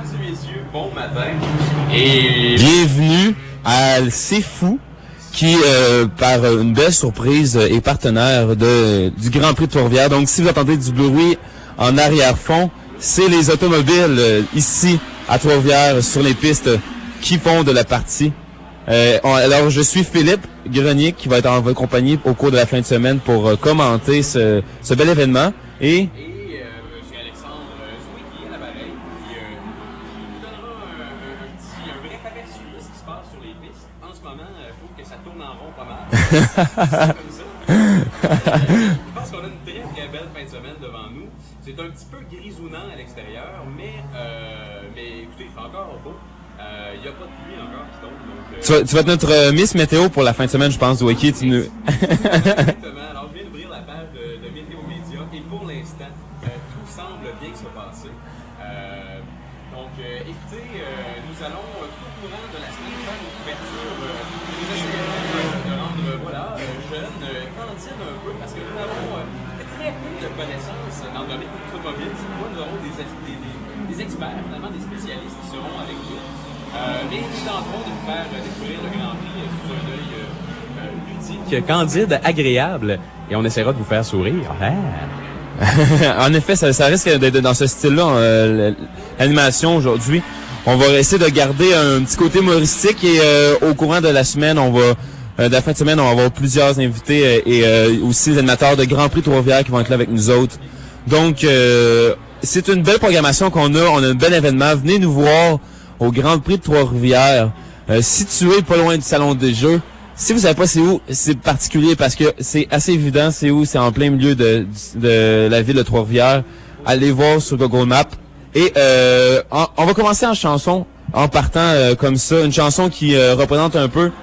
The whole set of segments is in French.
Mesdames et messieurs, bon matin. Et bienvenue à C'est Fou, qui, par une belle surprise, est partenaire du Grand Prix de Trois-Rivières. Donc, si vous entendez du bruit en arrière-fond, c'est les automobiles ici à Trois-Rivières sur les pistes qui font de la partie. Alors, je suis Philippe Grenier qui va être en votre compagnie au cours de la fin de semaine pour commenter ce bel événement. Et monsieur Alexandre Zouy qui est à l'appareil, qui nous donnera un bref aperçu de ce qui se passe sur les pistes. En ce moment, je trouve que ça tourne en rond pas mal. Comme ça. Je pense qu'on a une très belle fin de semaine devant nous. C'est un petit peu grisonnant à l'extérieur, mais écoutez, il fait encore beau. Il n'y a pas de pluie encore qui tombe. Donc, tu vas être notre Miss Météo pour la fin de semaine, je pense, Wiki. Exactement. Alors, je viens d'ouvrir la page de Météo Média et pour l'instant, tout semble bien se passer. Écoutez, nous allons tout au courant de la semaine faire une couverture. Nous essayerons de rendre, jeune, candide un peu, parce que nous avons très peu de connaissances dans le domaine automobile. C'est pourquoi nous aurons des experts, finalement, des spécialistes qui seront avec nous. Mais nous tenterons de vous faire découvrir le Grand Prix sous un œil ludique, candide, agréable, et on essaiera de vous faire sourire. En effet, ça risque d'être dans ce style-là, l'animation aujourd'hui. On va essayer de garder un petit côté humoristique et au courant de la semaine, de la fin de semaine, on va avoir plusieurs invités et aussi les animateurs de Grand Prix Trois-Rivières qui vont être là avec nous autres. Donc, c'est une belle programmation qu'on a. On a un bel événement. Venez nous voir au Grand Prix de Trois-Rivières, situé pas loin du Salon des Jeux. Si vous savez pas c'est où, c'est particulier parce que c'est assez évident c'est où, c'est en plein milieu de la ville de Trois-Rivières. Allez voir sur Google Maps. Et on va commencer en chanson, en partant comme ça, une chanson qui représente un peu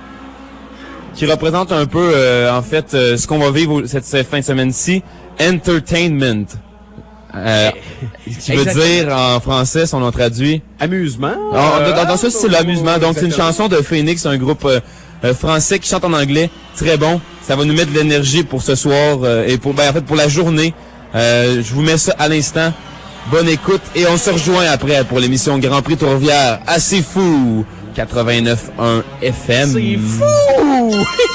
en fait ce qu'on va vivre cette fin de semaine-ci, Entertainment. Qui veut dire en français, si on en traduit, amusement. Dans ça, c'est l'amusement. Donc, c'est une chanson de Phoenix, un groupe français qui chante en anglais. Très bon. Ça va nous mettre de l'énergie pour ce soir et pour la journée. Je vous mets ça à l'instant. Bonne écoute. Et on se rejoint après pour l'émission Grand Prix Trois-Rivières. Ah, c'est fou! 89.1 FM. C'est fou!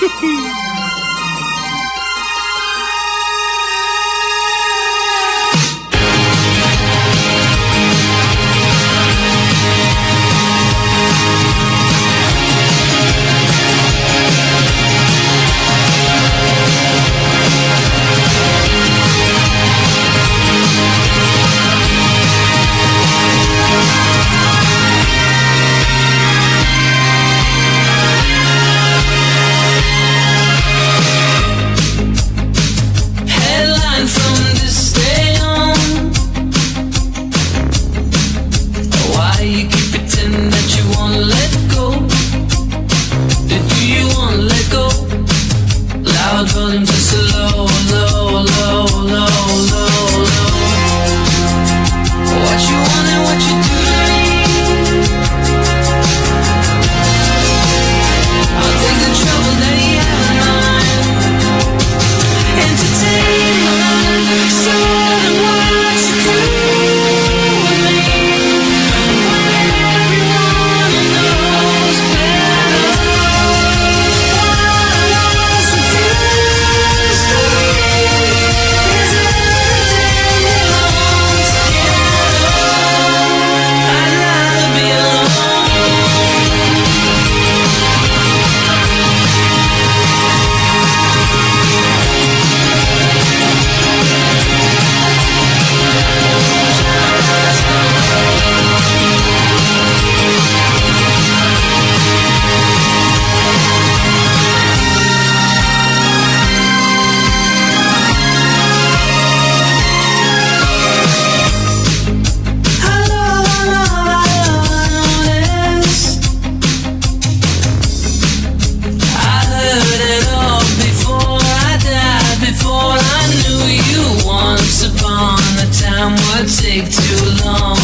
take too long.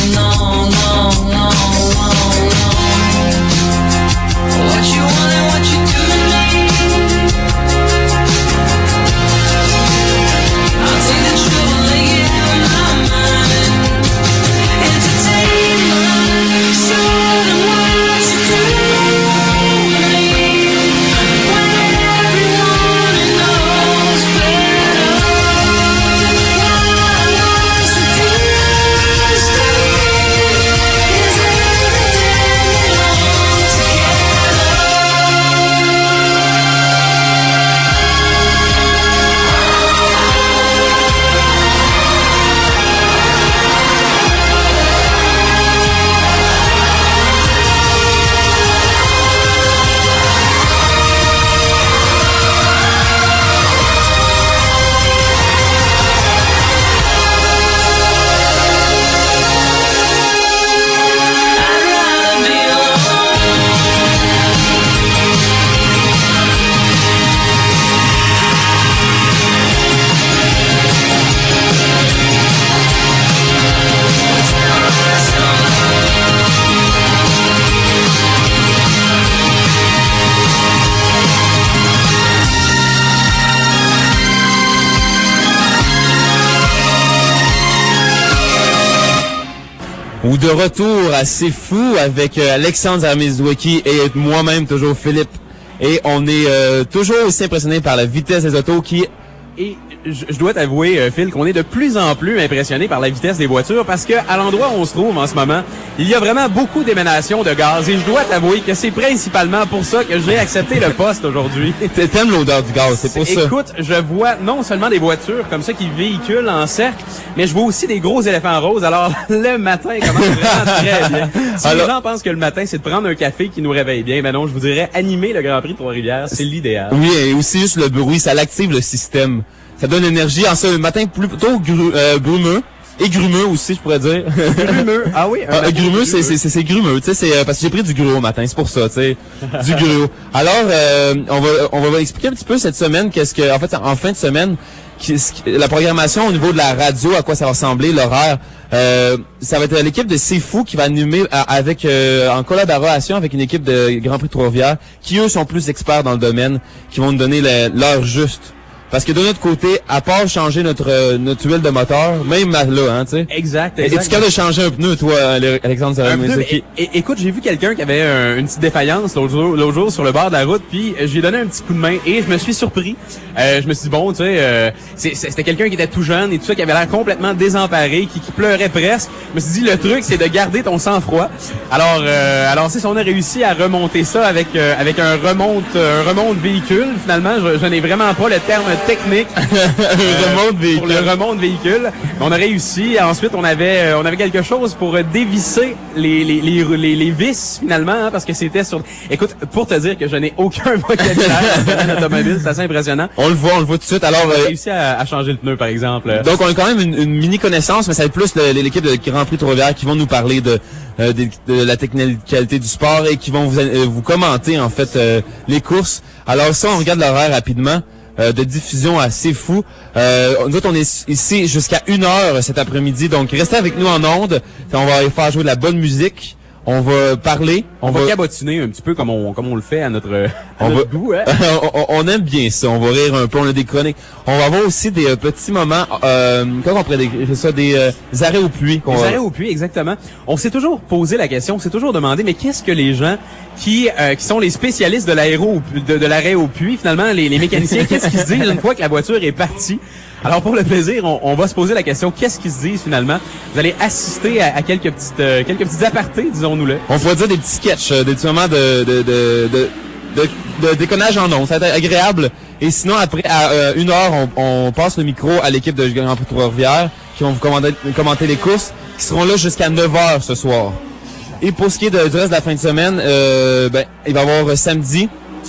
What you want and what you do to me, I'll take the trouble, lay it out in my mind. Entertainment. ou de retour à C'est Fou avec Alexandre Zaramizwaki et moi-même, toujours Philippe. Et on est toujours aussi impressionné par la vitesse des autos qui... Et je dois t'avouer, Phil, qu'on est de plus en plus impressionné par la vitesse des voitures parce que à l'endroit où on se trouve en ce moment, il y a vraiment beaucoup d'émanations de gaz et je dois t'avouer que c'est principalement pour ça que j'ai accepté le poste aujourd'hui. T'aimes l'odeur du gaz, c'est pour ça. Écoute, je vois non seulement des voitures comme ça qui véhiculent en cercle, mais je vois aussi des gros éléphants roses. Alors, le matin commence vraiment très bien. Si les gens pensent que le matin, c'est de prendre un café qui nous réveille bien, ben non, je vous dirais animer le Grand Prix de Trois-Rivières, c'est l'idéal. Oui, et aussi juste le bruit, ça l'active le système. Ça donne l'énergie en ce matin plutôt brumeux. Et grumeux aussi, je pourrais dire. Grumeux. Ah oui. Grumeux, c'est grumeux, tu sais, c'est parce que j'ai pris du gruau au matin, c'est pour ça, tu sais, du gruau. Alors, on va expliquer un petit peu cette semaine en fait, en fin de semaine, la programmation au niveau de la radio, à quoi ça va ressembler, l'horaire. Ça va être l'équipe de C'est Fou qui va animer avec en collaboration avec une équipe de Grand Prix de Trois-Rivières qui eux sont plus experts dans le domaine, qui vont nous donner l'heure juste. Parce que de notre côté, à part changer notre huile de moteur, même là, hein, tu sais. Exact. Es-tu capable de changer un pneu, toi, Alexandre Zaramizwaki? Écoute, j'ai vu quelqu'un qui avait une petite défaillance l'autre jour sur le bord de la route, puis j'ai donné un petit coup de main et je me suis surpris. Je me suis dit, bon, tu sais, c'était quelqu'un qui était tout jeune et tout ça, qui avait l'air complètement désemparé, qui pleurait presque. Je me suis dit, le truc, c'est de garder ton sang-froid. Alors si on a réussi à remonter ça avec un remonte véhicule, finalement, je n'ai vraiment pas le terme technique pour le remonte véhicule. On a réussi. Ensuite, on avait quelque chose pour dévisser les vis finalement, hein, parce que c'était sur. Écoute, pour te dire que je n'ai aucun vocabulaire en automobile, c'est assez impressionnant. On le voit tout de suite. Alors, on a réussi à changer le pneu, par exemple. Donc, on a quand même une mini connaissance, mais ça va être plus l'équipe de Grand Prix Trois-Rivières qui vont nous parler de la technicalité du sport et qui vont vous commenter en fait les courses. Alors, ça, on regarde l'horaire rapidement. De diffusion à C'est Fou. Nous autres, on est ici jusqu'à 1h cet après-midi, donc restez avec nous en ondes. On va faire jouer de la bonne musique. On va parler. On va cabotiner un petit peu comme on le fait à notre goût. Hein? on aime bien ça. On va rire un peu. On a des chroniques. On va avoir aussi des petits moments. Comment on pourrait décrire ça? Des arrêts au puits. Des arrêts au puits, exactement. On s'est toujours posé la question. On s'est toujours demandé, mais qu'est-ce que les gens qui sont les spécialistes de l'arrêt au puits, finalement, les mécaniciens, qu'est-ce qu'ils se disent une fois que la voiture est partie? Alors, pour le plaisir, on va se poser la question, qu'est-ce qu'ils se disent finalement? Vous allez assister à quelques petits apartés, disons-nous-le. On pourrait dire des petits sketchs, des petits moments de déconnage en ondes. Ça va être agréable. Et sinon, après, à 1h, on passe le micro à l'équipe de Grand Prix Trois-Rivières qui vont vous commenter les courses, qui seront là jusqu'à 9h ce soir. Et pour ce qui est du reste de la fin de semaine, il va y avoir samedi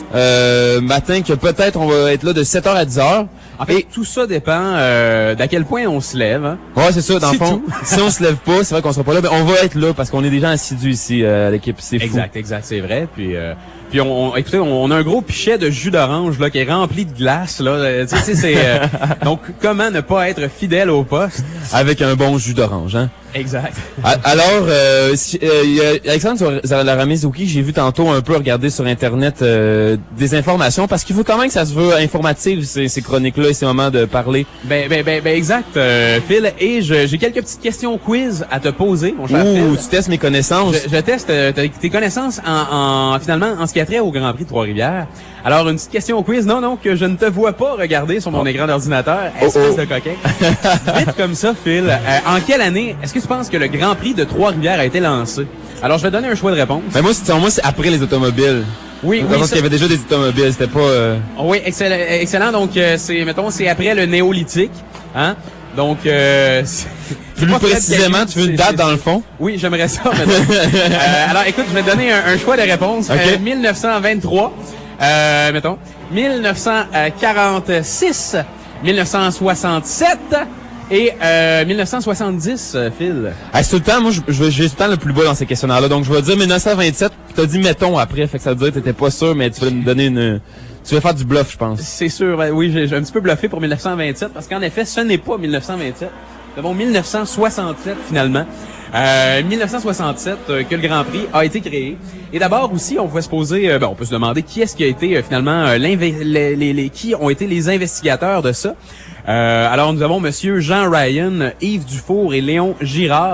matin que peut-être on va être là de 7h à 10h. En fait, tout ça dépend d'à quel point on se lève. Hein? Ouais, c'est ça. Dans le fond, si on se lève pas, c'est vrai qu'on sera pas là, mais on va être là parce qu'on est des gens assidus ici à l'équipe. C'est fou. Exact, c'est vrai. Puis écoutez, on a un gros pichet de jus d'orange là qui est rempli de glace là. Tu sais, c'est donc comment ne pas être fidèle au poste avec un bon jus d'orange, hein? Exact. Alors, Alexandre Zaramizwaki, j'ai vu tantôt un peu regarder sur Internet des informations parce qu'il faut quand même que ça se veut informatif ces chroniques-là et ces moments de parler. Ben exact, Phil. Et j'ai quelques petites questions quiz à te poser, mon cher Phil. Tu testes mes connaissances. Je teste tes connaissances finalement en ce qui a trait au Grand Prix de Trois-Rivières. Alors, une petite question quiz, non, que je ne te vois pas regarder sur mon écran d'ordinateur. Espèce de coquin. Vite comme ça, Phil. En quelle année est-ce que tu penses que le Grand Prix de Trois-Rivières a été lancé? Alors, je vais donner un choix de réponse. Mais moi, c'est après les automobiles. Oui. Parce qu'il y avait déjà des automobiles, c'était pas... Oui, excellent. Donc, c'est après le néolithique, hein? Donc, plus précisément, tu veux une date dans le fond? Oui, j'aimerais ça. Alors, écoute, je vais te donner un choix de réponse. Okay. 1923, 1946, 1967 et 1970, Phil. C'est tout le temps, moi, j'ai tout le temps le plus bas dans ces questionnaires-là. Donc, je vais dire 1927, puis t'as dit mettons après, fait que ça veut dire que t'étais pas sûr, mais tu voulais me donner tu veux faire du bluff, je pense. C'est sûr, oui, j'ai un petit peu bluffé pour 1927, parce qu'en effet, ce n'est pas 1927. Nous avons 1967, finalement. 1967, que le Grand Prix a été créé. Et d'abord aussi, on peut se poser, on peut se demander qui est-ce qui a été finalement qui ont été les investigateurs de ça. Alors nous avons Monsieur Jean Ryan, Yves Dufour et Léon Girard.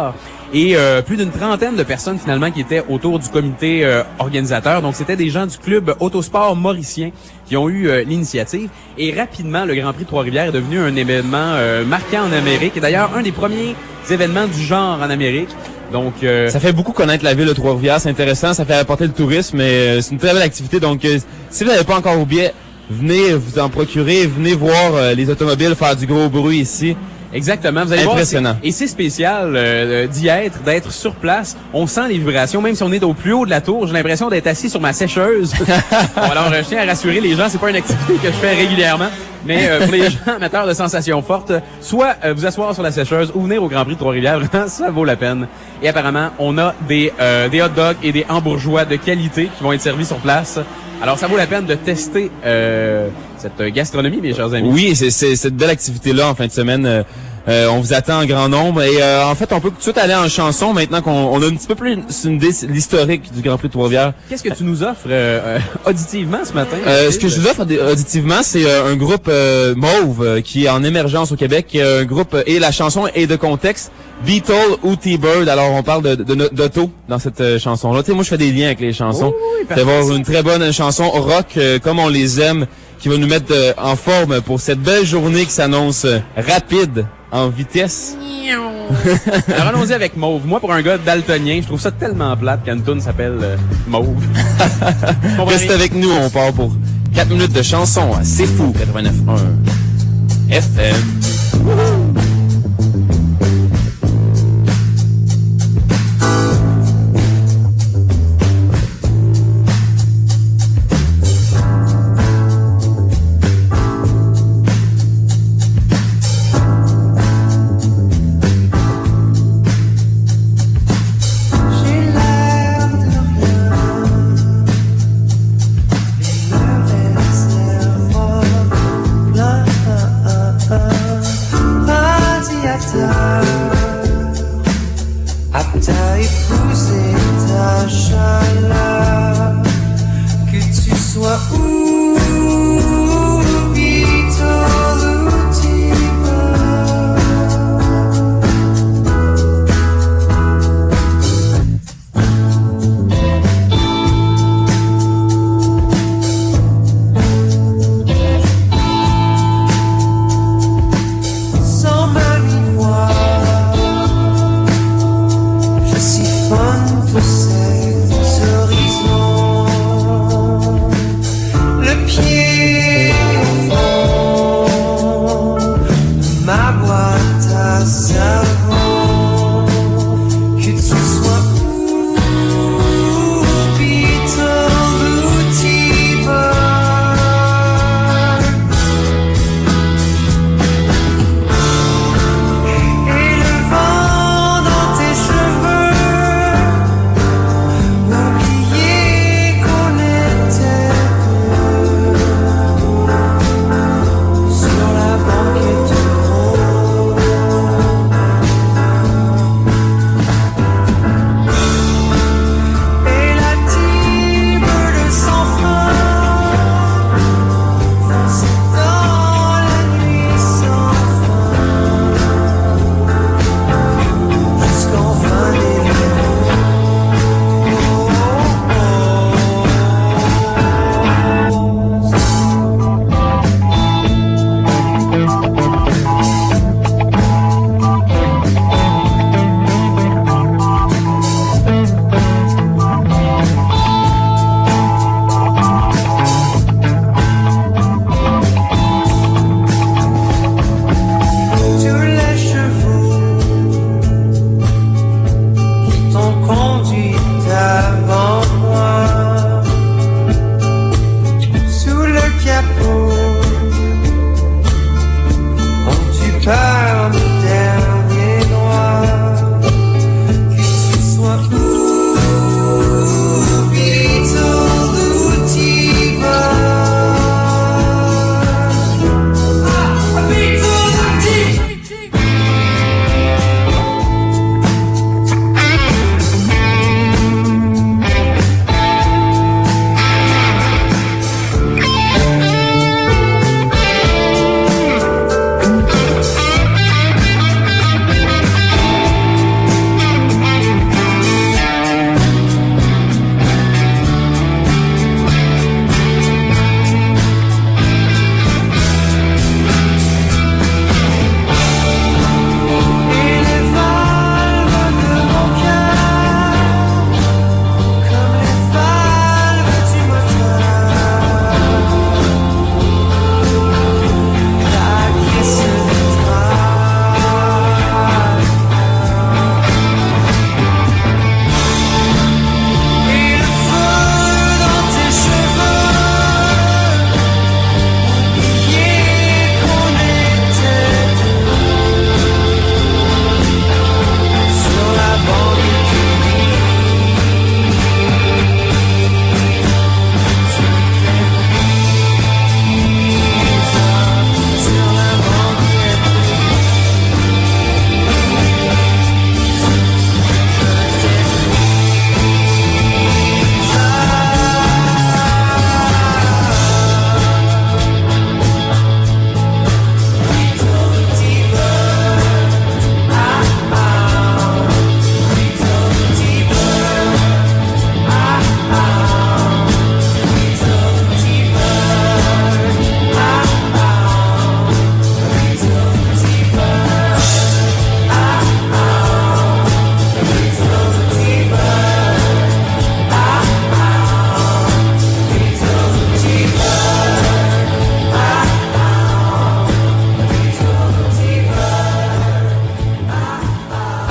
et plus d'une trentaine de personnes finalement qui étaient autour du comité organisateur. Donc c'était des gens du club Autosport Mauricien qui ont eu l'initiative. Et rapidement, le Grand Prix de Trois-Rivières est devenu un événement marquant en Amérique. Et d'ailleurs, un des premiers événements du genre en Amérique. Donc, ça fait beaucoup connaître la ville de Trois-Rivières. C'est intéressant, ça fait apporter le tourisme. Mais c'est une très belle activité. Donc, si vous n'avez pas encore vos billets, venez vous en procurer. Venez voir les automobiles faire du gros bruit ici. Exactement, vous allez impressionnant. voir. Et c'est spécial d'être sur place. On sent les vibrations, même si on est au plus haut de la tour. J'ai l'impression d'être assis sur ma sécheuse. Bon, alors, je tiens à rassurer les gens, c'est pas une activité que je fais régulièrement. Mais pour les gens amateurs de sensations fortes, soit vous asseoir sur la sécheuse ou venir au Grand Prix de Trois-Rivières, vraiment, ça vaut la peine. Et apparemment, on a des hot dogs et des hambourgeois de qualité qui vont être servis sur place. Alors, ça vaut la peine de tester cette gastronomie, mes chers amis. Oui, c'est cette belle activité-là en fin de semaine. On vous attend en grand nombre. Et en fait, on peut tout de suite aller en chanson maintenant qu'on a un petit peu plus une idée de l'historique du Grand Prix de Trois-Rivières. Qu'est-ce que tu nous offres auditivement ce matin? Ce que je vous offre auditivement, c'est un groupe Mauve qui est en émergence au Québec. Un groupe et la chanson est de contexte. Beatle ou T-Bird. Alors, on parle d'auto dans cette chanson-là. Tu sais, moi, je fais des liens avec les chansons. Oui, c'est avoir une très bonne chanson rock comme on les aime, qui va nous mettre en forme pour cette belle journée qui s'annonce rapide, en vitesse. Alors, allons-y avec Mauve. Moi, pour un gars daltonien, je trouve ça tellement plate qu'une tune s'appelle Mauve. Reste avec nous, on part pour 4 minutes de chanson. C'est fou, 89.1 FM. Apte à épouser ta chaleur, que tu sois où, Beatle ou T-Bird. Sans même y voir, je siphonne tous ces horizons, le pied au fond de ma boîte à savon, que tu sois où, Beatle ou T-Bird. Et le vent dans tes cheveux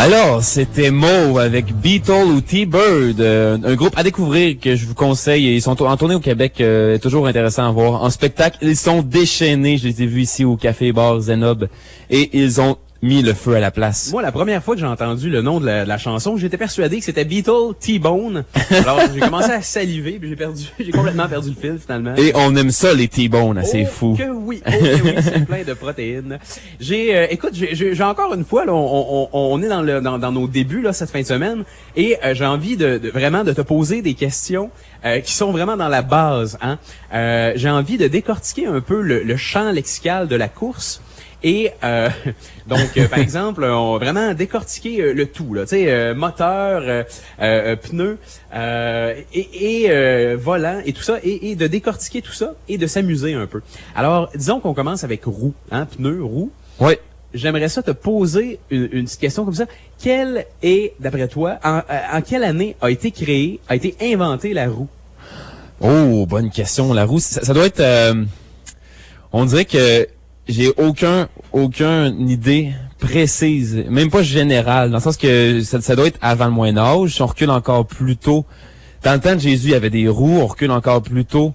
Alors, c'était Mauve avec Beetle ou T-Bird, un groupe à découvrir que je vous conseille. Ils sont en tournée au Québec, toujours intéressant à voir. En spectacle, ils sont déchaînés. Je les ai vus ici au Café Bar Zenob et ils ont mis le feu à la place. Moi, la première fois que j'ai entendu le nom de la chanson, j'étais persuadé que c'était Beetle T-Bone. Alors, j'ai commencé à saliver, puis j'ai complètement perdu le fil, finalement. Et on aime ça, les T-Bones, c'est fou. Que oui, c'est plein de protéines. Écoute, j'ai encore une fois, là, on est dans nos débuts, là, cette fin de semaine, et j'ai envie de vraiment de te poser des questions qui sont vraiment dans la base, hein. J'ai envie de décortiquer un peu le champ lexical de la course. Et donc, par exemple, on va vraiment décortiquer le tout, là, tu sais, moteur, pneus et volant et tout ça, et de décortiquer tout ça et de s'amuser un peu. Alors, disons qu'on commence avec roues, hein, pneus, roues. Oui. J'aimerais ça te poser une petite question comme ça. Quelle est, d'après toi, en quelle année a été inventée la roue? Oh, bonne question. La roue, ça doit être... on dirait que j'ai aucune idée précise, même pas générale, dans le sens que ça doit être avant le Moyen-Âge. Si on recule encore plus tôt, dans le temps de Jésus, il y avait des roues, on recule encore plus tôt.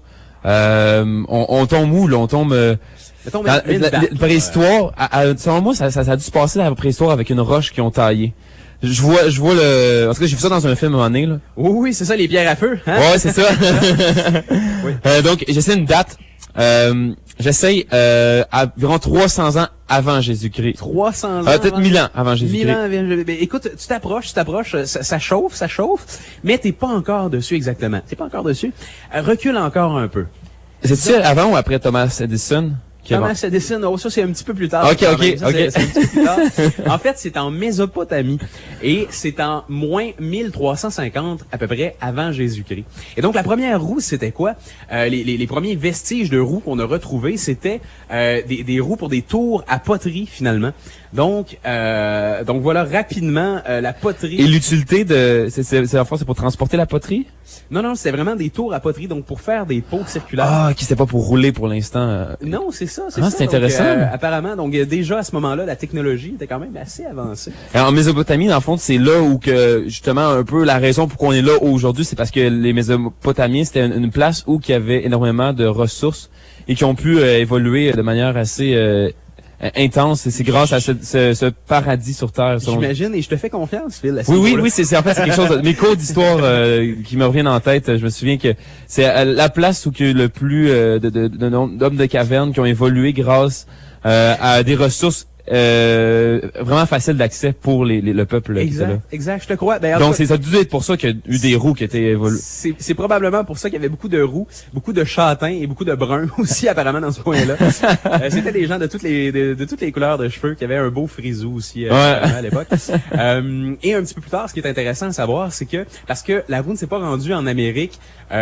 On tombe où, là? On tombe... Mettons, la préhistoire, selon moi, ça a dû se passer la préhistoire avec une roche qu'ils ont taillée. Je vois en tout cas, j'ai vu ça dans un film à un moment donné, là. Oui, c'est ça, les pierres à feu, hein? Ouais, c'est ça. Oui. Donc, j'essaie une date. J'essaye environ 300 ans avant Jésus-Christ. 300 ans. Peut-être 1000 ans avant Jésus-Christ. 1000 ans. Écoute, tu t'approches, ça chauffe, mais t'es pas encore dessus exactement. T'es pas encore dessus. Recule encore un peu. C'est-tu avant ou après Thomas Edison? Thomas Edison, oh, ça c'est un petit peu plus tard. Ok. C'est un petit peu plus tard. En fait, c'est en Mésopotamie et c'est en moins 1350 à peu près avant Jésus-Christ. Et donc la première roue, c'était quoi? Les premiers vestiges de roues qu'on a retrouvés, c'était des roues pour des tours à poterie finalement. Donc voilà rapidement la poterie. Et l'utilité c'est pour transporter la poterie? Non, c'était vraiment des tours à poterie, donc pour faire des pots circulaires. Ah, qui c'était pas pour rouler pour l'instant. Non, c'est ça. C'est intéressant. Donc, apparemment, donc déjà à ce moment-là, la technologie était quand même assez avancée. Alors, en Mésopotamie, dans le fond, c'est là où que justement un peu la raison pour qu'on est là aujourd'hui, c'est parce que les Mésopotamiens, c'était une place où il y avait énormément de ressources et qui ont pu évoluer de manière assez intense, et c'est grâce à ce paradis sur Terre. J'imagine, et je te fais confiance, Phil. Oui, c'est en fait c'est quelque chose. Mes cours d'histoire qui me reviennent en tête. Je me souviens que c'est la place où il y a le plus d'hommes de cavernes qui ont évolué grâce à des ressources vraiment faciles d'accès pour le peuple. Exact, je te crois. Donc ça a dû être pour ça qu'il y a eu des roues qui étaient évoluées. C'est probablement pour ça qu'il y avait beaucoup de roues, beaucoup de châtains et beaucoup de bruns aussi apparemment dans ce coin-là. C'était des gens de toutes les couleurs de cheveux qui avaient un beau frisou aussi à l'époque. Et un petit peu plus tard, ce qui est intéressant à savoir, c'est que parce que la roue ne s'est pas rendue en Amérique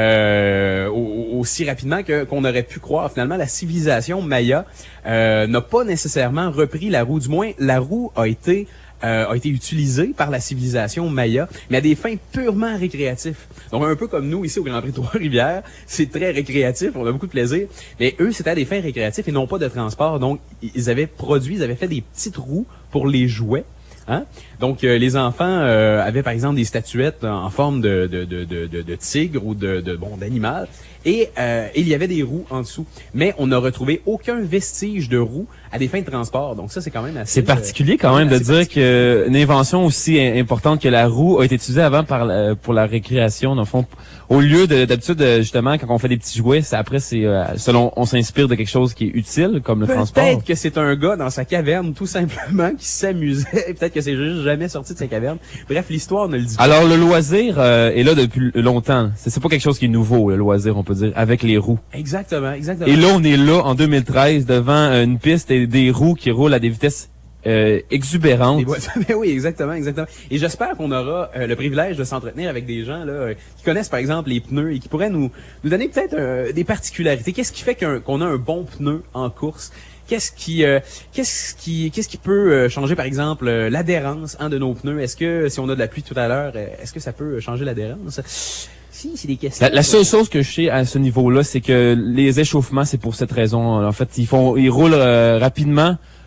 aussi rapidement qu'on aurait pu croire. Finalement, la civilisation Maya n'a pas nécessairement repris la roue. Du moins, la roue a été utilisée par la civilisation Maya, mais à des fins purement récréatives. Donc, un peu comme nous, ici, au Grand Prix de Trois-Rivières, c'est très récréatif, on a beaucoup de plaisir, mais eux, c'était à des fins récréatives et non pas de transport. Donc, ils avaient fait des petites roues pour les jouets. Hein? Donc, les enfants avaient, par exemple, des statuettes en forme de tigre ou d'animal. Et il y avait des roues en dessous. Mais on n'a retrouvé aucun vestige de roue à des fins de transport. Donc ça, c'est quand même assez... C'est particulier quand même de dire qu'une invention aussi importante que la roue a été utilisée avant pour la récréation. Dans le fond, au lieu d'habitude, justement, quand on fait des petits jouets, selon on s'inspire de quelque chose qui est utile, comme le transport. Peut-être que c'est un gars dans sa caverne, tout simplement, qui s'amusait. Peut-être que c'est juste jamais sorti de sa caverne. Bref, l'histoire ne le dit pas. Alors, le loisir est là depuis longtemps. C'est pas quelque chose qui est nouveau, le loisir, on peut dire, avec les roues. Exactement. Et là, on est là, en 2013, devant une piste et des roues qui roulent à des vitesses exubérantes. Mais oui, exactement. Et j'espère qu'on aura le privilège de s'entretenir avec des gens là qui connaissent, par exemple, les pneus et qui pourraient nous donner peut-être des particularités. Qu'est-ce qui fait qu'on a un bon pneu en course? Qu'est-ce qui peut changer, par exemple, l'adhérence de nos pneus? Est-ce que, si on a de la pluie tout à l'heure, est-ce que ça peut changer l'adhérence? Si, c'est des questions. La seule chose que je sais à ce niveau-là, c'est que les échauffements, c'est pour cette raison. En fait, ils roulent rapidement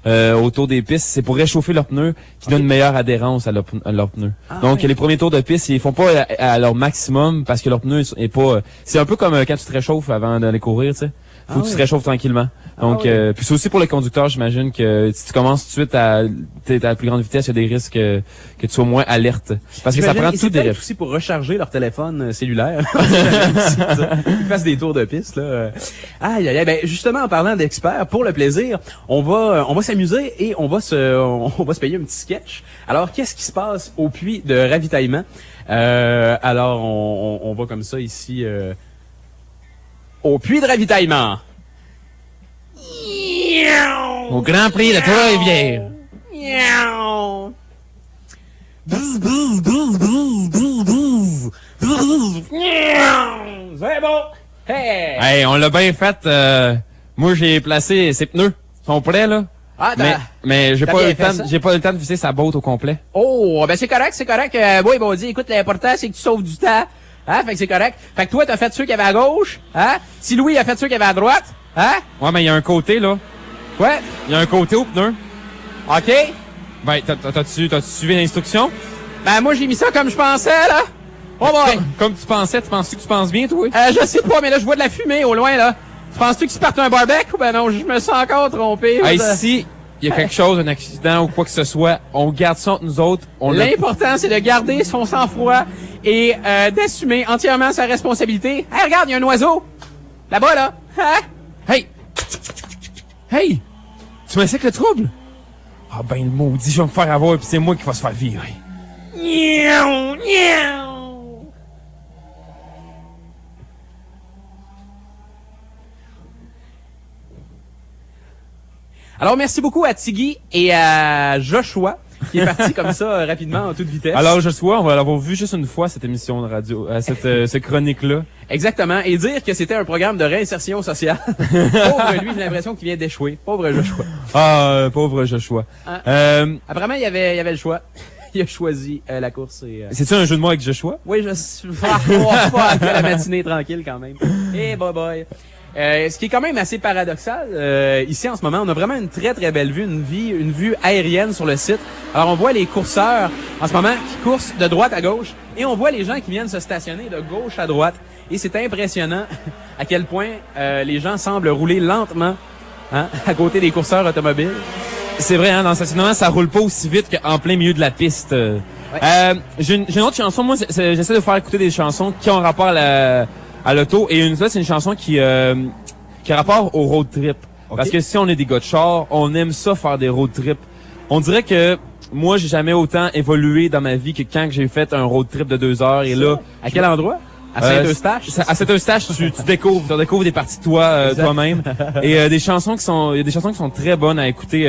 autour des pistes. C'est pour réchauffer leurs pneus, qui donne une meilleure adhérence à leurs pneus. Donc les premiers tours de piste, ils font pas à leur maximum parce que leur pneu est pas. C'est un peu comme quand tu te réchauffes avant d'aller courir, tu sais. Faut que tu te réchauffes tranquillement. Donc, puis c'est aussi pour le conducteur, j'imagine que si tu commences tout de suite t'es à la plus grande vitesse, il y a des risques que tu sois moins alerte. Parce que ça prend tout des risques. Aussi pour recharger leur téléphone cellulaire. Ils fassent des tours de piste, là. Aïe, aïe, aïe. Ben, justement, en parlant d'experts, pour le plaisir, on va s'amuser et on va se payer un petit sketch. Alors, qu'est-ce qui se passe au puits de ravitaillement? Alors, on va comme ça ici, au puits de ravitaillement. Au Grand Prix de Trois-Rivières. C'est bon. Hey! Hey, on l'a bien fait. Moi, j'ai placé ses pneus. Ils sont prêts, là. Ah, mais j'ai t'as pas eu bien le fait temps, ça. j'ai pas eu le temps de visser sa botte au complet. Oh, ben c'est correct. Moi, ils m'ont dit, écoute, l'important, c'est que tu sauves du temps. Hein? Fait que c'est correct. Fait que toi, t'as fait ceux qui avaient à gauche. Hein? Si Louis a fait ceux qui avaient à droite. Hein? Ouais, mais il y a un côté, là. Ouais. Il y a un côté au pneu. OK. Ben, t'as-tu suivi l'instruction? Ben, moi, j'ai mis ça comme je pensais, là. Oh, bon. Comme tu pensais, tu penses que tu penses bien, toi? Je sais pas, mais là, je vois de la fumée au loin, là. Tu penses-tu qu'ils partent un barbecue ou ben non? Je me sens encore trompé. Hey, si il y a quelque chose, un accident ou quoi que ce soit, on garde ça entre nous autres. L'important, c'est de garder son sang-froid et d'assumer entièrement sa responsabilité. Hey, regarde, il y a un oiseau. Là-bas, là. Hein? Hey! Hey! Tu me sais que le trouble? Ah ben, le maudit, je vais me faire avoir pis c'est moi qui va se faire virer. Niaou, niaou. Alors, merci beaucoup à Tiggy et à Joshua, qui est parti comme ça rapidement en toute vitesse. Alors, Joshua, on va l'avoir vu juste une fois, cette émission de radio, cette chronique-là. Exactement. Et dire que c'était un programme de réinsertion sociale. Pauvre lui, j'ai l'impression qu'il vient d'échouer. Pauvre Joshua. Ah, pauvre Joshua. Apparemment, il y avait le choix. Il a choisi la course et... C'est-tu un jeu de mots avec Joshua? Oui, je suis... Fuck, la matinée tranquille quand même. Et bye bye. Ce qui est quand même assez paradoxal, ici en ce moment, on a vraiment une très très belle vue, une vue aérienne sur le site. Alors on voit les courseurs en ce moment qui coursent de droite à gauche et on voit les gens qui viennent se stationner de gauche à droite. Et c'est impressionnant à quel point les gens semblent rouler lentement à côté des courseurs automobiles. C'est vrai, dans le stationnement, ça roule pas aussi vite qu'en plein milieu de la piste. Ouais. J'ai une autre chanson, moi j'essaie de faire écouter des chansons qui ont rapport à l'auto, et une fois c'est une chanson qui a rapport au road trip. Okay. Parce que si on est des gars de char, on aime ça faire des road trips. On dirait que moi j'ai jamais autant évolué dans ma vie que quand j'ai fait un road trip de 2 heures. Et là, à quel endroit? À Saint-Eustache? À Saint-Eustache, tu découvres des parties de toi toi-même. Et il y a des chansons qui sont très bonnes à écouter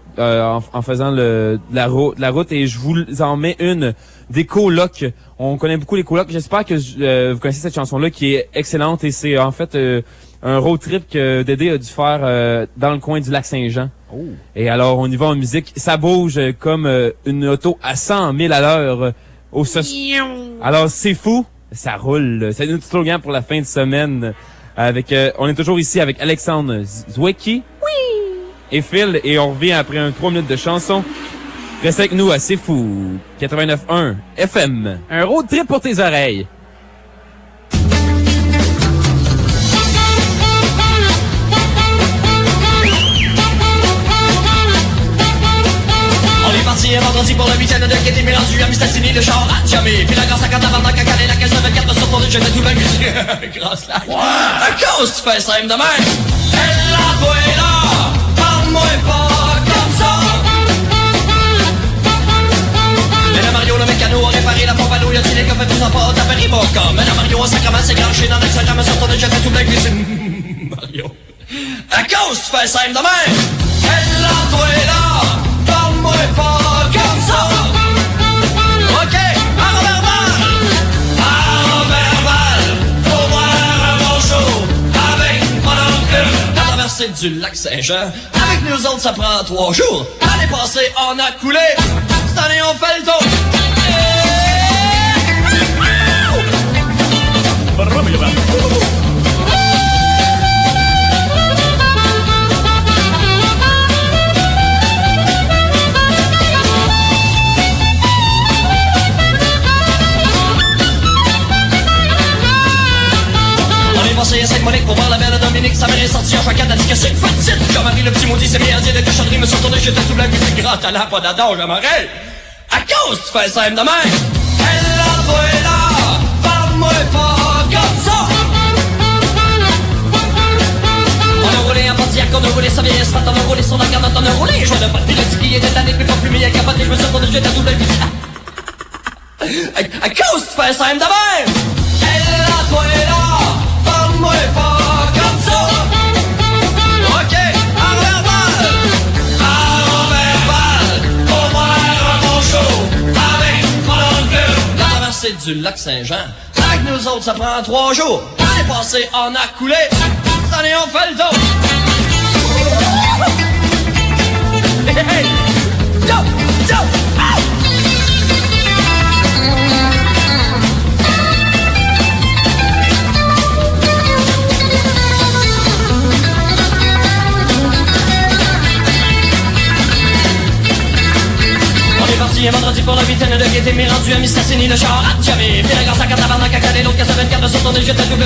en faisant la route. Et je vous en mets une des colocs. On connaît beaucoup les colocs. J'espère que vous connaissez cette chanson-là qui est excellente. Et c'est en fait un road trip que Dédé a dû faire dans le coin du lac Saint-Jean. Oh. Et alors, on y va en musique. Ça bouge comme une auto à 100 000 à l'heure. Alors, c'est fou. Ça roule. C'est notre slogan pour la fin de semaine. On est toujours ici avec Alexandre Zwicky. Oui. Et Phil. Et on revient après 3 minutes de chanson. Reste avec nous à C'est Fou. 89.1 FM. Un road trip pour tes oreilles. On est parti un vendredi pour le week-end de Kété mélandu à Mistassini, le char à jamais. Puis la grâce à quand avant qu'à caler la caisse de 24 sur ton j'étais tout bien grâce là. À cause tu fais simple de même. Elle l'a toi là. Parle-moi pas comme ça. Mais la Mario, le mécano, a réparé la pompe à l'eau. Y'a tiré comme fait tout en pas, t'as péri mon corps. Mais la Mario, on sacrament, c'est granché dans l'Instagram sur ton j'étais tout bien Mario. À cause tu fais simple de même. Elle l'a toi là. Parle-moi pas comme ça. Ok, arme verbal, pour voir un bon show avec mon oncle. La traversée du lac Saint-Jean, avec nous autres ça prend 3 jours. L'année passée on a coulé, cette année on fait le tour. passé à Sainte-Monique pour voir la belle Dominique. Sa mère est sortie en choquette, a dit que c'est une petite. Jean-Marie, le petit maudit, s'est mis à dire des cochonneries. Me suis retourné, j'étais tout blanc, puis c'est grand talent, pas d'adon, Jean-Marie. À cause, tu fais simple de même. Elle a toi là, parle-moi pas comme ça. On a roulé un Pontiac, on a roulé sa vieille Espat, on a roulé son Argonaut, on a roulé un joint de pote. Puis le petit qui était tanné, puis pas plus mis à capoter. Je me suis retourné, j'étais tout blanc, puis à cause, tu fais simple de même. Elle a toi là, parle-moi pas comme ça. Ok, à Robert-Val, pour voir un bon show avec mon oncle. La traversée du lac Saint-Jean, avec nous autres ça prend 3 jours. L'année passée on a coulé, cette année on fait le dos. Hey, hey, yo, yo, ah! Un vendredi pour le week-end de gaieté, m'est rendu à Mistassini, le char à jamais. Puis la grâce à Catabarnak, à Calais, l'autre casse à 24 de son tournée, j'étais double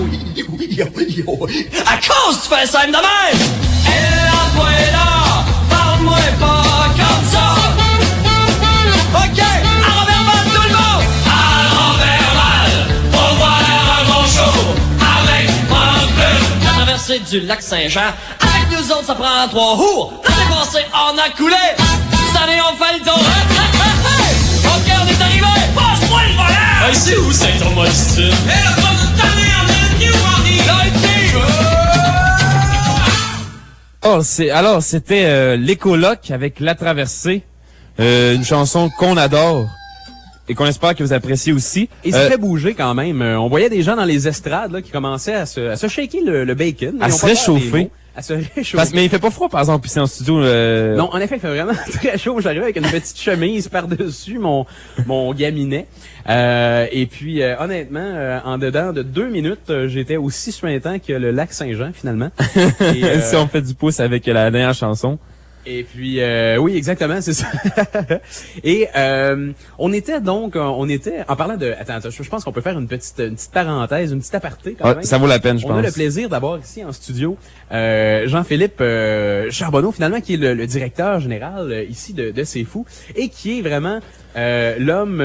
à cause, tu fais simple de même. Elle a toi là, parle-moi pas comme ça. Ok, à Robert-Val, tout le monde. À Robert-Val, pour voir un bon show avec mon club. La traversée du lac Saint-Jean, avec nous autres ça prend 3 jours. L'année passée on a coulé, cette année on fait le tour. Ok, on est arrivé! Passe-moi le volant! Hey, c'est où Saint-Thomas-Style? Et le pas de ta mère, Alors, c'était l'Écoloc avec La Traversée, une chanson qu'on adore et qu'on espère que vous appréciez aussi. Et ça fait bouger quand même. On voyait des gens dans les estrades là, qui commençaient à se shaker le bacon. À se réchauffer. À se réchauffer. Mais il fait pas froid, par exemple, ici en studio. Non, en effet, il fait vraiment très chaud. J'arrivais avec une petite chemise par-dessus mon gaminet. Et puis, honnêtement, en dedans de 2 minutes, j'étais aussi suintant que le lac Saint-Jean, finalement. Et, si on fait du pouce avec la dernière chanson. Et puis, oui, exactement, c'est ça. Et on était en parlant de... Attends, je pense qu'on peut faire une petite parenthèse, une petite aparté quand même. Ça vaut la peine, je pense. On a le plaisir d'avoir ici en studio Jean-Philippe Charbonneau, finalement, qui est le directeur général ici de C'est Fou, et qui est vraiment l'homme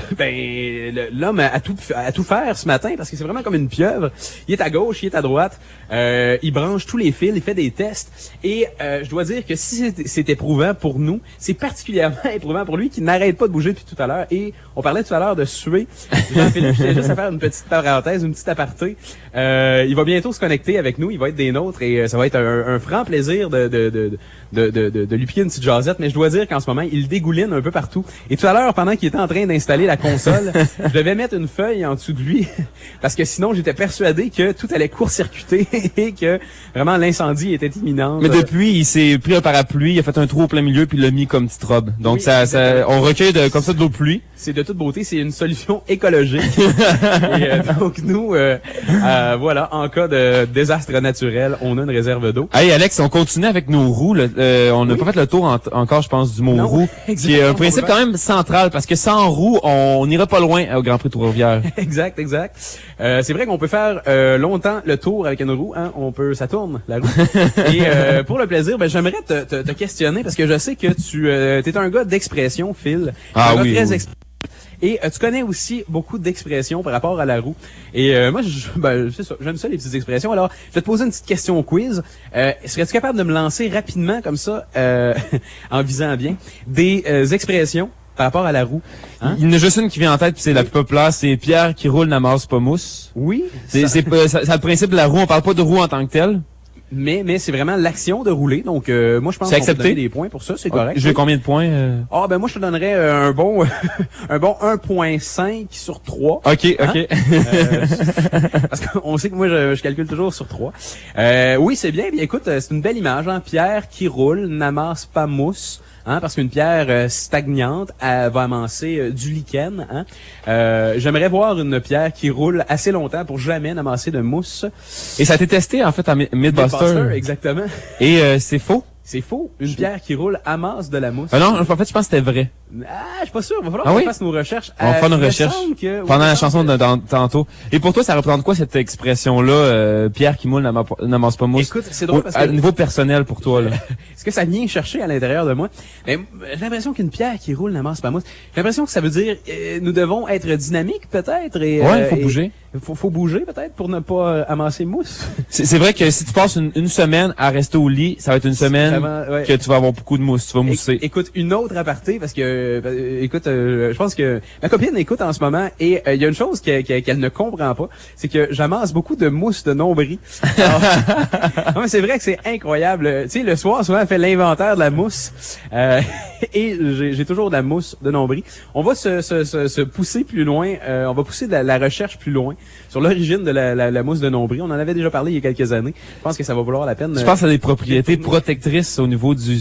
l'homme à tout faire ce matin, parce que c'est vraiment comme une pieuvre. Il est à gauche, il est à droite, il branche tous les fils, il fait des tests, et je dois dire que si c'est éprouvant pour nous, c'est particulièrement éprouvant pour lui qui n'arrête pas de bouger depuis tout à l'heure. Et on parlait tout à l'heure de suer. Jean-Philippe, je tiens juste à faire une petite parenthèse, une petite aparté. Il va bientôt se connecter avec nous, il va être des nôtres, et ça va être un franc plaisir de lui piquer une petite jasette. Mais je dois dire qu'en ce moment, il dégouline un peu partout. Et tout à l'heure, pendant qu'il était en train d'installer la console, je devais mettre une feuille en dessous de lui, parce que sinon j'étais persuadé que tout allait court-circuiter et que vraiment l'incendie était imminent. Mais depuis, il s'est pris un parapluie, il a fait un trou au plein milieu puis il l'a mis comme petite robe. Donc oui, on recueille comme ça de l'eau de pluie. C'est de toute beauté, c'est une solution écologique. Et, donc nous, voilà, en cas de désastre naturel, on a une réserve d'eau. Hey Alex, on continue avec nos roues. On n'a pas fait le tour encore, je pense, du mot roue, qui est un principe quand même central, parce que sans roue, on n'ira pas loin au Grand Prix de Trois-Rivières. Exact. C'est vrai qu'on peut faire longtemps le tour avec une roue, hein. Ça tourne, la roue. Et pour le plaisir, j'aimerais te questionner, parce que je sais que tu es un gars d'expression, Phil. Ah oui. Très et tu connais aussi beaucoup d'expressions par rapport à la roue. Et moi, c'est ça, j'aime ça les petites expressions. Alors, je vais te poser une petite question quiz. Serais-tu capable de me lancer rapidement, comme ça, en visant bien, des expressions par rapport à la roue? Hein? Il y en a juste une qui vient en tête, puis c'est la plus populaire, c'est Pierre qui roule n'amasse pas mousse. Oui. C'est le principe de la roue, on parle pas de roue en tant que telle. Mais c'est vraiment l'action de rouler. Donc moi je pense qu'on peut donner des points pour ça, c'est correct. J'ai combien de points Moi je te donnerais un bon 1.5 sur 3. OK. Parce qu'on sait que moi je calcule toujours sur 3. Oui, c'est bien. Bien écoute, c'est une belle image, hein. Pierre qui roule n'amasse pas mousse. Hein, parce qu'une pierre stagnante va amasser du lichen. Hein. J'aimerais voir une pierre qui roule assez longtemps pour jamais n'amasser de mousse. Et ça a été testé en fait à Mythbusters. Exactement. Et c'est faux. C'est faux. Une pierre qui roule amasse de la mousse. Non, en fait, je pense que c'était vrai. Ah, je suis pas sûr. Va falloir Ah qu'on oui? fasse nos recherches. On va faire nos il me recherches semble que- pendant oui, la il me chanson semble que- tantôt. Et pour toi, ça représente quoi cette expression-là, Pierre qui moule n'amasse pas mousse? Écoute, c'est drôle parce que... À niveau personnel pour toi, là. Est-ce que ça vient chercher à l'intérieur de moi? Ben, j'ai l'impression qu'une pierre qui roule n'amasse pas mousse. J'ai l'impression que ça veut dire nous devons être dynamiques peut-être. Et, Ouais, faut et- bouger. Faut bouger peut-être pour ne pas amasser mousse. C'est vrai que si tu passes une semaine à rester au lit, ça va être une semaine Vraiment, ouais. que tu vas avoir beaucoup de mousse, tu vas mousser. Écoute, une autre aparté, parce que, écoute, je pense que ma copine écoute en ce moment, et il y a une chose qu'elle ne comprend pas, c'est que j'amasse beaucoup de mousse de nombril. Alors, non, mais c'est vrai que c'est incroyable. Tu sais, le soir, souvent, elle fait l'inventaire de la mousse, et j'ai toujours de la mousse de nombril. On va se pousser plus loin, on va pousser la recherche plus loin sur l'origine de la mousse de nombril. On en avait déjà parlé il y a quelques années. Je pense que ça va valoir la peine. Je pense à des propriétés protectrices au niveau du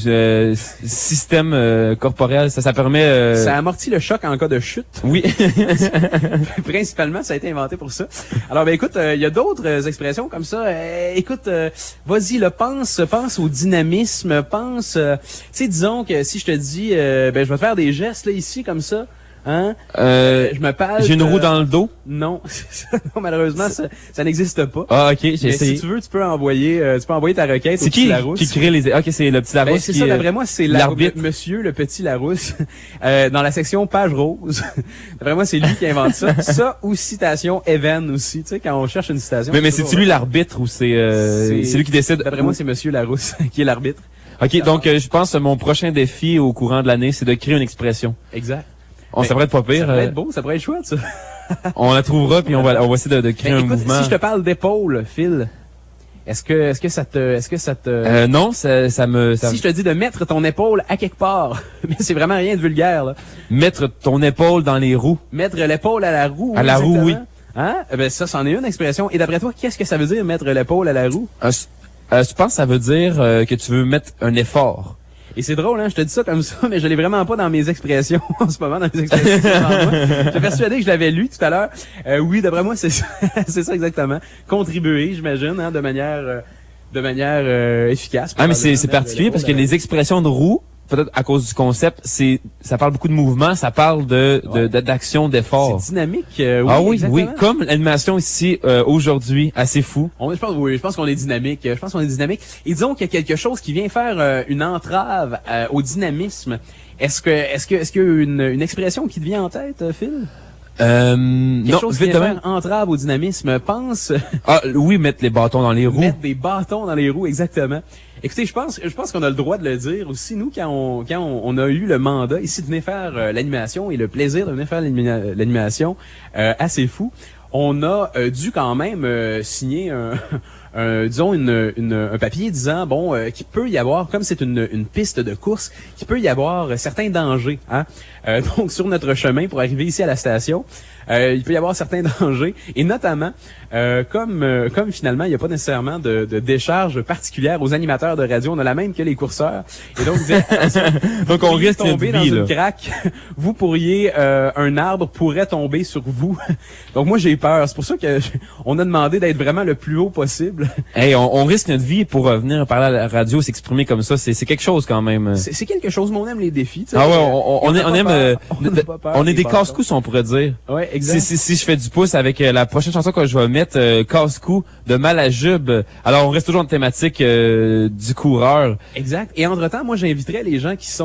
système corporel. Ça permet... Ça amortit le choc en cas de chute. Oui. Principalement, ça a été inventé pour ça. Alors, ben écoute, il y a d'autres expressions comme ça. Écoute, vas-y, pense au dynamisme, pense... tu sais, disons que si je te dis, ben je vais te faire des gestes là ici comme ça, hein? Je me parle. J'ai une roue dans le dos. Non, non, malheureusement, ça n'existe pas. Ah, ok, j'ai Mais essayé. si tu veux, tu peux envoyer ta requête. C'est au qui petit Larousse. qui crée les... Ok, c'est le petit Ben, Larousse c'est qui... ça, d'après moi, c'est l'arbitre. Monsieur le petit Larousse, dans la section page rose. D'après moi, c'est lui qui invente ça. Ça, ou citation Even aussi, tu sais, quand on cherche une citation. Mais toujours, c'est-tu lui l'arbitre ou c'est lui qui décide? D'après moi, c'est Monsieur Larousse qui est l'arbitre. Ok, donc je pense que mon prochain défi au courant de l'année, c'est de créer une expression. Exact. Ça pourrait être pas Ça pire. pourrait être beau, ça pourrait être chouette, ça. On la trouvera puis on va essayer de créer Ben, un écoute, mouvement. si je te parle d'épaule, Phil, est-ce que ça te... Non, ça me si je te dis de mettre ton épaule à quelque part, mais c'est vraiment rien de vulgaire, là. mettre ton épaule dans les roues. Mettre l'épaule à la roue. À la roue, exactement. oui. Hein? Ben, ça, c'en est une expression. Et d'après toi, qu'est-ce que ça veut dire, mettre l'épaule à la roue? Je pense que ça veut dire que tu veux mettre un effort. Et c'est drôle, hein, je te dis ça comme ça, mais je l'ai vraiment pas dans mes expressions en ce moment, dans mes expressions. devant moi. J'étais persuadé que je l'avais lu tout à l'heure. Oui, d'après moi, c'est ça, c'est ça exactement. Contribuer, j'imagine, hein, de manière efficace. Ah, mais c'est particulier parce que les expressions de roue, peut-être à cause du concept, ça parle beaucoup de mouvement, ça parle d'action, d'effort. C'est dynamique. Oui, exactement. oui, comme l'animation ici aujourd'hui, assez fou. Je pense qu'on est dynamique. Je pense qu'on est dynamique. Et disons qu'il y a quelque chose qui vient faire une entrave au dynamisme. Est-ce qu'il y a une expression qui te vient en tête, Phil? Quelque Non, chose qui vite vient demain. faire entrave au dynamisme. Pense Ah, oui, mettre les bâtons dans les roues. mettre des bâtons dans les roues, exactement. Écoutez, je pense qu'on a le droit de le dire aussi, nous, quand on a eu le mandat ici de venir faire l'animation et le plaisir de venir faire l'animation assez fou, on a dû quand même signer disons un papier disant qu'il peut y avoir, comme c'est une piste de course, qu'il peut y avoir certains dangers, hein. Donc sur notre chemin pour arriver ici à la station, il peut y avoir certains dangers, et notamment comme finalement il n'y a pas nécessairement de décharge particulière aux animateurs de radio, on a la même que les courseurs, et donc Donc on risque de tomber notre dans vie, une là. craque, vous pourriez un arbre pourrait tomber sur vous. Donc moi j'ai peur, c'est pour ça que on a demandé d'être vraiment le plus haut possible. Hey, on risque notre vie pour venir parler à la radio, s'exprimer comme ça. C'est quelque chose quand même. C'est quelque chose, mais on aime les défis. Tu sais. Ah ouais, on aime. On est des casse-coups. casse-coups, on pourrait dire. Ouais, exact. Si je fais du pouce avec la prochaine chanson que je vais mettre, casse-cou de Malajube. Alors on reste toujours en thématique du coureur. Exact. Et entre-temps, moi j'inviterais les gens qui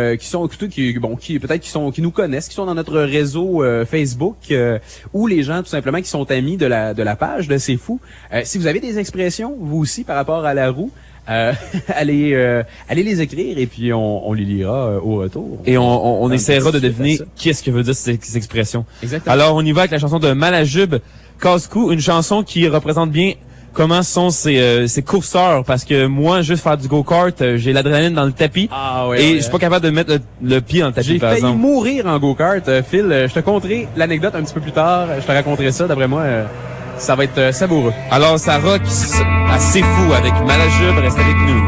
nous connaissent, qui sont dans notre réseau Facebook, ou les gens tout simplement qui sont amis de la page de C'est Fou. Si vous avez des expressions, vous aussi, par rapport à la roue, allez les écrire et puis on les lira au retour. Et on essaiera de suite à deviner ça. qu'est-ce que veut dire ces expressions. Exactement. Alors on y va avec la chanson de Malajube, casse-cou, une chanson qui représente bien comment sont ces courseurs, parce que moi, juste faire du go-kart, j'ai l'adrénaline dans le tapis. Ah ouais. Et je suis pas capable de mettre le pied dans le tapis, J'ai par failli exemple. mourir en go-kart, Phil. Je te conterai l'anecdote un petit peu plus tard. Je te raconterai ça. D'après moi, ça va être savoureux. Alors ça rock assez fou avec Malajube, reste avec nous.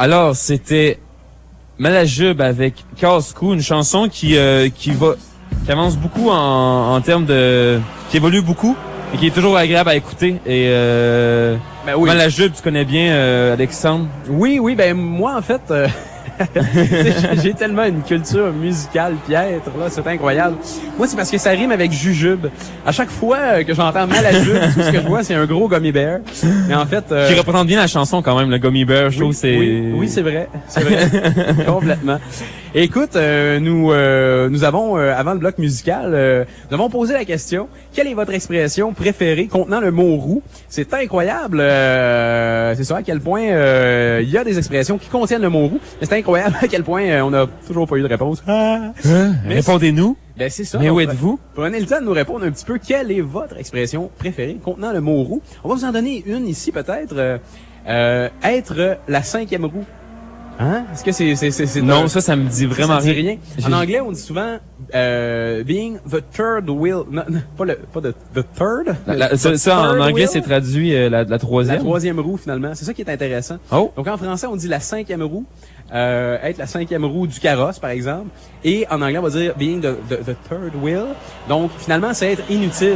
Alors, c'était Malajube avec Casse-Cou, une chanson qui avance beaucoup en termes de... qui évolue beaucoup et qui est toujours agréable à écouter. Et Ben oui. Malajube, tu connais bien Alexandre? Oui, ben moi en fait, j'ai tellement une culture musicale piètre, là, c'est incroyable. Moi, c'est parce que ça rime avec jujube. À chaque fois que j'entends Malajube, tout ce que je vois, c'est un gros gummy bear. Mais en fait... Qui représente bien la chanson quand même, le Gummy Bear, je trouve, c'est... Oui, c'est vrai. Complètement. Écoute, nous avons, avant le bloc musical, nous avons posé la question, quelle est votre expression préférée contenant le mot roux? C'est incroyable, c'est ça à quel point il y a des expressions qui contiennent le mot roux, mais c'est incroyable à quel point on n'a toujours pas eu de réponse. Mais Répondez-nous. Ben c'est ça. Mais où êtes-vous? Prenez le temps de nous répondre un petit peu, quelle est votre expression préférée contenant le mot roux? On va vous en donner une ici peut-être, être la cinquième roue. Hein? Est-ce que c'est Non, ça me dit vraiment ça dit rien. En anglais, on dit souvent being the third wheel. Non, pas the third. Ça en third anglais, wheel. c'est traduit la troisième. La troisième roue, finalement. C'est ça qui est intéressant. Oh. Donc, en français, on dit la cinquième roue. Être la cinquième roue du carrosse, par exemple. Et en anglais, on va dire being the third wheel. Donc, finalement, c'est être inutile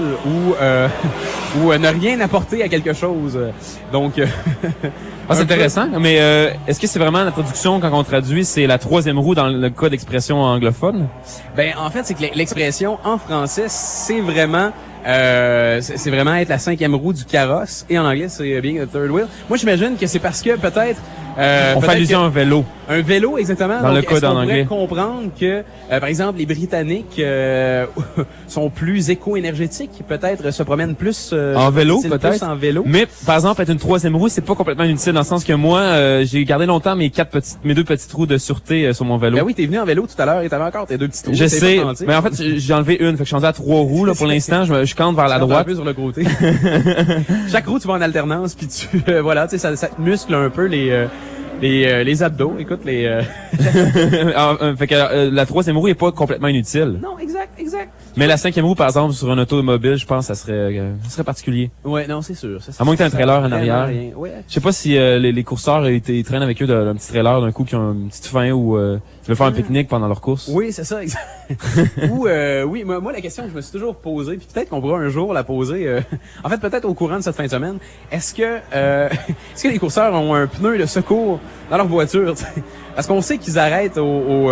ou ne rien apporter à quelque chose. Donc, c'est intéressant. Mais est-ce que c'est vraiment la traduction, quand on traduit, c'est la troisième roue dans le cas d'expression anglophone? Ben, en fait, c'est que l'expression en français, c'est vraiment être la cinquième roue du carrosse. Et en anglais, c'est being the third wheel. Moi, j'imagine que c'est parce que peut-être... on fait allusion à un vélo. Un vélo, exactement. Dans donc, le code en anglais. On pourrait comprendre que, par exemple, les Britanniques sont plus éco-énergétiques, peut-être se promènent plus en vélo, plus peut-être. en vélo. Mais par exemple, être une troisième roue, c'est pas complètement inutile dans le sens que moi, j'ai gardé longtemps mes deux petites roues de sûreté sur mon vélo. Ben oui, t'es venu en vélo tout à l'heure et t'avais encore tes deux petites roues. Je sais, mais en fait, j'ai enlevé une, fait que je suis rendu à 3 roues là pour l'instant. Je campe vers la droite. Un peu sur le côté. Chaque roue, tu vas en alternance, puis tu voilà, tu sais, ça te muscle un peu les abdos, écoute, fait que la troisième roue est pas complètement inutile. Non, exact. Mais la cinquième roue, par exemple, sur un automobile, je pense que ça serait particulier. Ouais, non, c'est sûr. À moins que t'aies un trailer en arrière. Ouais. Je sais pas si les courseurs, ils traînent avec eux d'un petit trailer d'un coup qui ont une petite fin ou ils veulent faire un pique-nique pendant leur course. Oui, c'est ça, exact. Ou oui, moi la question que je me suis toujours posée, puis peut-être qu'on pourra un jour la poser. En fait, peut-être au courant de cette fin de semaine. Est-ce que les courseurs ont un pneu de secours dans leur voiture? T'sais? Parce qu'on sait qu'ils arrêtent au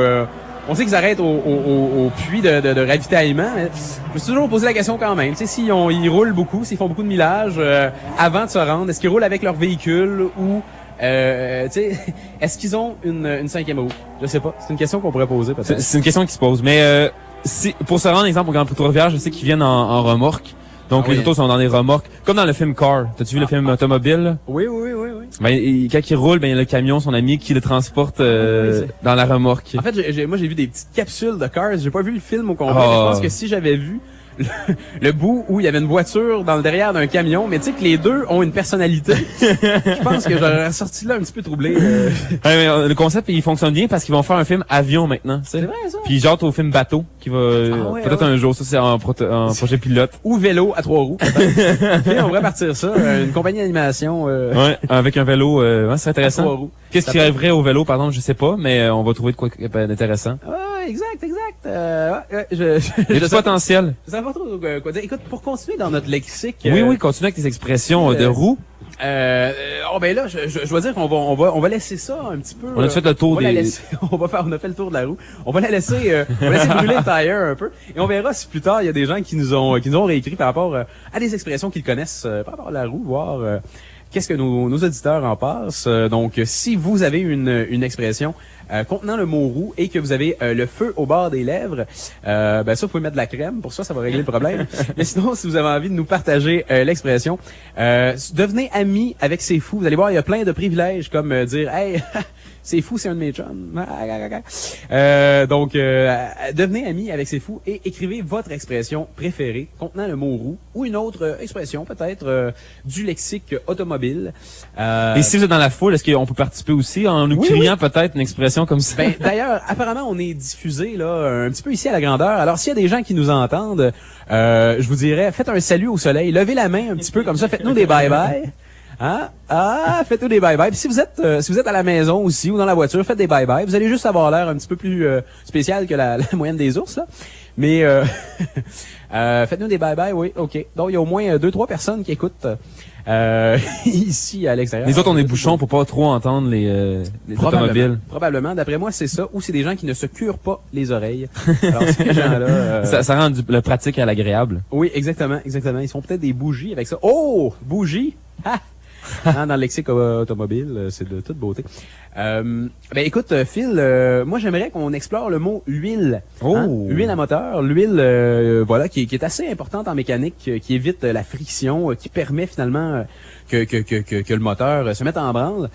puits de ravitaillement. Mais je me suis toujours posé la question quand même. Tu sais, ils roulent beaucoup, s'ils font beaucoup de millage avant de se rendre, est-ce qu'ils roulent avec leur véhicule ou tu sais, est-ce qu'ils ont une cinquième roue? Je sais pas. C'est une question qu'on pourrait poser peut-être. C'est une question qui se pose. Mais pour se rendre, exemple, au Grand Prix de Trois-Rivières, je sais qu'ils viennent en remorque. Donc les autos sont dans des remorques, comme dans le film Car. T'as-tu vu le film Automobile? Là? Oui. Ben, quand il roule, ben il y a le camion, son ami, qui le transporte dans la remorque. En fait, moi j'ai vu des petites capsules de Cars. J'ai pas vu le film au complet. Mais je pense que si j'avais vu le bout où il y avait une voiture dans le derrière d'un camion, mais tu sais que les deux ont une personnalité. Je pense que j'aurais sorti là un petit peu troublé. Ouais, mais le concept, il fonctionne bien parce qu'ils vont faire un film avion maintenant. C'est vrai ça. Puis genre au film bateau qui va peut-être un jour. Ça c'est en projet pilote. Ou vélo à 3 roues. Et on pourrait partir ça. Une compagnie d'animation. Ouais, avec un vélo. Ouais, c'est intéressant. À 3 roues. Qu'est-ce qui arriverait au vélo, par exemple, je sais pas, mais on va trouver de quoi d'intéressant. Ouais, exact. Il y a du potentiel. Je sais pas trop quoi dire. Écoute, pour continuer dans notre lexique. Oui, continue avec tes expressions de roue. Ben là, je dois dire qu'on va laisser ça un petit peu. On a fait le tour on a fait le tour de la roue. On va laisser brûler le tire un peu. Et on verra si plus tard il y a des gens qui nous ont réécrit par rapport à des expressions qu'ils connaissent par rapport à la roue, voir qu'est-ce que nos auditeurs en pensent. Donc, si vous avez une expression contenant le mot roux et que vous avez le feu au bord des lèvres, ben ça, vous pouvez mettre de la crème. Pour ça va régler le problème. Mais sinon, si vous avez envie de nous partager l'expression, devenez amis avec ces fous. Vous allez voir, il y a plein de privilèges comme dire « Hey, c'est fou, c'est un de mes chums. » Donc, devenez amis avec ces fous et écrivez votre expression préférée contenant le mot roux ou une autre expression, peut-être du lexique automobile. Et si vous êtes dans la foule, est-ce qu'on peut participer aussi en nous criant peut-être une expression comme ça? Ben, d'ailleurs, apparemment, on est diffusé là un petit peu ici à la grandeur. Alors, s'il y a des gens qui nous entendent, je vous dirais, faites un salut au soleil, levez la main un petit peu comme ça, faites-nous des bye-bye. Faites-nous des bye-bye. Puis si vous êtes à la maison aussi ou dans la voiture, faites des bye-bye. Vous allez juste avoir l'air un petit peu plus spécial que la moyenne des ours, là. Mais faites-nous des bye-bye, oui, OK. Donc, il y a au moins 2-3 personnes qui écoutent ici à l'extérieur. Les autres, on est bouchons pour pas trop entendre les automobiles. Probablement. D'après moi, c'est ça. Ou c'est des gens qui ne se curent pas les oreilles. Alors, ces gens-là... Ça rend le pratique à l'agréable. Oui, exactement. Ils font peut-être des bougies avec ça. Oh! Bougies! Ah! Dans le lexique automobile, c'est de toute beauté. Écoute, Phil, moi j'aimerais qu'on explore le mot huile. Huile à moteur, l'huile, qui est assez importante en mécanique, qui évite la friction, qui permet finalement que le moteur se mette en branle.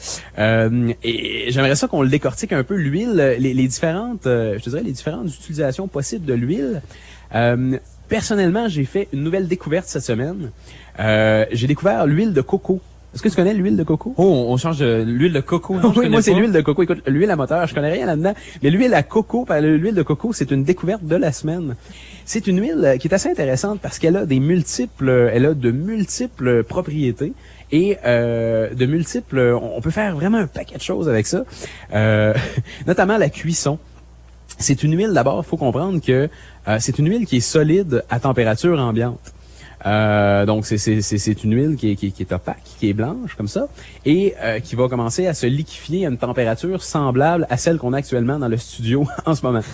Et j'aimerais ça qu'on le décortique un peu l'huile, les différentes utilisations possibles de l'huile. Personnellement, j'ai fait une nouvelle découverte cette semaine. J'ai découvert l'huile de coco. Est-ce que tu connais l'huile de coco? Oh, on change de l'huile de coco. Non, oui, moi c'est l'huile de coco. Écoute, l'huile à moteur, je connais rien là-dedans. Mais l'huile à coco, l'huile de coco, c'est une découverte de la semaine. C'est une huile qui est assez intéressante parce qu'elle a de multiples propriétés et on peut faire vraiment un paquet de choses avec ça. Notamment la cuisson. C'est une huile, d'abord, il faut comprendre que c'est une huile qui est solide à température ambiante. Donc c'est une huile qui est opaque, qui est blanche comme ça, et qui va commencer à se liquéfier à une température semblable à celle qu'on a actuellement dans le studio en ce moment.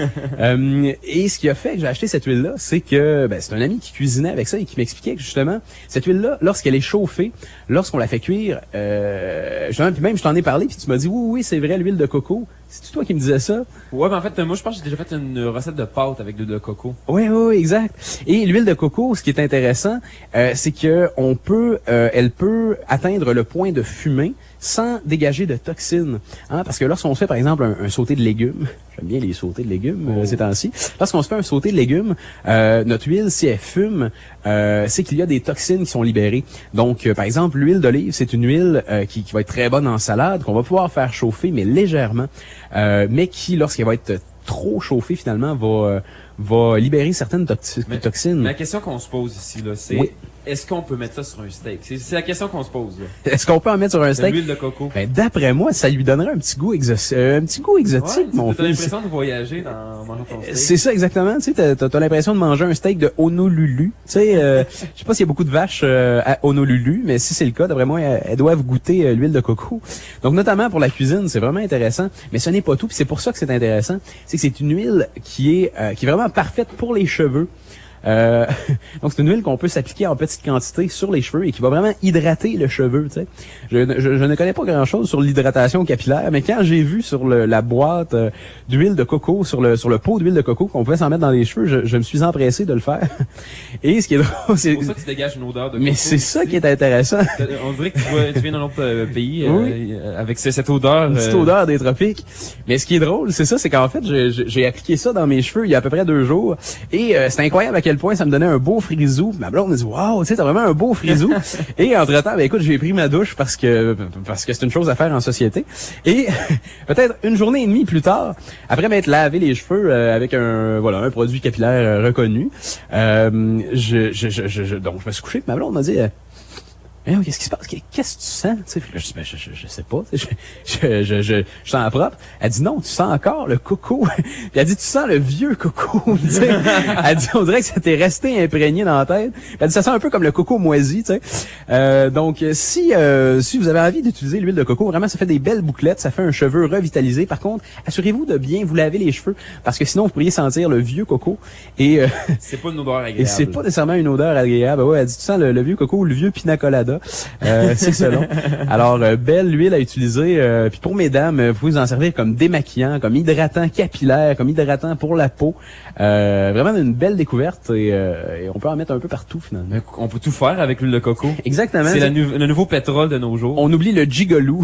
Et ce qui a fait que j'ai acheté cette huile-là, c'est que c'est un ami qui cuisinait avec ça et qui m'expliquait que justement cette huile-là, lorsqu'elle est chauffée, lorsqu'on la fait cuire, puis même je t'en ai parlé, puis tu m'as dit oui c'est vrai, l'huile de coco. C'est toi qui me disais ça? Ouais, mais en fait, moi, je pense que j'ai déjà fait une recette de pâte avec de l'huile de coco. Oui, exact. Et l'huile de coco, ce qui est intéressant, c'est que elle peut atteindre le point de fumée sans dégager de toxines. Parce que lorsqu'on se fait, par exemple, un sauté de légumes, j'aime bien les sautés de légumes ces temps-ci, lorsqu'on se fait un sauté de légumes, notre huile, si elle fume, c'est qu'il y a des toxines qui sont libérées. Donc, par exemple, l'huile d'olive, c'est une huile qui va être très bonne en salade, qu'on va pouvoir faire chauffer, mais légèrement, mais qui, lorsqu'elle va être trop chauffée, finalement, va libérer certaines toxines. La question qu'on se pose ici, là, c'est... Oui. Est-ce qu'on peut mettre ça sur un steak? C'est la question qu'on se pose, là. Est-ce qu'on peut en mettre sur un steak? L'huile de coco. D'après moi, ça lui donnerait un petit goût exotique, mon fils. T'as l'impression de voyager dans mangeant ton steak. C'est ça, exactement. Tu sais, t'as l'impression de manger un steak de Honolulu. Tu sais, je sais pas s'il y a beaucoup de vaches à Honolulu, mais si c'est le cas, d'après moi, elles doivent goûter l'huile de coco. Donc, notamment pour la cuisine, c'est vraiment intéressant. Mais ce n'est pas tout, puis c'est pour ça que c'est intéressant. C'est que c'est une huile qui est vraiment parfaite pour les cheveux. Donc c'est une huile qu'on peut s'appliquer en petite quantité sur les cheveux et qui va vraiment hydrater le cheveu, tu sais. Je ne connais pas grand-chose sur l'hydratation capillaire, mais quand j'ai vu sur la boîte d'huile de coco, sur le pot d'huile de coco qu'on pouvait s'en mettre dans les cheveux, je me suis empressé de le faire. Et ce qui est drôle, c'est pour ça que tu dégages une odeur de coco. Mais c'est ça qui est intéressant. On dirait que tu viens d'un autre pays avec cette odeur. Une petite odeur des tropiques. Mais ce qui est drôle, c'est ça, c'est qu'en fait, j'ai appliqué ça dans mes cheveux il y a à peu près 2 jours et c'est incroyable à quel point ça me donnait un beau frisou. Ma blonde me dit waouh, tu sais, t'as vraiment un beau frisou. Et entre-temps, écoute, j'ai pris ma douche parce que c'est une chose à faire en société. Et peut-être une journée et demie plus tard, après m'être lavé les cheveux avec un produit capillaire reconnu, donc je me suis couché, ma blonde m'a dit qu'est-ce qui se passe? Qu'est-ce que tu sens? Tu sais, je sais pas. Je sens propre. Elle dit non, tu sens encore le coco. Puis elle dit tu sens le vieux coco. Tu sais. Elle dit on dirait que ça t'est resté imprégné dans la tête. Puis elle dit ça sent un peu comme le coco moisi. Tu sais. Donc si vous avez envie d'utiliser l'huile de coco, vraiment ça fait des belles bouclettes, ça fait un cheveu revitalisé. Par contre, assurez-vous de bien vous laver les cheveux parce que sinon vous pourriez sentir le vieux coco. Et c'est pas une odeur agréable. Et c'est pas nécessairement une odeur agréable. Ouais, elle dit tu sens le vieux coco ou le vieux pina colada. C'est selon. Alors, belle huile à utiliser. Puis pour mesdames, vous pouvez vous en servir comme démaquillant, comme hydratant capillaire, comme hydratant pour la peau. Vraiment une belle découverte et on peut en mettre un peu partout finalement. On peut tout faire avec l'huile de coco. Exactement. C'est le nouveau pétrole de nos jours. On oublie le gigolou.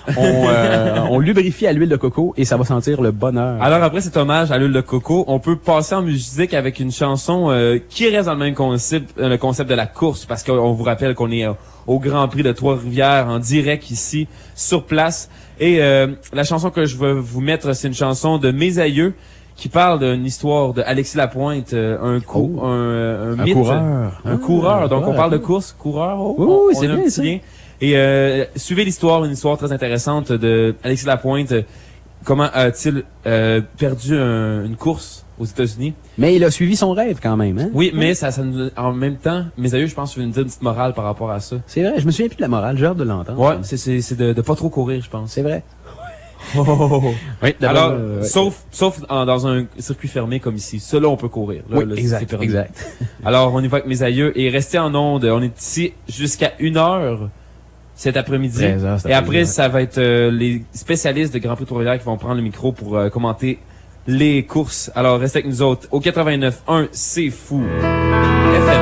On lubrifie à l'huile de coco et ça va sentir le bonheur. Alors après cet hommage à l'huile de coco, on peut passer en musique avec une chanson qui reste dans le même concept, le concept de la course, parce qu'on vous rappelle qu'on est au Grand Prix de Trois-Rivières en direct ici sur place. Et la chanson que je veux vous mettre, c'est une chanson de Mes Aïeux qui parle d'une histoire de Alexis Lapointe, un mythe, coureur. un coureur. Donc on parle de course, coureur. C'est bien, ça. Et Et suivez l'histoire, une histoire très intéressante de Alexis Lapointe. Comment a-t-il perdu une course aux États-Unis? Mais il a suivi son rêve quand même, hein? Oui, mais ça nous, en même temps, mes aïeux, je pense, veulent nous dire une petite morale par rapport à ça. C'est vrai, je me souviens plus de la morale, j'ai hâte de l'entendre. Ouais, c'est de pas trop courir, je pense. C'est vrai. Oui, d'abord, alors, sauf dans un circuit fermé comme ici. Ça, là, on peut courir. Là, Oui, là, exact, c'est permis. exact. Alors, on y va avec mes aïeux et restez en onde. On est ici jusqu'à 1h cet après-midi. 13h cet Et après, après-midi, ça va être les spécialistes de Grand Prix Trois-Rivières qui vont prendre le micro pour commenter les courses. Alors, restez avec nous autres au 89.1, c'est fou. FM.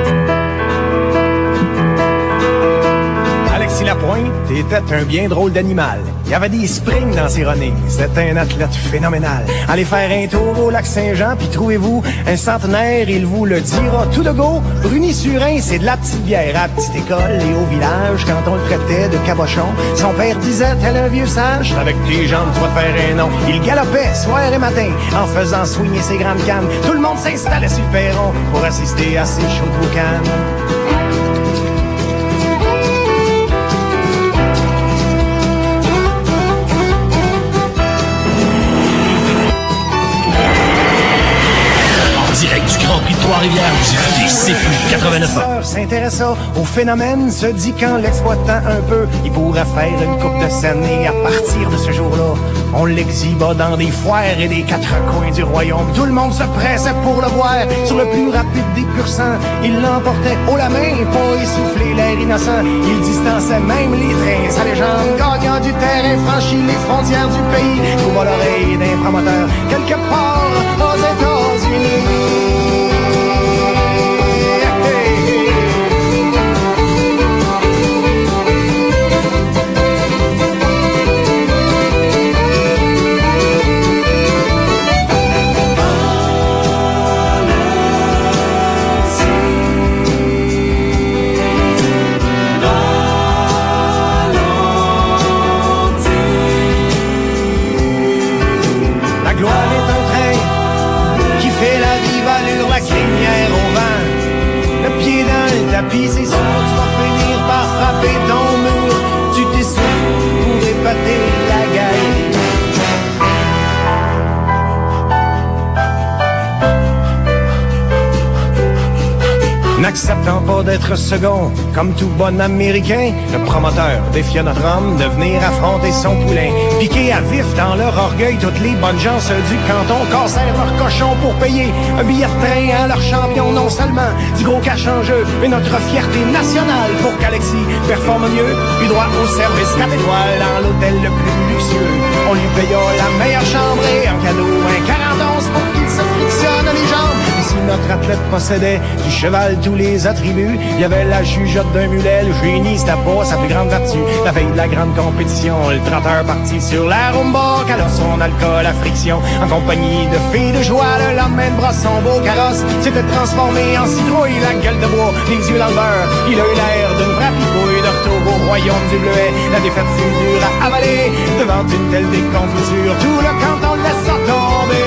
Alexis Lapointe était un bien drôle d'animal. Il y avait des springs dans ses runnings. C'était un athlète phénoménal. Allez faire un tour au lac Saint-Jean, puis trouvez-vous un centenaire, il vous le dira tout de go. Bruni-sur-Ain, c'est de la petite bière à petite école et au village, quand on le traitait de cabochon. Son père disait, tel un vieux sage, avec tes jambes, tu vas te faire un nom. Il galopait soir et matin, en faisant swinger ses grandes cannes. Tout le monde s'installait sur le perron pour assister à ses shows de boucan. Direct du Grand Prix de Trois-Rivières, vous écoutez CFU 89.1. S'intéressa au phénomène, se dit qu'en l'exploitant un peu, il pourrait faire une coupe de scène et à partir de ce jour-là, on l'exhiba dans des foires et des quatre coins du royaume. Tout le monde se pressait pour le voir sur le plus rapide des pur sang. Il l'emportait haut la main pour essouffler l'air innocent. Il distançait même les trains. Sa légende, gagnant du terrain, franchit les frontières du pays, trouva l'oreille d'un promoteur quelque part aux États-Unis. Puis c'est sûr, tu vas finir par frapper ton mur. Tu t'essouffles pour épater la gueule. N'acceptant pas d'être second, comme tout bon Américain, le promoteur défia notre homme de venir affronter son poulain. Piqués à vif dans leur orgueil, toutes les bonnes gens du canton cassèrent leur cochon pour payer un billet de train à leur champion. Non seulement du gros cash en jeu, mais notre fierté nationale pour qu'Alexis performe mieux. Eut droit au service 4 étoiles dans l'hôtel le plus luxueux. On lui paya la meilleure chambre et en cadeau un 40 pour qu'il se frictionne les jambes. Et si notre athlète possédait du cheval tous les attributs, il y avait la jugeote d'un mulet, le génie c'était pas sa plus grande vertu. La veille de la grande compétition, le trotteur parti sur la rumba, cala son alcool à friction, en compagnie de filles de joie. Le lendemain de brosse, son beau carrosse s'était transformé en citrouille, la gueule de bois, les yeux dans le beurre. Il a eu l'air d'une vraie picouille. De retour au royaume du bleuet, la défaite fut dure à avaler. Devant une telle déconfiture, tout le canton laissa tomber.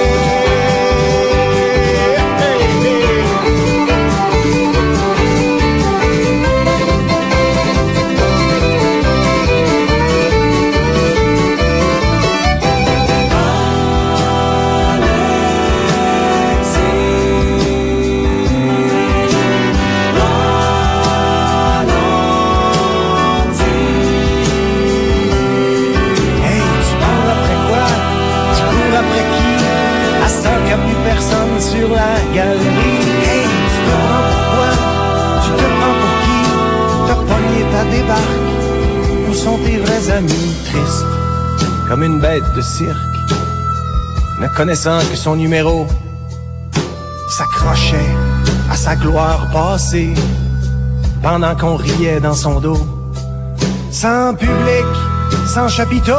Sur la galerie, hey, tu te prends pourquoi? Tu te prends pour qui? T'as pogné ta débarque? Où sont tes vrais amis? Triste, comme une bête de cirque, ne connaissant que son numéro, s'accrochait à sa gloire passée, pendant qu'on riait dans son dos. Sans public, sans chapiteau,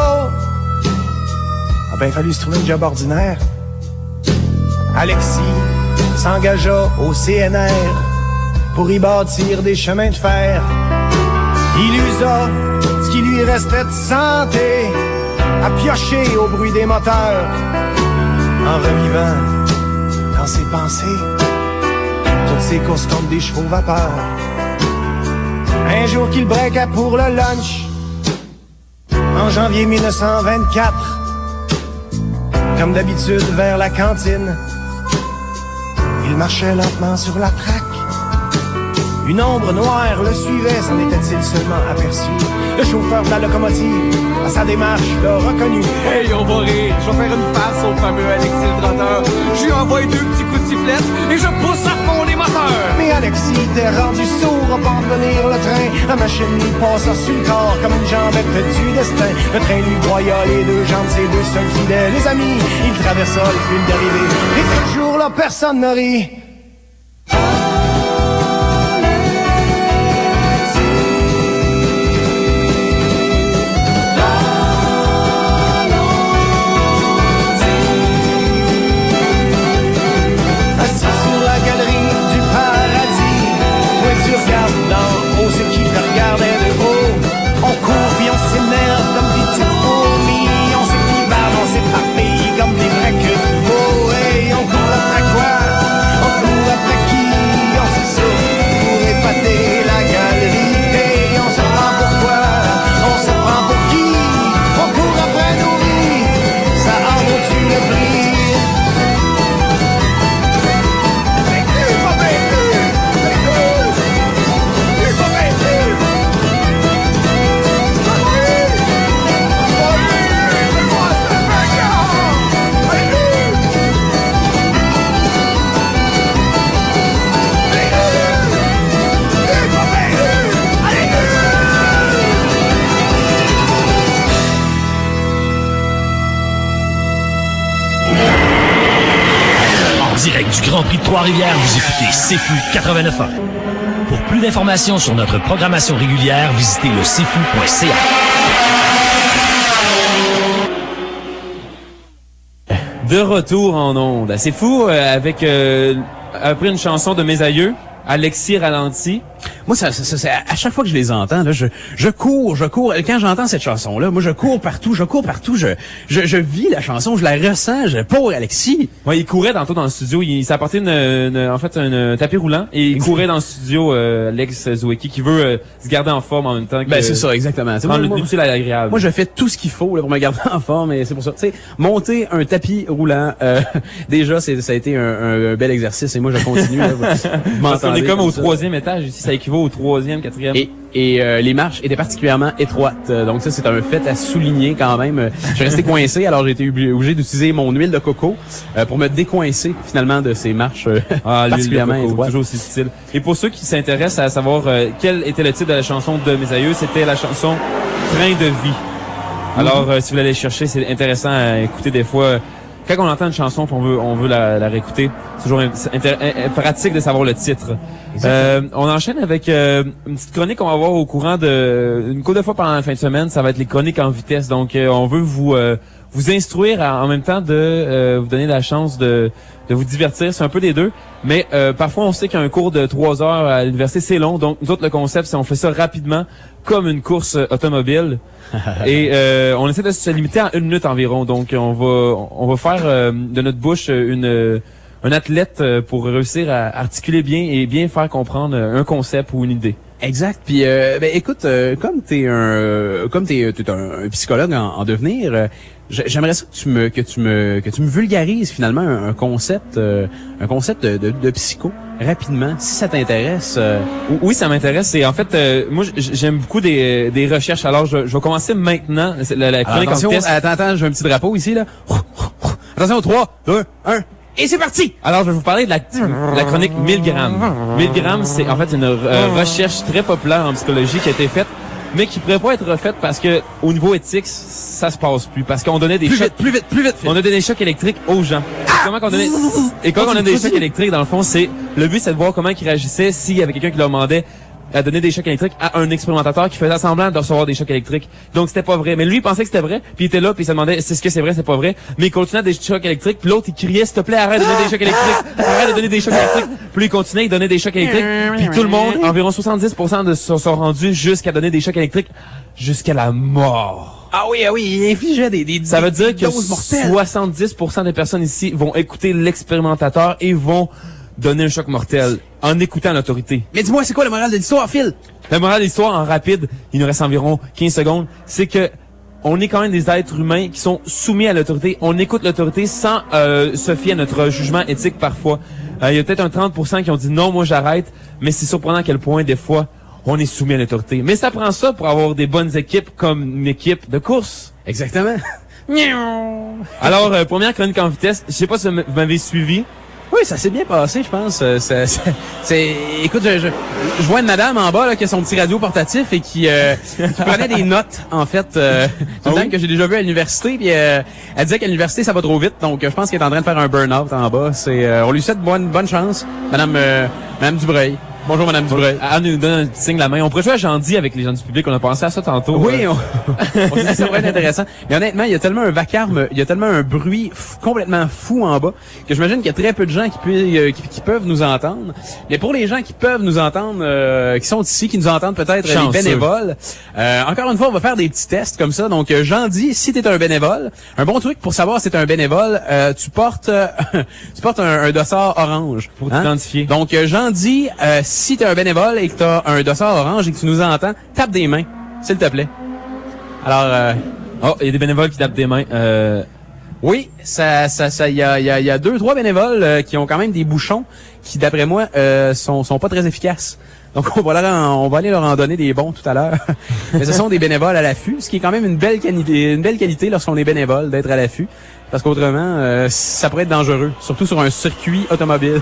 a ben fallu se trouver un job ordinaire. Alexis s'engagea au CNR pour y bâtir des chemins de fer. Il usa ce qui lui restait de santé à piocher au bruit des moteurs, en revivant dans ses pensées toutes ses courses contre des chevaux vapeur. Un jour qu'il breaka pour le lunch, en janvier 1924, comme d'habitude vers la cantine, il marchait lentement sur la traque. Une ombre noire le suivait, s'en était-il seulement aperçu? Le chauffeur de la locomotive, à sa démarche, l'a reconnu. Hey, on va rire, je vais faire une face au fameux Alexis le trotteur. Je lui envoie 2 petits coups de sifflette et je pousse à fond les moteurs. Mais Alexis était rendu sourd au bord de venir le train. La machine lui passa sur le corps comme une jambette du destin. Le train lui broya les 2 jambes, ses 2 seuls fidèles. Les amis, il traversa le fil d'arrivée. Et ce jour-là, personne ne rit. Direct du Grand Prix de Trois-Rivières, vous écoutez CFU 89.1. Pour plus d'informations sur notre programmation régulière, visitez le cfu.ca. De retour en ondes. C'est fou, avec après une chanson de mes aïeux, Alexis Ralenti. Moi, ça, à chaque fois que je les entends, là, je cours. Quand j'entends cette chanson-là, moi, je cours partout. Je vis la chanson, je la ressens. Pour Alexis. Ouais, il courait tantôt dans le studio. Il s'est apporté un tapis roulant et il courait dans le studio, Alex Zoueki, qui veut se garder en forme en même temps que. Ben, c'est ça, exactement. Rendre l'utile à l'agréable. Moi, je fais tout ce qu'il faut là, pour me garder en forme, et c'est pour ça. Tu sais, monter un tapis roulant, déjà, ça a été un bel exercice, et moi, je continue. Là, parce qu'on est comme au 3e étage ici, ça équivaut au 3e, 4e. Et les marches étaient particulièrement étroites. Donc ça, c'est un fait à souligner quand même. Je suis resté coincé, alors j'ai été obligé d'utiliser mon huile de coco pour me décoincer finalement de ces marches particulièrement étroites. Toujours aussi utile. Et pour ceux qui s'intéressent à savoir quel était le titre de la chanson de mes aïeux, c'était la chanson Train de vie. Alors, si vous voulez aller chercher, c'est intéressant à écouter des fois. Quand on entend une chanson et on veut la réécouter, c'est toujours pratique de savoir le titre. On enchaîne avec une petite chronique qu'on va avoir au courant une couple de fois pendant la fin de semaine. Ça va être les chroniques en vitesse. Donc, on veut vous instruire en même temps de vous donner la chance de vous divertir. C'est un peu des deux. Mais parfois, on sait qu'un cours de 3 heures à l'université, c'est long. Donc, nous autres, le concept, c'est on fait ça rapidement, comme une course automobile. Et on essaie de se limiter à 1 minute environ. Donc, on va faire de notre bouche un athlète pour réussir à articuler bien et bien faire comprendre un concept ou une idée. Exact. Puis écoute, comme t'es un psychologue en devenir, j'aimerais ça que tu me vulgarises finalement un concept de psycho rapidement, si ça t'intéresse. Oui, ça m'intéresse. Et en fait, moi, j'aime beaucoup des recherches. Alors, je vais commencer maintenant. La chronique en vitesse. Attends, j'ai un petit drapeau ici là. Attention, 3, 2, 1. Et c'est parti! Alors, je vais vous parler de la chronique 1000 grammes. 1000 grammes, c'est en fait une recherche très populaire en psychologie qui a été faite, mais qui pourrait pas être refaite parce que au niveau éthique, ça se passe plus. Parce qu'on donnait des chocs. Plus vite. On donnait des chocs électriques aux gens. Et quand on a des chocs électriques, dans le fond, le but, c'est de voir comment ils réagissaient s'il y avait quelqu'un qui leur demandait à donner des chocs électriques à un expérimentateur qui faisait semblant de recevoir des chocs électriques. Donc c'était pas vrai. Mais lui, il pensait que c'était vrai, puis il était là, puis il se demandait c'est ce que c'est vrai, c'est pas vrai. Mais il continuait à des chocs électriques, puis l'autre il criait s'il te plaît, arrête de donner des chocs électriques. Arrête de donner des chocs électriques. Puis il continuait, il donnait des chocs électriques. Puis tout le monde, environ 70% de se sont rendus jusqu'à donner des chocs électriques jusqu'à la mort. Ah oui, il infligeait des ça veut dire que doses mortelles. 70% des personnes ici vont écouter l'expérimentateur et vont donner un choc mortel en écoutant l'autorité. Mais dis-moi, c'est quoi le moral de l'histoire, Phil? La morale de l'histoire, en rapide, il nous reste environ 15 secondes, c'est que on est quand même des êtres humains qui sont soumis à l'autorité. On écoute l'autorité sans se fier à notre jugement éthique parfois. Il y a peut-être un 30% qui ont dit non, moi j'arrête, mais c'est surprenant à quel point des fois on est soumis à l'autorité. Mais ça prend ça pour avoir des bonnes équipes comme une équipe de course. Exactement. Alors, première chronique en vitesse, je sais pas si vous m'avez suivi. Oui, ça s'est bien passé, je pense. Écoute, je vois une madame en bas là, qui a son petit radio portatif et qui prenait des notes, en fait. C'est une dame que j'ai déjà vue à l'université, puis elle disait qu'à l'université, ça va trop vite, donc je pense qu'elle est en train de faire un burn-out en bas. On lui souhaite bonne chance, Madame Dubreuil. Bonjour, Madame Dubreuil. Elle nous donne un petit signe de la main. On pourrait jouer à Jandy avec les gens du public. On a pensé à ça tantôt. Oui, on s'est dit que ça pourrait être intéressant. Mais honnêtement, il y a tellement un vacarme, il y a tellement un bruit complètement fou en bas que j'imagine qu'il y a très peu de gens qui peuvent nous entendre. Mais pour les gens qui peuvent nous entendre, qui sont ici, qui nous entendent peut-être les bénévoles, encore une fois, on va faire des petits tests comme ça. Donc, Jandy, si t'es un bénévole, un bon truc pour savoir si t'es un bénévole, tu portes un dossard orange. Pour t'identifier. Donc, Jandy, si t'es un bénévole et que t'as un dossard orange et que tu nous entends, tape des mains, s'il te plaît. Alors, il y a des bénévoles qui tapent des mains. Oui, il y a 2-3 bénévoles qui ont quand même des bouchons qui, d'après moi, sont pas très efficaces. Donc, on va aller leur en donner des bons tout à l'heure. Mais ce sont des bénévoles à l'affût, ce qui est quand même une belle qualité lorsqu'on est bénévole d'être à l'affût. Parce qu'autrement, ça pourrait être dangereux, surtout sur un circuit automobile.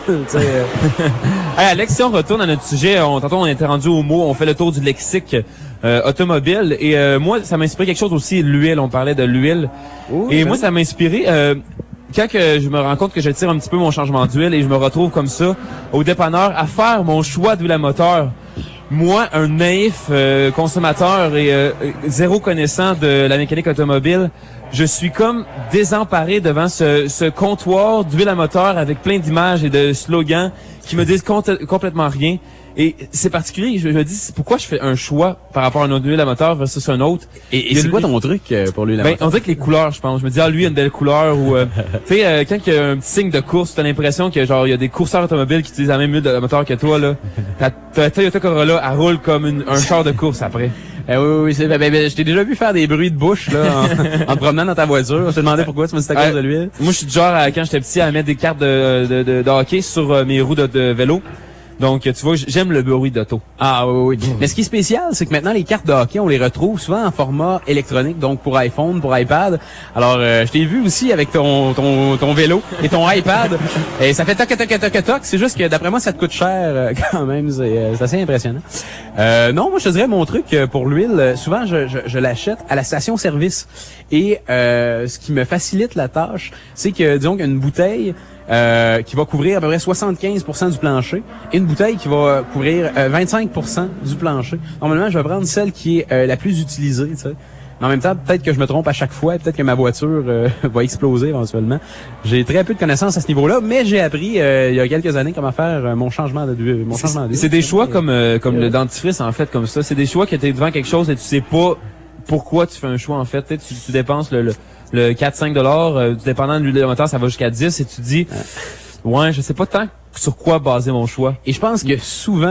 Hey Alex, si on retourne à notre sujet, tantôt on était rendu au mot, on fait le tour du lexique automobile. Et moi, ça m'a inspiré quelque chose aussi, l'huile. On parlait de l'huile. Moi, ça m'a inspiré... quand que je me rends compte que je tire un petit peu mon changement d'huile et je me retrouve comme ça au dépanneur à faire mon choix d'huile à moteur. Moi, un naïf consommateur et zéro connaissant de la mécanique automobile, je suis comme désemparé devant ce comptoir d'huile à moteur avec plein d'images et de slogans qui me disent complètement rien. Et c'est particulier, je me dis, pourquoi je fais un choix par rapport à une huile à moteur versus un autre. Et c'est quoi ton truc pour l'huile à moteur? On dirait que les couleurs, je pense. Je me dis, lui, il a une belle couleur. Ou tu sais, quand il y a un petit signe de course, t'as l'impression que genre il y a des courseurs automobiles qui utilisent la même huile à moteur que toi, là. Ta Toyota Corolla, elle roule comme un char de course après. Oui, je t'ai déjà vu faire des bruits de bouche là en te promenant dans ta voiture. Je te demandais pourquoi, tu me dis à cause de l'huile. Moi, je suis du genre, quand j'étais petit, à mettre des cartes de hockey sur mes roues de vélo. Donc, tu vois, j'aime le bruit d'auto. Ah oui. Mais ce qui est spécial, c'est que maintenant, les cartes de hockey, on les retrouve souvent en format électronique, donc pour iPhone, pour iPad. Alors, je t'ai vu aussi avec ton vélo et ton iPad. Et ça fait toc, toc, toc, toc, toc. C'est juste que, d'après moi, ça te coûte cher quand même. C'est assez impressionnant. Non, moi, je te dirais, mon truc pour l'huile, souvent, je l'achète à la station-service. Et ce qui me facilite la tâche, c'est que, disons qu'une bouteille... qui va couvrir à peu près 75% du plancher, et une bouteille qui va couvrir 25% du plancher. Normalement, je vais prendre celle qui est la plus utilisée, tu sais. Mais en même temps, peut-être que je me trompe à chaque fois, et peut-être que ma voiture va exploser éventuellement. J'ai très peu de connaissances à ce niveau-là, mais j'ai appris il y a quelques années comment faire mon changement d'huile. C'est des choix comme le dentifrice, en fait, comme ça. C'est des choix que t'es devant quelque chose et tu sais pas pourquoi tu fais un choix, en fait. Tu dépenses le 4-5 $, dépendant de l'huile de moteur, ça va jusqu'à 10, et tu dis, ouais, je sais pas tant sur quoi baser mon choix. Et je pense que souvent,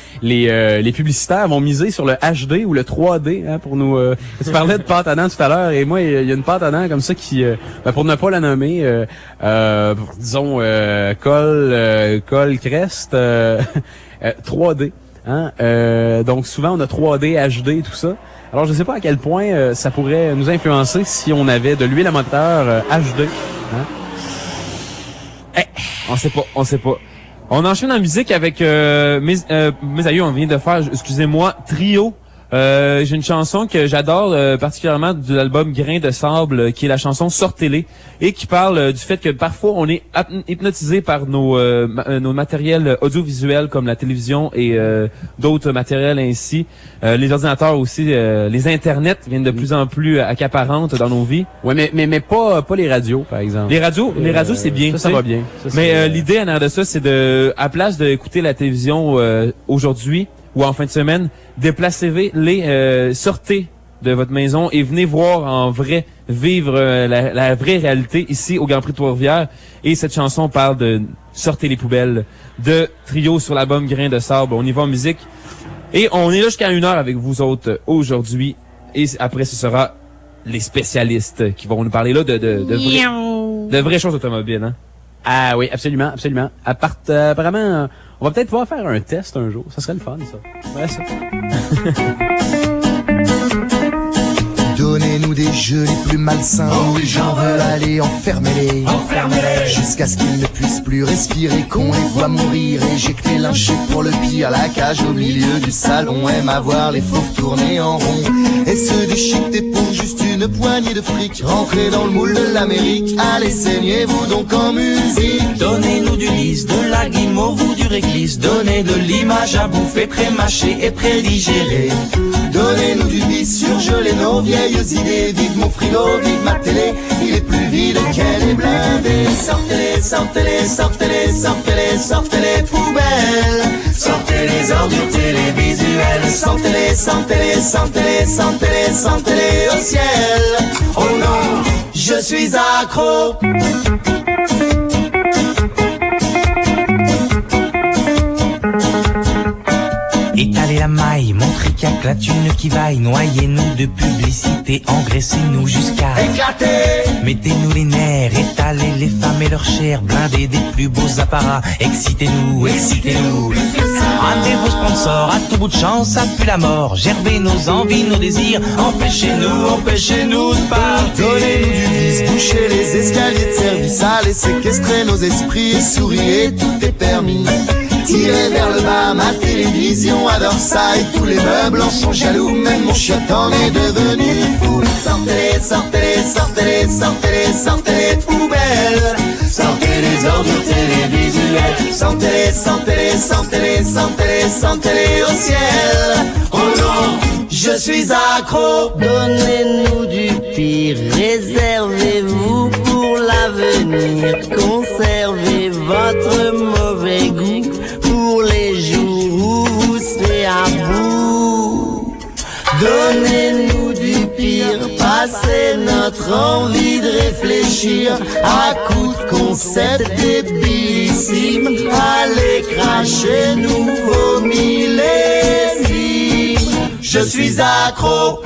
les publicitaires vont miser sur le HD ou le 3D, hein, pour nous, tu parlais de pâte à dents tout à l'heure, et moi, il y a une pâte à dents comme ça qui, pour ne pas la nommer, disons, Col Crest, 3D, hein, donc souvent on a 3D, HD, tout ça. Alors, je sais pas à quel point ça pourrait nous influencer si on avait de l'huile à moteur HD. Hein? On sait pas. On enchaîne en musique avec mes aïeux, on vient de faire, excusez-moi, Trio. J'ai une chanson que j'adore particulièrement de l'album Grain de sable, qui est la chanson Sortez-les, et qui parle du fait que parfois on est hypnotisé par nos matériels audiovisuels comme la télévision et d'autres matériels ainsi. Les ordinateurs aussi, les internets viennent de plus en plus accaparantes dans nos vies. Ouais, mais pas les radios, par exemple. Les radios c'est bien. Ça va bien. Mais l'idée en arrière de ça, c'est à place d'écouter la télévision aujourd'hui ou en fin de semaine, déplacez-les, sortez de votre maison et venez voir en vrai, vivre la vraie réalité ici au Grand Prix de Trois-Rivières. Et cette chanson parle de Sortez les poubelles de Trio sur l'album Grain de sable. On y va en musique. Et on est là jusqu'à 1h avec vous autres aujourd'hui. Et après, ce sera les spécialistes qui vont nous parler là de vraies choses automobiles, hein? Ah oui, absolument, absolument. Apparemment, on va peut-être pouvoir faire un test un jour. Ça serait le fun, ça. Ouais, ça. Donnez-nous des jeux les plus malsains. Oh oui, j'en veux. Allez, enfermez-les. Enfermez-les. Jusqu'à ce qu'ils ne puissent plus respirer, qu'on les voit mourir, éjectés, lynchés pour le pire. La cage au milieu du salon aime à voir les fauves tourner en rond et se déchiqueter pour juste une poignée de fric. Rentrez dans le moule de l'Amérique. Allez, saignez-vous donc en musique. Donnez-nous du lys, de la guimauve ou du réglisse. Donnez de l'image à bouffer, pré-mâché et pré-digéré. Donnez-nous du bis, surgelez nos vieilles idées. Vive mon frigo, vive ma télé, il est plus vide qu'elle est blindée. Sortez-les, sortez-les, sortez-les, sortez-les, sortez-les poubelles. Sortez les ordures télévisuelles. Sortez-les, sortez-les, sortez-les, sortez-les, sortez-les au ciel. Oh non, je suis accro. Étalez la maille, montrez qu'il y a que la thune qui vaille. Noyez-nous de publicité, engraissez-nous jusqu'à éclater. Mettez-nous les nerfs, étalez les femmes et leur chair. Blindez des plus beaux apparats, excitez-nous, excitez-nous. Ramenez vos sponsors, à tout bout de champ, ça pue la mort. Gerbez nos envies, nos désirs, empêchez-nous, empêchez-nous de partir. Donnez-nous du vice, bouchez les escaliers de service. Allez séquestrer nos esprits, souriez, tout est permis. Tirez vers le bas, ma télévision adore ça et tous les meubles en sont jaloux, même mon chiotte en est devenu fou. Sortez-les, sortez-les, sortez-les, sortez-les, sortez-les poubelles. Sortez les ordures télévisuelles. Sortez-les, sortez-les, sortez-les, sortez-les, sortez-les au ciel. Oh non, je suis accro. Donnez-nous du pire, réservez-vous pour l'avenir. Conservez votre mauvais goût pour les jours où vous serez à bout. Donnez-nous du pire, passez notre envie de réfléchir à coups de concept débilissime. Allez cracher nous vos millésimes. Je suis accro.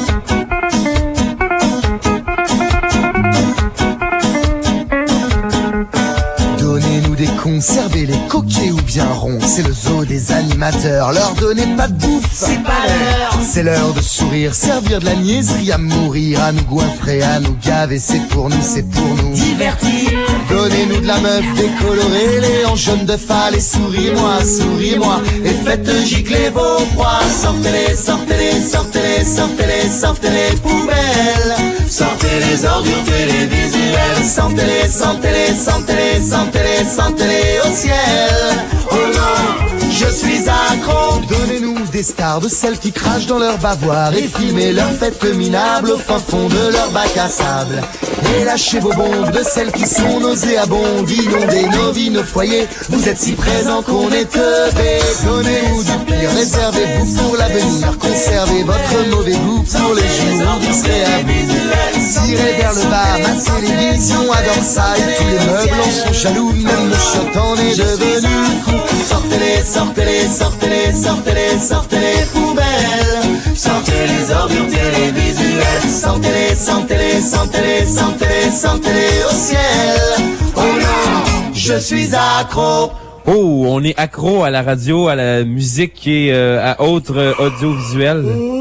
Donnez-nous des conservés, les coquets ou bien ronds. C'est le zoo des animateurs, leur donnez pas de bouffe. C'est pas l'heure. C'est l'heure de sourire, servir de la niaiserie à mourir, à nous goinfrer, à nous gaver. C'est pour nous, c'est pour nous Divertir. Donnez-nous de la meuf décolorée, les hanches jaunes de phallus, et souriez-moi, et faites gicler vos proies. Sortez-les, sortez-les, sortez-les, sortez-les, sortez-les poubelles. Sortez les ordures télévisuelles. Sortez-les, sortez-les, sortez-les, sortez-les, sortez-les au ciel. Oh non, je suis accro. Donnez-nous des stars, de celles qui crachent dans leur bavoir et filmez leurs fêtes minables au fin fond de leur bac à sable. Et lâchez vos bombes de celles qui sont nauséabondes, inondez nos vies, nos foyers. Vous êtes si présents qu'on est teubés. Donnez-nous du pire, réservez-vous pour l'avenir. Conservez votre mauvais goût pour les jours où vous serez à bout. Tirez vers le bas, ma télévision adore ça et tous les meubles en sont jaloux. Même le chiotte en est devenu fou. Sortez-les, sortez-les, sortez-les, sortez-les, sortez-les poubelles. Sortez les ordures télévisuelles. Sortez-les, sortez-les, sortez-les, sortez-les, sortez-les au ciel. Oh non, je suis accro. Oh, on est accro à la radio, à la musique et à autres audiovisuels.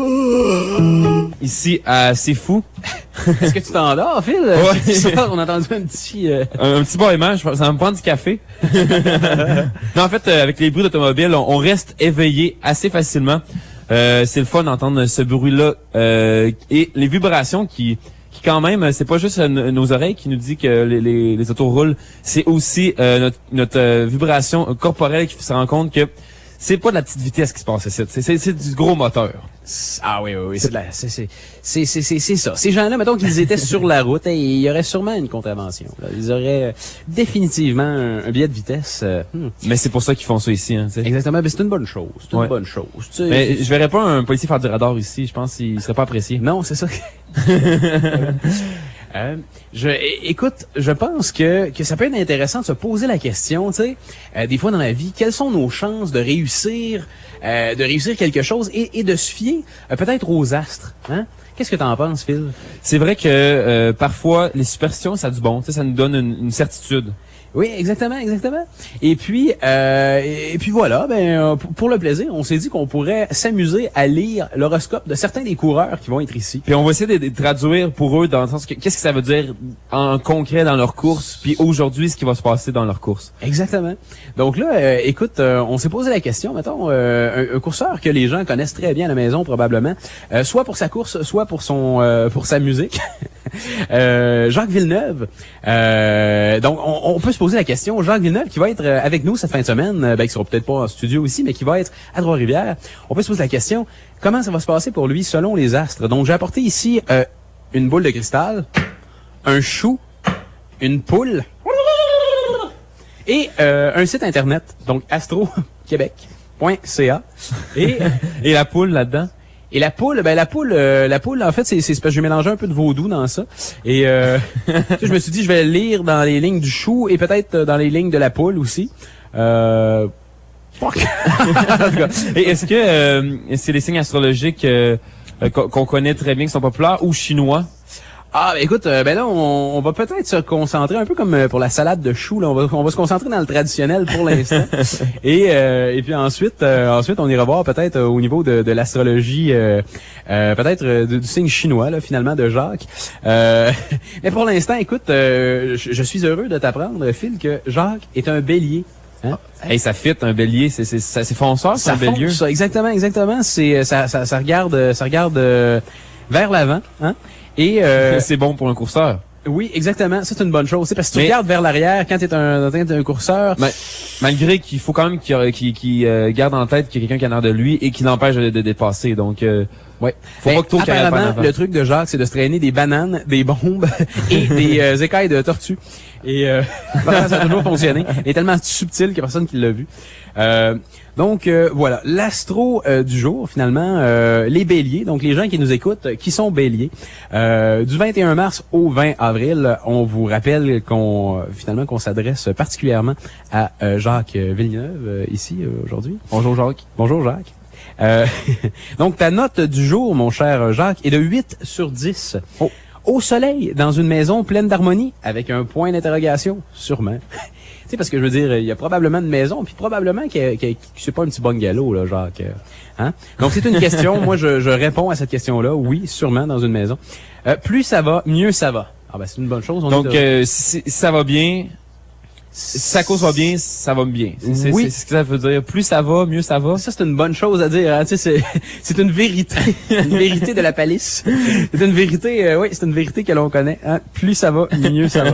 Ici, à C'est Fou. Est-ce que tu t'endors, Phil? Ouais. On a entendu un petit... Un petit bâillement, ça va me prendre du café. Non, en fait, avec les bruits d'automobile, on reste éveillé assez facilement. C'est le fun d'entendre ce bruit-là et les vibrations qui quand même, c'est pas juste nos oreilles qui nous dit que les autos roulent, c'est aussi notre vibration corporelle qui se rend compte que c'est pas de la petite vitesse qui se passe ici, c'est du gros moteur. Ah oui, c'est ça. Ces gens-là, mettons qu'ils étaient sur la route, et il y aurait sûrement une contravention. Là. Ils auraient définitivement un biais de vitesse. Mais c'est pour ça qu'ils font ça ici, hein, tu sais. Exactement, mais c'est une bonne chose. C'est une bonne chose. Tu sais, mais je verrais pas un policier faire du radar ici. Je pense qu'il serait pas apprécié. Non, c'est ça. Écoute, je pense que ça peut être intéressant de se poser la question, tu sais, des fois dans la vie, quelles sont nos chances de réussir quelque chose et de se fier peut-être aux astres, hein? Qu'est-ce que t'en penses, Phil? C'est vrai que parfois, les superstitions, ça a du bon. Tu sais, ça nous donne une certitude. Oui, exactement. Et puis voilà, pour le plaisir, on s'est dit qu'on pourrait s'amuser à lire l'horoscope de certains des coureurs qui vont être ici. Puis on va essayer de traduire pour eux dans le sens que qu'est-ce que ça veut dire en concret dans leur course, puis aujourd'hui ce qui va se passer dans leur course. Exactement. Donc là, écoute, on s'est posé la question, mettons, un courseur que les gens connaissent très bien à la maison probablement, soit pour sa course, soit pour pour sa musique. Jacques Villeneuve. Donc on peut se poser la question, Jacques Villeneuve qui va être avec nous cette fin de semaine, qui sera peut-être pas en studio aussi, mais qui va être à Trois-Rivières. On peut se poser la question, comment ça va se passer pour lui selon les astres? Donc j'ai apporté ici une boule de cristal, un chou, une poule et un site internet, donc astroquebec.ca et la poule là-dedans. Et la poule, en fait, c'est parce que j'ai mélangé un peu de vaudou dans ça. Et je me suis dit, je vais lire dans les lignes du chou et peut-être dans les lignes de la poule aussi. Et est-ce que c'est les signes astrologiques qu'on connaît très bien, qui sont populaires, ou chinois? Ah, écoute, là, on va peut-être se concentrer un peu comme pour la salade de choux. Là, on va se concentrer dans le traditionnel pour l'instant. Et puis ensuite, on ira voir peut-être au niveau de l'astrologie, peut-être du signe chinois, là, finalement, de Jacques. Mais pour l'instant, écoute, je suis heureux de t'apprendre, Phil, que Jacques est un bélier. Hein? Hey, ça fit, un bélier, c'est fonceur, c'est un bélier. Ça, exactement. C'est ça regarde vers l'avant, hein? Et c'est bon pour un courseur. Oui, exactement. Ça, c'est une bonne chose. C'est parce que tu regardes vers l'arrière quand t'es un courseur. Mais, malgré qu'il faut quand même qu'il garde en tête qu'il y a quelqu'un qui a l'air de lui et qui l'empêche de dépasser. Donc, ouais. Faut pas que tout apparemment, le truc de Jacques, c'est de se traîner des bananes, des bombes et des écailles de tortue. Et ça a toujours fonctionné. Il est tellement subtil qu'il y a personne qui l'a vu. Donc voilà, l'astro du jour finalement, les béliers, donc les gens qui nous écoutent, qui sont béliers. Du 21 mars au 20 avril, on vous rappelle qu'on s'adresse particulièrement à Jacques Villeneuve ici aujourd'hui. Bonjour Jacques. Bonjour Jacques. Donc ta note du jour, mon cher Jacques, est de 8 sur 10. Oh. Au soleil, dans une maison pleine d'harmonie, avec un point d'interrogation, sûrement. Tu sais, parce que je veux dire, il y a probablement une maison, puis probablement que c'est pas un petit bungalow, là, Jacques. Hein? Donc, c'est une question. Moi, je réponds à cette question-là. Oui, sûrement, dans une maison. Plus ça va, mieux ça va. Ah ben, c'est une bonne chose. Donc, si ça va bien, si sa course va bien, ça va bien. Oui. C'est ce que ça veut dire. Plus ça va, mieux ça va. Ça, c'est une bonne chose à dire. Hein? Tu sais, c'est une vérité. Une vérité de la palisse. C'est une vérité, oui, c'est une vérité que l'on connaît. Hein? Plus ça va, mieux ça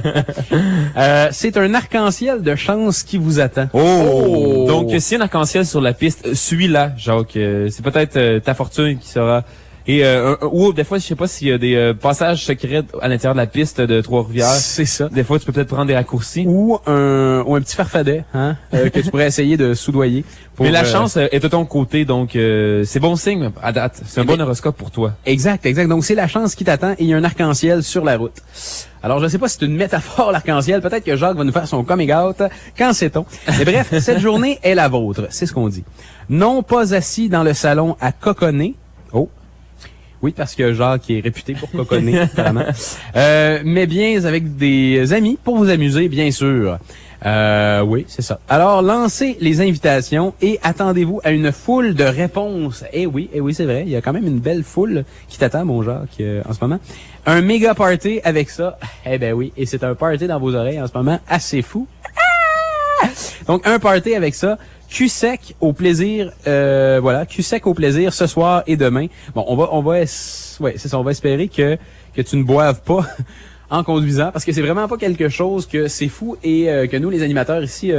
va. C'est un arc-en-ciel de chance qui vous attend. Oh! Donc, s'il y a un arc-en-ciel sur la piste, suis-la, Jacques. C'est peut-être ta fortune qui sera... Et ou des fois, je sais pas s'il y a des passages secrets à l'intérieur de la piste de Trois-Rivières. C'est ça. Des fois, tu peux peut-être prendre des raccourcis. Ou un petit farfadet, hein, que tu pourrais essayer de soudoyer. Mais la chance est de ton côté, donc c'est bon signe à date. C'est un bon horoscope pour toi. Exact. Donc c'est la chance qui t'attend et il y a un arc-en-ciel sur la route. Alors je sais pas si c'est une métaphore l'arc-en-ciel, peut-être que Jacques va nous faire son coming out. Quand sait-on? Mais bref, cette journée est la vôtre, c'est ce qu'on dit. Non pas assis dans le salon à coconner. Oh. Oui, parce que Jacques est réputé pour coconner, apparemment. Mais bien avec des amis pour vous amuser, bien sûr. Oui, c'est ça. Alors, lancez les invitations et attendez-vous à une foule de réponses. Eh oui, c'est vrai. Il y a quand même une belle foule qui t'attend, mon Jacques, en ce moment. Un méga party avec ça. Eh ben oui, et c'est un party dans vos oreilles en ce moment assez fou. Donc, un party avec ça. Cul sec au plaisir, voilà, cul sec au plaisir ce soir et demain. Bon, on va espérer que tu ne boives pas en conduisant, parce que c'est vraiment pas quelque chose que c'est fou et que nous les animateurs ici,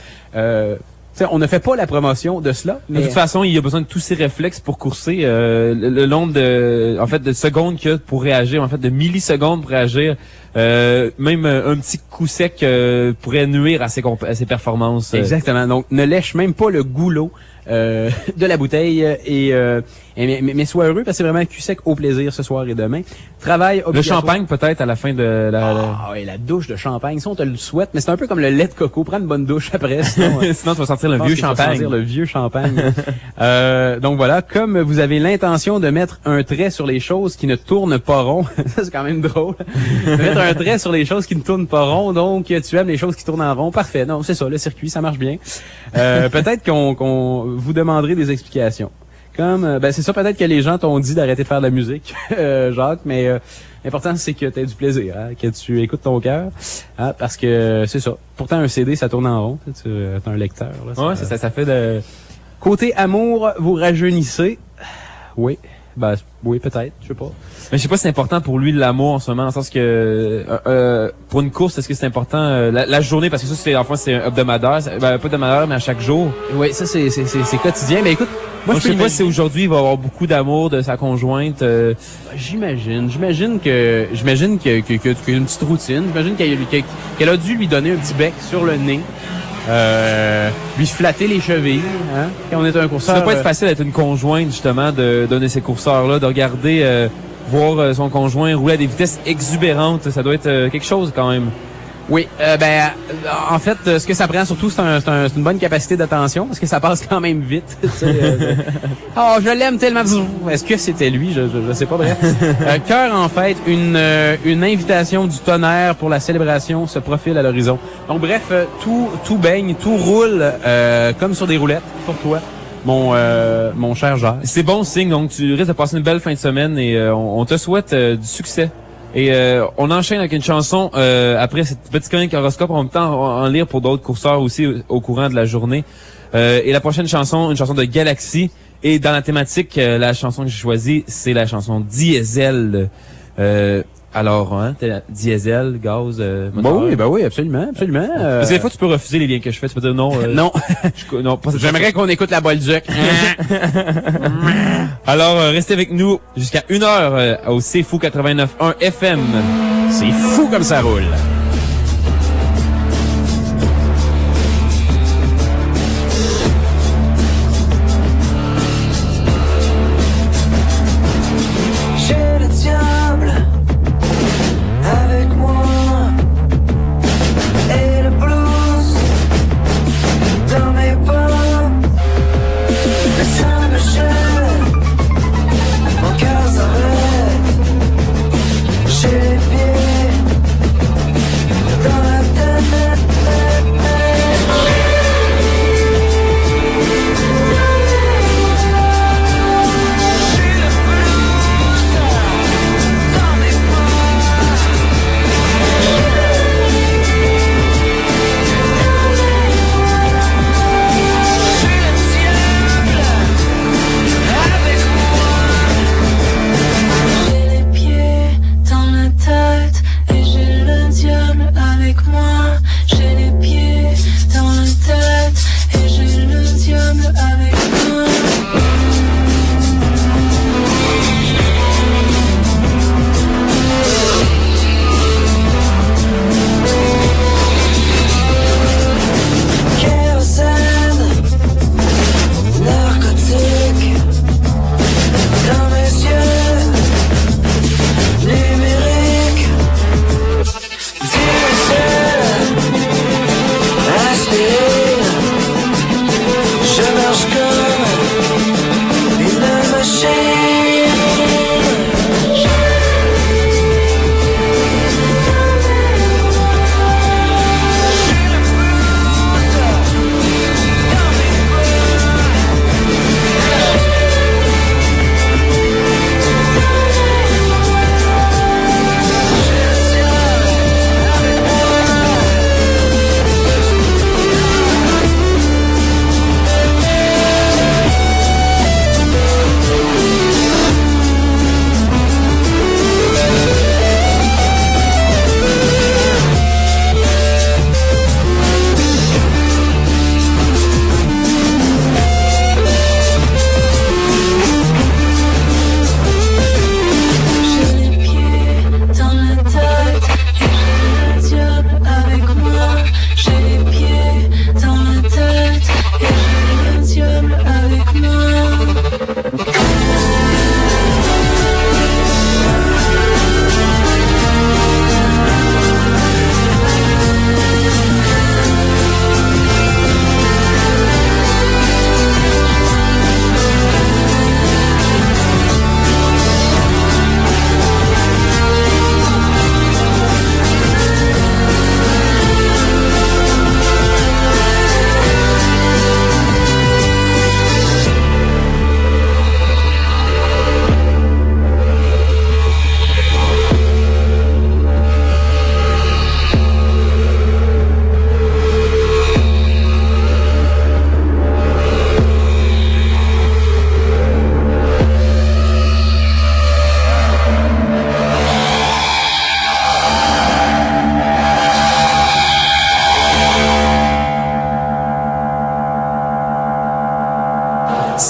on ne fait pas la promotion de cela. Mais... De toute façon, il y a besoin de tous ces réflexes pour courser. Le nombre de secondes qu'il y a pour réagir, en fait, de millisecondes pour réagir. Même un petit coup sec pourrait nuire à ses performances. Exactement. Donc, ne lèche même pas le goulot de la bouteille mais sois heureux parce que c'est vraiment cul-sec au plaisir ce soir et demain. Travail Le obligatoire. champagne, peut-être, à la fin de Ah ouais, la douche de champagne, ça on te le souhaite, mais c'est un peu comme le lait de coco. Prends une bonne douche après, sinon, Sinon, tu vas sentir le je pense vieux que tu vas champagne. sentir le vieux champagne. Donc voilà, comme vous avez l'intention de mettre un trait sur les choses qui ne tournent pas rond, ça c'est quand même drôle. De mettre un trait sur les choses qui ne tournent pas rond, donc tu aimes les choses qui tournent en rond, parfait. Non, c'est ça, le circuit, ça marche bien. Peut-être qu'on vous demanderait des explications. Comme, c'est ça, peut-être que les gens t'ont dit d'arrêter de faire de la musique, Jacques, mais l'important c'est que tu aies du plaisir, hein, que tu écoutes ton cœur, hein, parce que c'est ça. Pourtant, un CD, ça tourne en rond, tu es un lecteur. Là, Ouais, ça fait de... Côté amour, vous rajeunissez. Oui, oui, peut-être, je sais pas. Mais je sais pas si c'est important pour lui l'amour en ce moment, dans le sens que pour une course, est-ce que c'est important la journée, parce que ça c'est enfin c'est hebdomadaire, pas hebdomadaire mais à chaque jour. Oui, ça c'est quotidien. Mais écoute, moi je sais pas si aujourd'hui il va avoir beaucoup d'amour de sa conjointe. J'imagine qu'il y a une petite routine. J'imagine qu'elle a dû lui donner un petit bec sur le nez. Lui flatter les chevilles, hein, quand on est un courseur. Ça doit pas être facile d'être une conjointe, justement, de donner ces courseurs-là, de regarder, voir son conjoint rouler à des vitesses exubérantes. Ça doit être quelque chose, quand même. Oui, en fait, ce que ça prend surtout, c'est une bonne capacité d'attention, parce que ça passe quand même vite. Oh, je l'aime tellement. Est-ce que c'était lui? Je sais pas, bref. Cœur en fête, une invitation du tonnerre pour la célébration se profile à l'horizon. Donc bref, tout baigne, tout roule comme sur des roulettes pour toi. Mon cher Jacques. C'est bon signe, donc tu risques de passer une belle fin de semaine et on te souhaite du succès. Et on enchaîne avec une chanson après cette petite chronique horoscope, en même temps en lire pour d'autres courseurs aussi au courant de la journée. Et la prochaine chanson, une chanson de Galaxy. Et dans la thématique, la chanson que j'ai choisie, c'est la chanson Diesel. Alors, hein, diesel, gaz, moteur. Oui, absolument. Parce que des fois, tu peux refuser les liens que je fais. Tu peux dire non. Non. Non, pas J'aimerais qu'on écoute la Bolduc. Alors, restez avec nous jusqu'à 1h au C'est Fou 89.1 FM. C'est fou comme ça roule. J'ai le diable avec moi et le blues dans mes pas. Le sang me gèle, mon cœur s'arrête. J'ai les pieds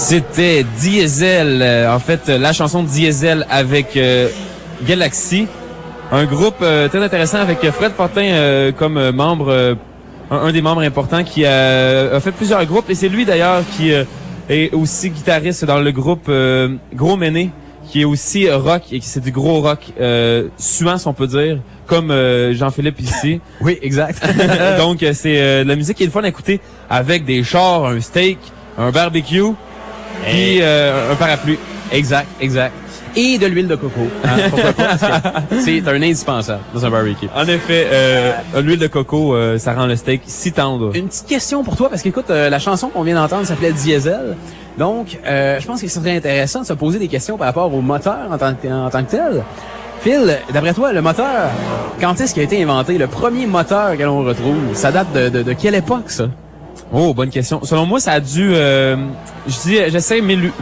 C'était Diesel, en fait, la chanson Diesel avec Galaxy. Un groupe très intéressant avec Fred Fortin comme membre, un des membres importants qui a fait plusieurs groupes. Et c'est lui d'ailleurs qui est aussi guitariste dans le groupe Gros Méné, qui est aussi rock et qui c'est du gros rock suant, si on peut dire, comme Jean-Philippe ici. Oui, exact. Donc c'est de la musique qui est le fun à écouter avec des chars, un steak, un barbecue et un parapluie. Exact. Et de l'huile de coco. Hein, pourquoi pas? Parce que c'est un indispensable dans un barbecue. En effet, l'huile de coco, ça rend le steak si tendre. Une petite question pour toi, parce qu'écoute, la chanson qu'on vient d'entendre s'appelait Diesel. Donc, je pense que ce serait intéressant de se poser des questions par rapport au moteur en tant que tel. Phil, d'après toi, le moteur, quand est-ce qu'il a été inventé? Le premier moteur que l'on retrouve, ça date de quelle époque, ça? Oh, bonne question. Selon moi, ça a dû, j'essaie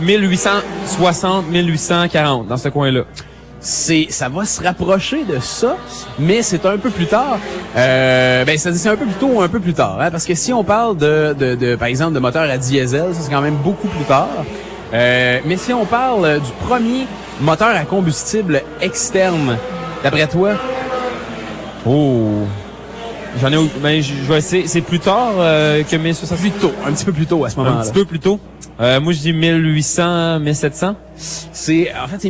1860, 1840, dans ce coin-là. Ça va se rapprocher de ça, mais c'est un peu plus tard. C'est un peu plus tôt ou un peu plus tard, hein, parce que si on parle de par exemple, de moteur à diesel, ça c'est quand même beaucoup plus tard. Mais si on parle du premier moteur à combustible externe, d'après toi? Oh... J'en ai, je vais essayer. C'est plus tard que 1860. Plus tôt, un petit peu plus tôt à ce moment-là. Un petit peu plus tôt. Moi, je dis 1800, 1700. C'est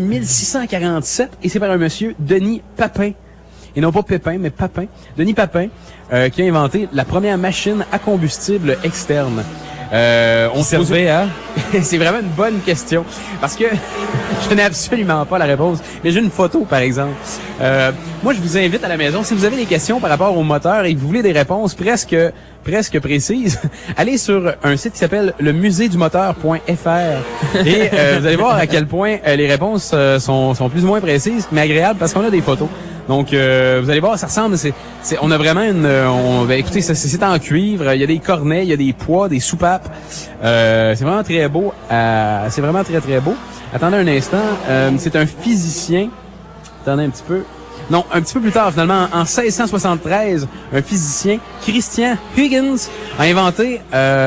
1647 et c'est par un monsieur, Denis Papin. Et non pas Pépin, mais Papin. Denis Papin, qui a inventé la première machine à combustible externe. On servait à... C'est vraiment une bonne question. Parce que je n'ai absolument pas la réponse. Mais j'ai une photo, par exemple. Moi, je vous invite à la maison. Si vous avez des questions par rapport au moteur et que vous voulez des réponses presque précises, allez sur un site qui s'appelle le musée-du-moteur.fr et vous allez voir à quel point les réponses sont plus ou moins précises, mais agréables parce qu'on a des photos. Donc, vous allez voir, ça ressemble. On a vraiment écoutez, c'est en cuivre. Il y a des cornets, il y a des poids, des soupapes. C'est vraiment très beau. C'est vraiment très très beau. Attendez un instant. C'est un physicien. Attendez un petit peu. Non, un petit peu plus tard, finalement, en 1673, un physicien, Christian Huygens, a inventé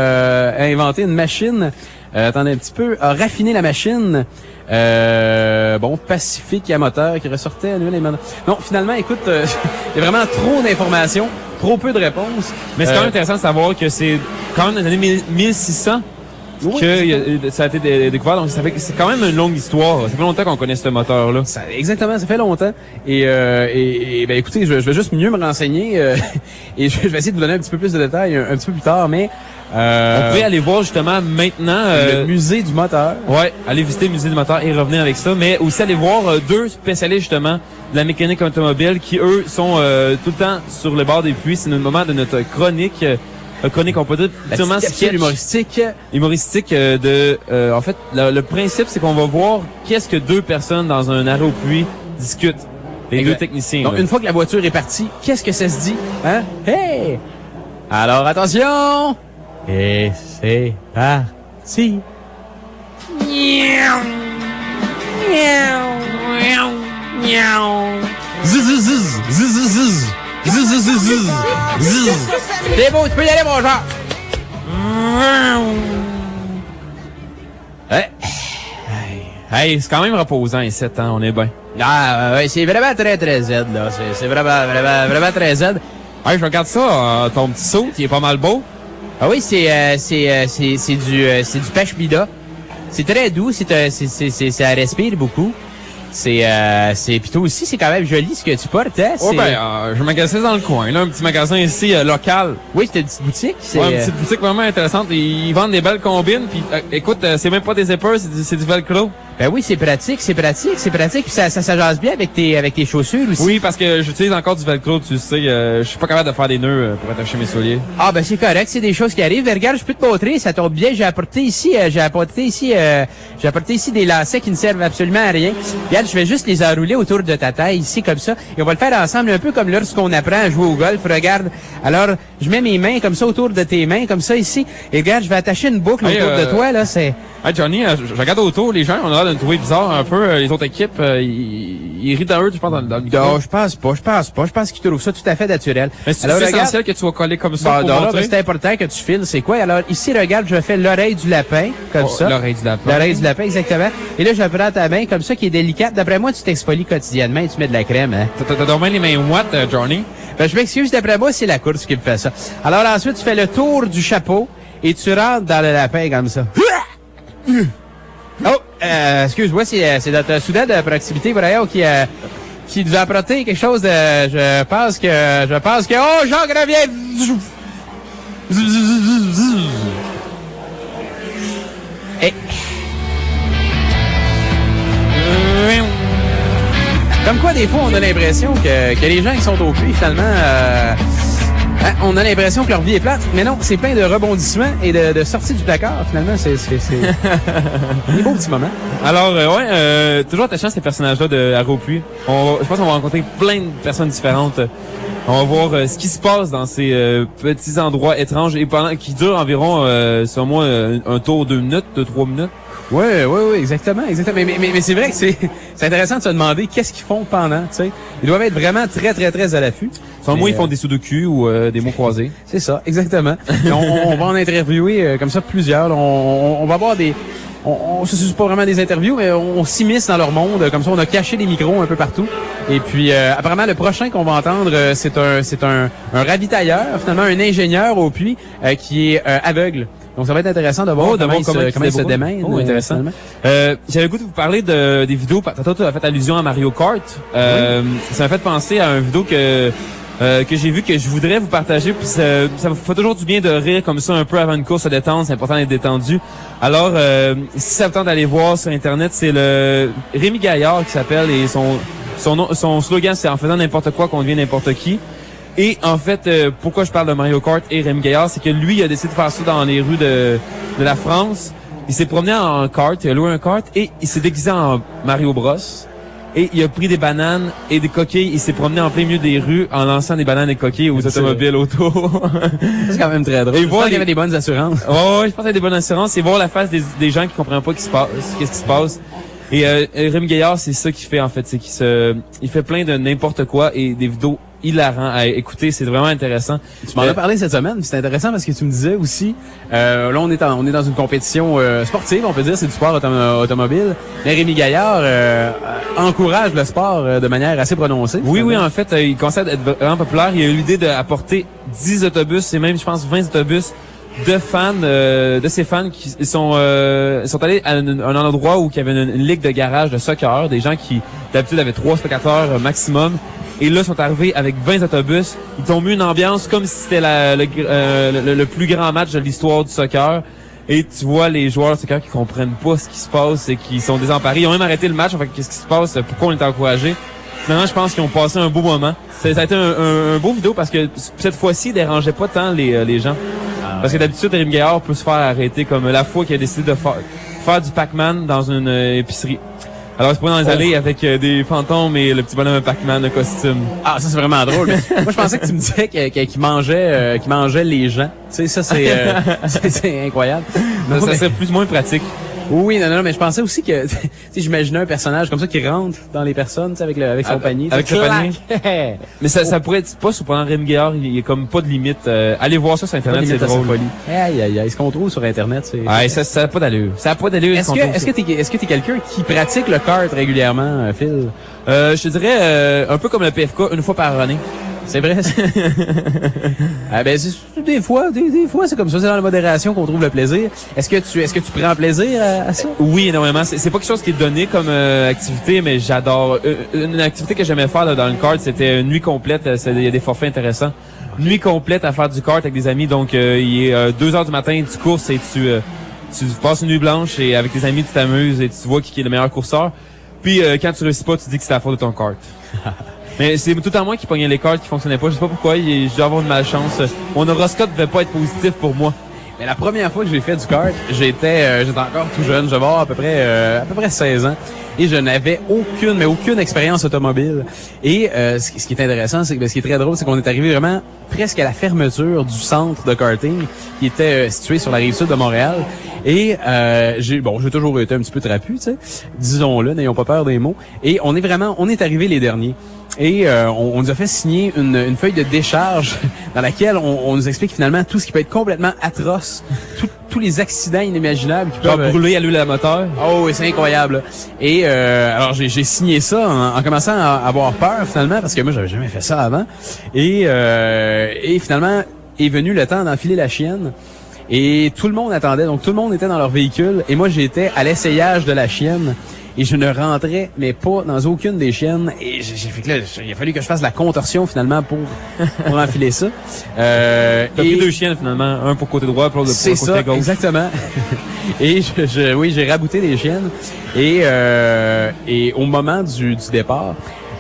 une machine. Attendez un petit peu. A raffiné la machine. Pacifique à moteur qui ressortait à nouvelle. Non, finalement, écoute, il y a vraiment trop d'informations, trop peu de réponses. Mais c'est quand même intéressant de savoir que c'est quand même dans les années 1600 que ça a été découvert. Donc, ça fait que c'est quand même une longue histoire. Ça fait longtemps qu'on connaît ce moteur-là. Exactement, ça fait longtemps. Et écoutez, je vais juste mieux me renseigner et je vais essayer de vous donner un petit peu plus de détails un petit peu plus tard, mais... on pourrait aller voir justement maintenant le musée du moteur. Ouais, aller visiter le musée du moteur et revenir avec ça, mais aussi aller voir deux spécialistes justement de la mécanique automobile qui eux sont tout le temps sur le bord des puits. C'est le moment de notre chronique on peut dire purement sketch humoristique en fait le principe c'est qu'on va voir qu'est-ce que deux personnes dans un arrêt au puits discutent, les deux techniciens. Donc une fois que la voiture est partie, qu'est-ce que ça se dit, hein? Hey! Alors attention! Et c'est parti. C'est bon, tu peux y aller, mon genre. Hey, c'est quand même reposant ici, hein, on est bien. Ah, ouais, c'est vraiment très, très Z, là. C'est vraiment très Z. Hey, je regarde ça, ton petit saut, qui est pas mal beau. Ah oui, c'est du pashmina. C'est très doux, ça respire beaucoup. Puis toi aussi, c'est quand même joli ce que tu portes, hein? Je magasinais dans le coin, là, un petit magasin ici, local. Oui, c'était une petite boutique. Ouais, une petite boutique vraiment intéressante. Ils vendent des belles combines, puis écoute, c'est même pas des zippers, c'est du velcro. Ben oui, c'est pratique, puis ça jase bien avec tes chaussures aussi. Oui, parce que j'utilise encore du velcro, tu sais, je suis pas capable de faire des nœuds pour attacher mes souliers. Ah ben c'est correct, c'est des choses qui arrivent. Mais regarde, je peux te montrer, ça tombe bien, j'ai apporté ici des lacets qui ne servent absolument à rien. Regarde, je vais juste les enrouler autour de ta taille ici comme ça, et on va le faire ensemble un peu comme lorsqu'on apprend à jouer au golf. Regarde, alors je mets mes mains comme ça autour de tes mains, comme ça ici, et regarde, je vais attacher une boucle autour de toi là, c'est. Hey Johnny, je regarde autour, les gens, on a l'air de nous trouver bizarre un peu. Les autres équipes, ils rient d'un eux, je pense, dans le micro. Non, je pense pas. Je pense qu'ils trouvent ça tout à fait naturel. Mais c'est essentiel que tu sois collé comme ça pour montrer. C'est important que tu files. C'est quoi? Alors, ici, regarde, je fais l'oreille du lapin, comme ça. L'oreille du lapin. L'oreille du lapin, exactement. Et là, je prends ta main, comme ça, qui est délicate. D'après moi, tu t'exfolies quotidiennement et tu mets de la crème, hein. T'as dormi les mains moites, Johnny? Ben, je m'excuse, d'après moi, c'est la course qui me fait ça. Alors, ensuite, tu fais le tour du chapeau et tu rentres dans le lapin, comme ça. Oh, excuse-moi, c'est notre soudain de proximité, Brian, qui nous a apporté quelque chose de, je pense que, oh, Jean Gravier! Et... Comme quoi, des fois, on a l'impression que les gens qui sont au puits, finalement, on a l'impression que leur vie est plate, mais non, c'est plein de rebondissements et de sorties du placard, finalement, c'est des beaux petits moments. Alors, toujours attachant ces personnages-là de Harry au puits. Je pense qu'on va rencontrer plein de personnes différentes. On va voir ce qui se passe dans ces petits endroits étranges et qui durent environ, selon moi, un tour de 3 minutes. Oui, exactement. Mais c'est vrai que c'est intéressant de se demander qu'est-ce qu'ils font pendant, tu sais. Ils doivent être vraiment très, très, très à l'affût. Selon moi, ils font des sudoku ou des mots croisés. C'est ça, exactement. on va en interviewer comme ça plusieurs. On va avoir des... c'est pas vraiment des interviews, mais on s'immisce dans leur monde. Comme ça, on a caché des micros un peu partout. Et puis, apparemment, le prochain qu'on va entendre, c'est un ravitailleur, finalement, un ingénieur au puits qui est aveugle. Donc, ça va être intéressant de voir comment il se démène. Oh, intéressant. J'avais le goût de vous parler des vidéos. Tantôt, tu as fait allusion à Mario Kart. Ça m'a fait penser à une vidéo que j'ai vu que je voudrais vous partager. Puis ça me fait toujours du bien de rire comme ça un peu avant une course, se détendre. C'est important d'être détendu. Alors, si ça vous tente d'aller voir sur Internet, c'est le Rémi Gaillard qui s'appelle et son slogan, c'est « En faisant n'importe quoi qu'on devient n'importe qui ». Et en fait, pourquoi je parle de Mario Kart et Rémi Gaillard, c'est que lui, il a décidé de faire ça dans les rues de la France. Il s'est promené en kart, il a loué un kart et il s'est déguisé en Mario Bros. Et il a pris des bananes et des coquilles. Il s'est promené en plein milieu des rues en lançant des bananes et coquilles aux automobiles autour. C'est quand même très drôle. Et je pense qu'il y avait des bonnes assurances. Oh, je pense qu'il y a des bonnes assurances. Et voir la face des gens qui comprennent pas qu'est-ce qui se passe. Et Rémi Gaillard, c'est ça qu'il fait en fait, c'est il fait plein de n'importe quoi et des vidéos hilarants à écouter, c'est vraiment intéressant. Tu m'en as parlé cette semaine, c'est intéressant parce que tu me disais aussi, là on est dans une compétition sportive, on peut dire, c'est du sport automobile. Mais Rémi Gaillard encourage le sport de manière assez prononcée. Oui, en fait, il commence à être vraiment populaire. Il a eu l'idée d'apporter 10 autobus et même, je pense, 20 autobus de fans, de ses fans qui sont allés à un endroit où il y avait une ligue de garage de soccer, des gens qui d'habitude avaient 3 spectateurs maximum. Et là, sont arrivés avec 20 autobus. Ils ont mis une ambiance comme si c'était le plus grand match de l'histoire du soccer. Et tu vois les joueurs de soccer qui comprennent pas ce qui se passe et qui sont désemparés. Ils ont même arrêté le match. Enfin, qu'est-ce qui se passe? Pourquoi on est encouragé? Finalement, je pense qu'ils ont passé un beau moment. Ça a été un beau vidéo parce que cette fois-ci, il dérangeait pas tant les gens. Parce que d'habitude, Rémi Gaillard peut se faire arrêter comme la fois qu'il a décidé de faire du Pac-Man dans une épicerie. Alors, c'est pas dans les allées avec des fantômes et le petit bonhomme Pac-Man de costume. Ah, ça, c'est vraiment drôle. Moi, je pensais que tu me disais qu'il mangeait les gens. Tu sais, ça, c'est incroyable. Non, ça serait plus ou moins pratique. Oui, non, mais je pensais aussi que, tu sais, j'imaginais un personnage comme ça qui rentre dans les personnes, tu sais, avec son panier. Avec son panier. Mais ça pourrait être pas surprenant. Rémi Gaillard, il y a comme pas de limite. Allez voir ça sur Internet, c'est drôle. Aïe, ce qu'on trouve sur Internet, c'est... Ah, ça a pas d'allure. Ça a pas d'allure. Est-ce que t'es quelqu'un qui pratique le kart régulièrement, Phil? Je te dirais, un peu comme le PFK, une fois par année. C'est vrai. Des fois, c'est comme ça. C'est dans la modération qu'on trouve le plaisir. Est-ce que tu prends plaisir à ça? Oui, énormément. C'est pas quelque chose qui est donné comme activité, mais j'adore. Une activité que j'aimais faire dans le kart, c'était une nuit complète. Il y a des forfaits intéressants. Nuit complète à faire du kart avec des amis. Donc, il est 2h du matin, tu courses et tu passes une nuit blanche et avec tes amis, tu t'amuses et tu vois qui est le meilleur courseur. Puis, quand tu réussis pas, tu dis que c'est la faute de ton kart. Mais c'est tout à moi qui pognait les cartes qui fonctionnaient pas. Je sais pas pourquoi, je dois avoir une malchance. Mon horoscope devait pas être positif pour moi. Mais la première fois que j'ai fait du kart, j'étais encore tout jeune, je vais avoir à peu près 16 ans. et je n'avais aucune expérience automobile. Et ce qui est intéressant, ce qui est très drôle, c'est qu'on est arrivé vraiment presque à la fermeture du centre de karting qui était situé sur la rive sud de Montréal. Et j'ai toujours été un petit peu trapu, tu sais, disons-le, n'ayons pas peur des mots. Et on est arrivé les derniers. Et on nous a fait signer une feuille de décharge dans laquelle on nous explique finalement tout ce qui peut être complètement atroce, tous les accidents inimaginables qui peuvent brûler à l'huile à moteur. Oh oui, c'est incroyable. Et alors j'ai signé ça en commençant à avoir peur finalement parce que moi j'avais jamais fait ça avant. Et finalement est venu le temps d'enfiler la chienne. Et tout le monde attendait, donc tout le monde était dans leur véhicule et moi j'étais à l'essayage de la chienne. Et je ne rentrais, mais pas dans aucune des chaînes. Et j'ai fait que là, il a fallu que je fasse la contorsion, finalement, pour enfiler ça. T'as pris 2 chiennes, finalement. Un pour côté droit, pour l'autre pour côté gauche. Exactement. Et j'ai rabouté des chiennes. Et au moment du départ,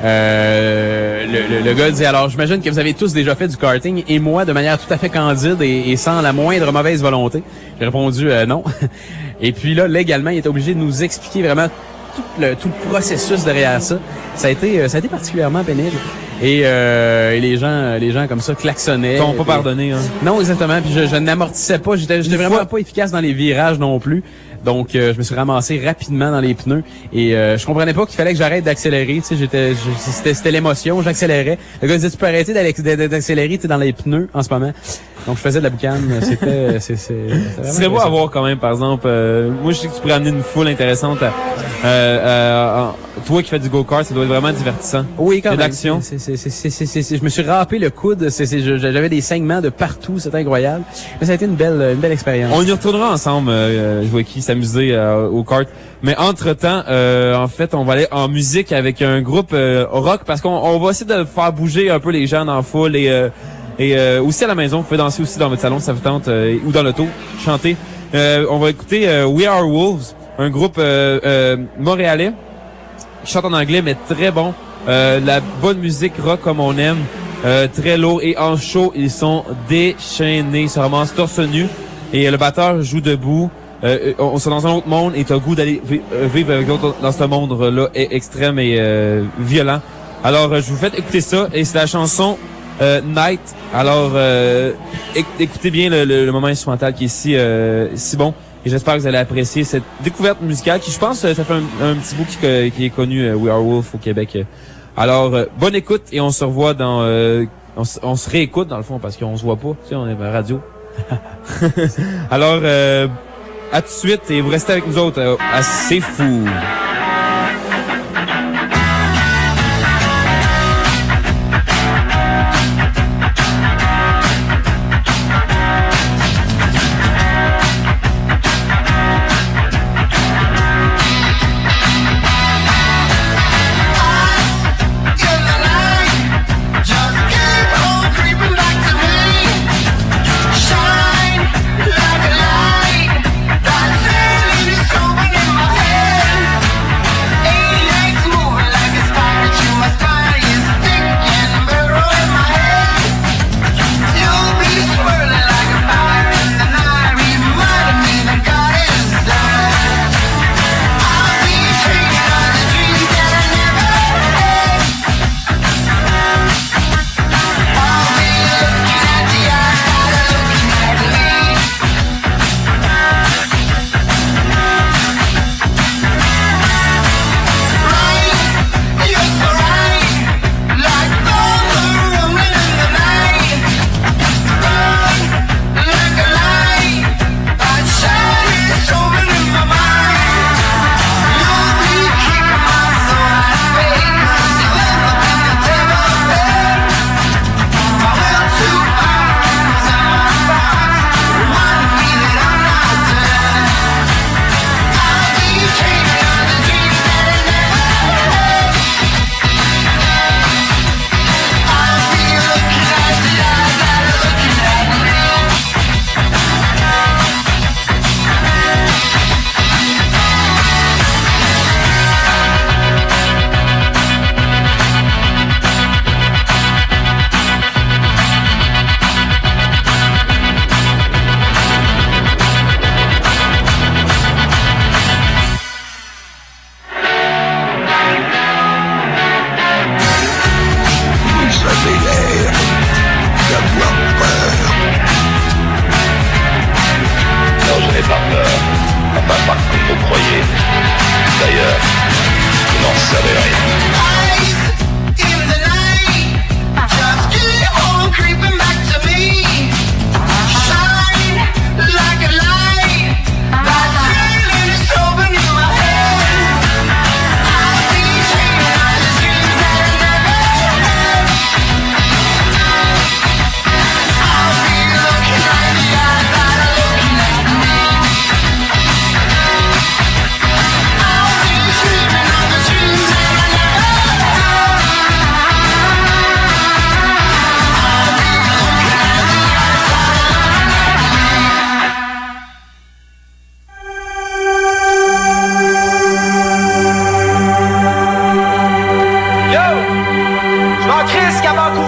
le gars dit, alors, j'imagine que vous avez tous déjà fait du karting. Et moi, de manière tout à fait candide et sans la moindre mauvaise volonté, j'ai répondu non. Et puis là, légalement, il était obligé de nous expliquer vraiment tout le processus derrière ça. Ça a été particulièrement pénible. Et les gens comme ça klaxonnaient. Ils t'ont pas pardonné, hein? Non, exactement. Puis je n'amortissais pas. J'étais vraiment pas efficace dans les virages non plus. Donc, je me suis ramassé rapidement dans les pneus. Et je comprenais pas qu'il fallait que j'arrête d'accélérer. Tu sais, c'était l'émotion. J'accélérais. Le gars disait, tu peux arrêter d'accélérer, dans les pneus en ce moment. Donc, je faisais de la boucane. Ce serait beau à voir quand même, par exemple. Moi, je sais que tu pourrais amener une foule intéressante. Toi qui fais du go-kart, ça doit être vraiment divertissant. Oui, quand même. L'action. Je me suis râpé le coude. J'avais des saignements de partout. C'était incroyable. Mais ça a été une belle expérience. On y retournera ensemble, je vois qui s'amuser au kart. Mais entre-temps, en fait, on va aller en musique avec un groupe rock parce qu'on va essayer de faire bouger un peu les gens dans la foule et aussi à la maison. Vous pouvez danser aussi dans votre salon, ça vous tente, ou dans l'auto, chanter. On va écouter We Are Wolves, un groupe montréalais qui chante en anglais, mais très bon. La bonne musique rock comme on aime, très lourd. Et en show, ils sont déchaînés. Ils se ramassent torse nu. Et le batteur joue debout. On est dans un autre monde et t'as le goût d'aller vivre avec d'autres dans ce monde-là extrême et violent. Alors, je vous fais écouter ça. Et c'est la chanson Night. Alors, écoutez bien le moment instrumental qui est si bon. Et j'espère que vous allez apprécier cette découverte musicale qui, je pense, ça fait un petit bout qui est connu, We Are Wolf au Québec. Alors, bonne écoute et on se revoit dans... on se réécoute dans le fond parce qu'on se voit pas. Tu sais, on est à radio. Alors, à tout de suite et vous restez avec nous autres. C'est fou. Shine like a light, that's it, it's over in my head.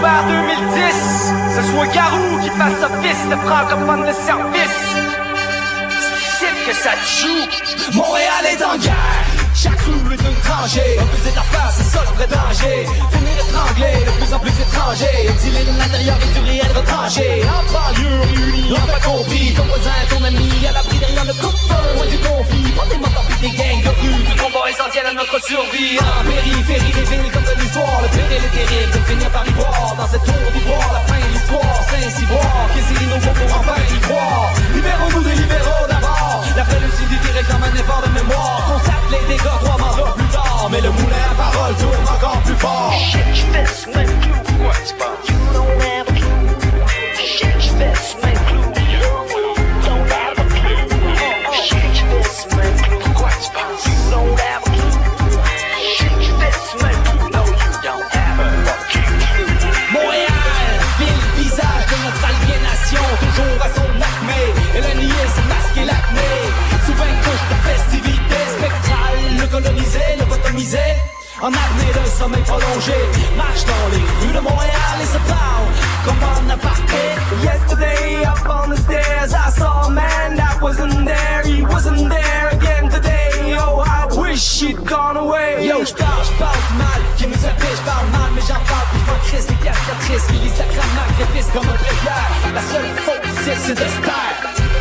l'hiver 2010, ce soit Garou qui fasse office de francophone de service. C'est que ça te joue. Montréal est en guerre, chaque rue est une tranchée. Refuser d'affaires, c'est ça le vrai danger. Finir étranglé, de plus en plus étranger. Exilé de l'intérieur et du réel retranché. En banlieue réunis, on pas compris. Ton voisin, ton ami, à l'abri derrière le coupe-feu, loin du conflit. Pas des mentants pis des gangs de rue. Du combat essentiel à notre survie. En périphérie des villes comme de l'histoire. Le péril est terrible de finir par y voir. Dans cette tour d'ivoire, la fin de l'histoire. Saint-Cyboire, qu'essayer nos mots pour enfin y croire. Libérons-nous des libéraux d'abord. La vraie lucidité réclame un effort de mémoire. Constate les dégâts 3 mandats plus tard. Mais le moulin à parole tourne encore plus fort. Shit, je fais ce même clou. Pourquoi tu penses? You don't have a clue. Shit, je fais ce même clou. You don't have a clue. Shit, je fais ce même clou. Pourquoi tu penses? You don't have a clue. Shit, je fais ce même clou. No, you don't have a fucking clue. Montréal, ville, visage de notre aliénation. Toujours à son acmé. Et le nier, c'est masquer l'acné. Sous 20 couches de festivités spectrales. Le coloniser, le lobotomiser. En apnée de sommeil prolongé. Marche dans les rues de Montréal et se parle comme en aparté. Yesterday up on the stairs I saw a man that wasn't there. He wasn't there again today. Oh, I wish he'd gone away. Yo, j'parle du mal qui nous habite, j'parle mal mais j'en parle plus pas Christ, les castratrices, qui lisent la crème macrifice comme un prévière. La seule faute c'est de se taire.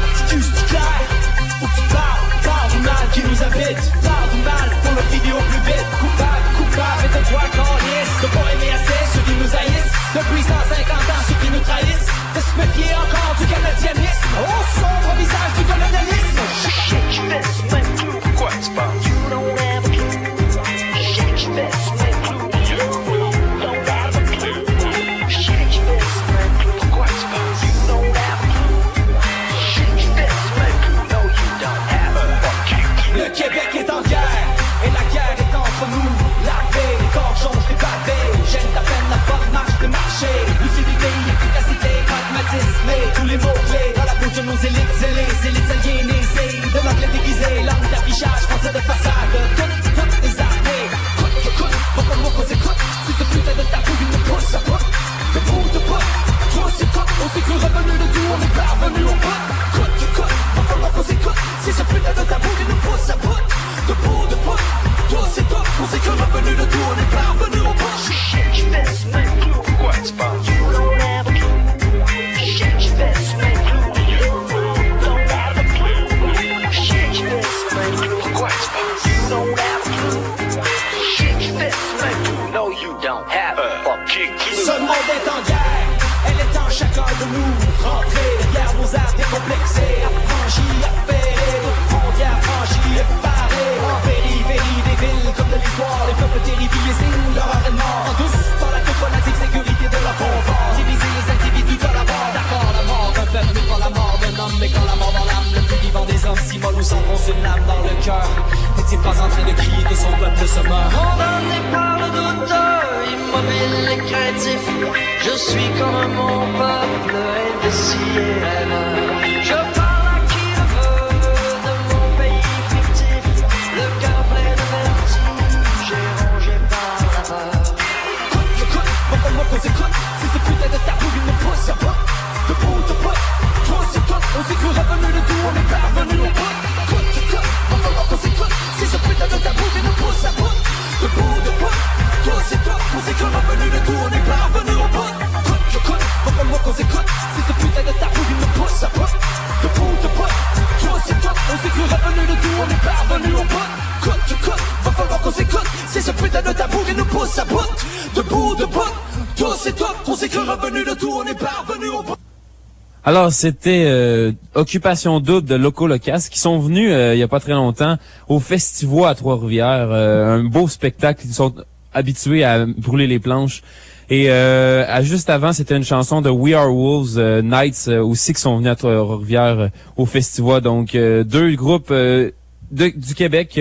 Tu clair, ou tu parles du mal qui nous habite. Parle du mal pour le vidéo plus vite. Coupable et de toi calice. De pas aimer assez ceux qui nous haïssent. Depuis 150 ans ceux qui nous trahissent. De se méfier encore du canadianisme. Au sombre visage du colonialisme. Shit, je fais ce même clou. Pourquoi tu penses? You don't have a clue. Shit, je fais ce même clou. You don't have a clue. Shit, je fais ce même clou. Pourquoi tu penses? You don't have a clue. Shit, je fais ce même clou. No, you don't have a fucking clue. Le Québec est en guerre. Et la guerre est entre nous. L'armée, les corps changent les pavés. J'aime à peine la bonne marche des marchés. Lucidité, efficacité, pragmatisme. Et tous les mots-clés dans la bouche de nos élites zélées. Élites aliénées, c'est de l'anglais déguisé. Langue d'affichage, français de façade. Toutes les armées. Écoute, va falloir qu'on s'écoute. Si ce putain de tabou, il nous pousse à bout. De bout de bout. Toi, c'est quoi? On s'est cru revenu de tout, on est parvenu au bout. Écoute, va falloir qu'on s'écoute. Si ce putain de tabou, il nous pousse à bout. De bout de bout. Toi, c'est toi, on s'est que revenu de tout, on est parvenu au bout. Shit, je fais ce même clou. Pourquoi tu penses? You don't have a clue. Shit, je fais ce même clou. You don't have a clue. Shit, je fais ce même clou. Pourquoi tu penses? You don't have a clue. Shit, je fais ce même clou. No, you don't have a fucking clue. Ce monde est en guerre, elle est en chacun de nous. Rentrer derrière nos arts décomplexés, affranchis, affairés, toute frontière franchie, effarés. En périphérie des villes comme de l'histoire, les peuples terrifiés signent leur arrêt de mort. En douce, par la toute fanatique sécurité de leur confort. Diviser les individus collaborent, d'accord, la mort d'un peuple n'est pas la mort d'un homme, mais quand la mort dans l'âme, le plus vivant des hommes, si molle ou s'enfonce une lame dans le cœur. N'est-il pas en train de crier que son peuple se meurt? Condamné par le doute, immobile et craintif, je suis comme mon peuple indécis et rêveur. Je parle à qui le veut de mon pays fictif, le cœur plein de vertige et rongé par la peur. Écoute, va falloir qu'on s'écoute. Si ce putain de tabou, il nous pousse à bout. De bout de bout. Toi, c'est toi, on s'est cru revenu de tout, on est parvenu au bout. Écoute, va falloir qu'on s'écoute. Si ce putain de tabou, il nous pousse à bout. De bout de bout. Toi, c'est toi, on s'est cru revenu de tout, on est parvenu au bout. Écoute, va falloir qu'on s'écoute. Si ce putain de tabou, il nous pousse à bout. De bout de bout. Toi, c'est toi, on s'est cru revenu de tout, on est parvenu au bout. Écoute, va falloir qu'on s'écoute. Si ce putain de tabou, il nous pousse à bout. De bout de bout. Toi, c'est toi, on s'est cru revenu de tout, on est parvenu au bout. Alors, c'était Occupation Double de Loco Locas qui sont venus il y a pas très longtemps au Festivois à Trois-Rivières. Un beau spectacle. Ils sont habitués à brûler les planches. Et juste avant, c'était une chanson de We Are Wolves, Knights aussi qui sont venus à Trois-Rivières au Festivois. Donc, deux groupes du Québec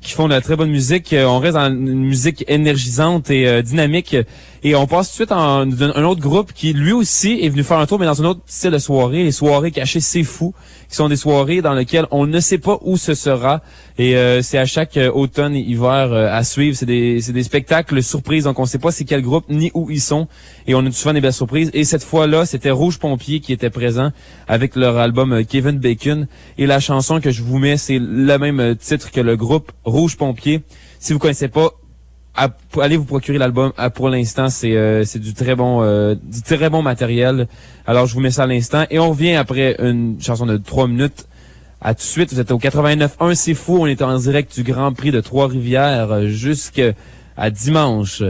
qui font de la très bonne musique. On reste dans une musique énergisante et dynamique. Et on passe tout de suite en un autre groupe qui, lui aussi, est venu faire un tour, mais dans un autre style de soirée. Les soirées cachées, c'est fou. Qui sont des soirées dans lesquelles on ne sait pas où ce sera. Et c'est à chaque automne et hiver à suivre. C'est des spectacles surprises. Donc, on ne sait pas c'est quel groupe ni où ils sont. Et on a souvent des belles surprises. Et cette fois-là, c'était Rouge Pompier qui était présent avec leur album Kevin Bacon. Et la chanson que je vous mets, c'est le même titre que le groupe Rouge Pompier. Si vous connaissez pas, allez vous procurer l'album. Pour l'instant, c'est du très bon matériel. Alors, je vous mets ça à l'instant. Et on revient après une chanson de 3 minutes. À tout de suite, vous êtes au 89.1, c'est fou. On est en direct du Grand Prix de Trois-Rivières jusqu'à dimanche.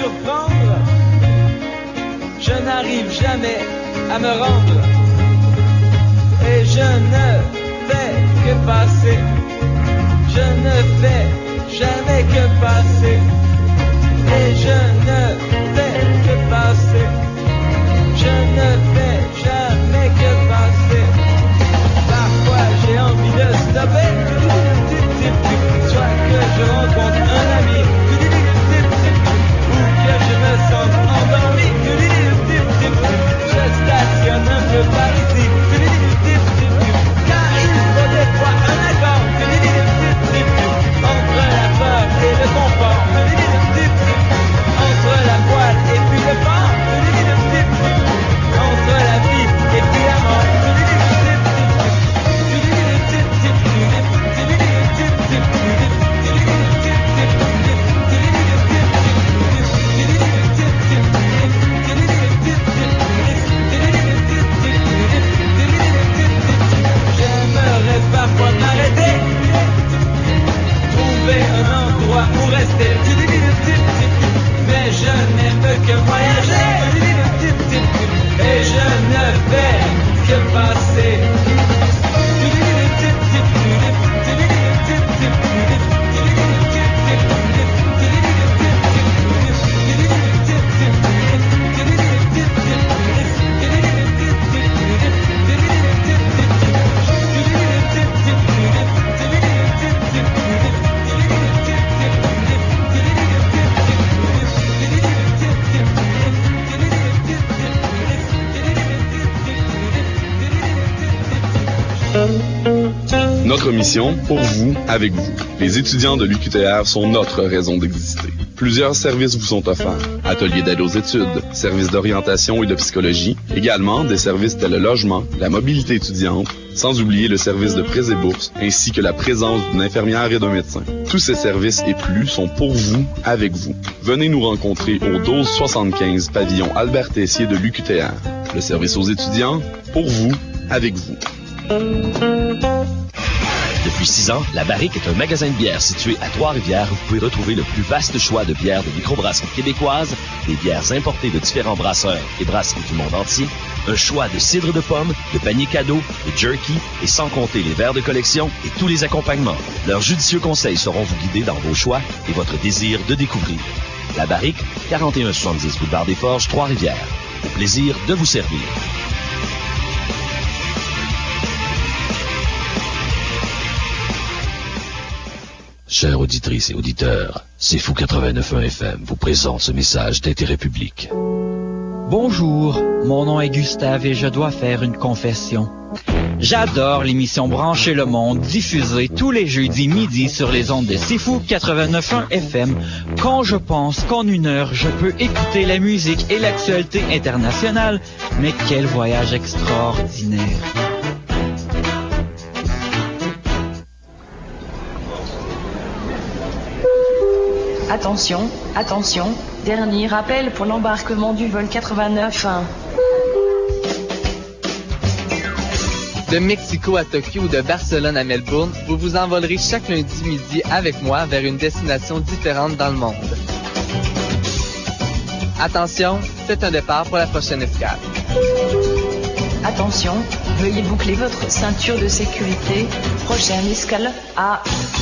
surprendre. Je n'arrive jamais à me rendre. Et je ne fais que passer. Je ne fais jamais que passer. Et je ne fais que passer. Je ne fais jamais que passer. Parfois j'ai envie de stopper. Soit que je rencontre un ami, ou que je me sente endormi. Je stationne un peu par ici. Car il faut des fois un accord entre la peur et le confort, entre la voile et puis le vent, entre la vie et puis la mort. J'aimerais parfois m'arrêter, trouver un endroit où rester, mais je n'aime que voyager, et je ne fais que passer. Notre mission, pour vous, avec vous. Les étudiants de l'UQTR sont notre raison d'exister. Plusieurs services vous sont offerts. Ateliers d'aide aux études, services d'orientation et de psychologie, également des services tels le logement, la mobilité étudiante, sans oublier le service de prêts et bourses, ainsi que la présence d'une infirmière et d'un médecin. Tous ces services et plus sont pour vous, avec vous. Venez nous rencontrer au 1275 pavillon Albert Tessier de l'UQTR. Le service aux étudiants, pour vous, avec vous. Depuis 6 ans, La Barrique est un magasin de bière situé à Trois-Rivières où vous pouvez retrouver le plus vaste choix de bières de microbrasserie québécoises, des bières importées de différents brasseurs et brasseries du monde entier, un choix de cidre de pomme, de paniers cadeaux, de jerky et sans compter les verres de collection et tous les accompagnements. Leurs judicieux conseils sauront vous guider dans vos choix et votre désir de découvrir. La Barrique, 4170 boulevard des Forges, Trois-Rivières. Au plaisir de vous servir. Chères auditrices et auditeurs, C'est Fou 89.1 FM vous présente ce message d'intérêt public. Bonjour, mon nom est Gustave et je dois faire une confession. J'adore l'émission Brancher le Monde, diffusée tous les jeudis midi sur les ondes de C'est Fou 89.1 FM. Quand je pense qu'en 1 heure, je peux écouter la musique et l'actualité internationale, mais quel voyage extraordinaire! Attention, attention, dernier rappel pour l'embarquement du vol 89-1. De Mexico à Tokyo ou de Barcelone à Melbourne, vous vous envolerez chaque lundi midi avec moi vers une destination différente dans le monde. Attention, c'est un départ pour la prochaine escale. Attention, veuillez boucler votre ceinture de sécurité. Prochaine escale à...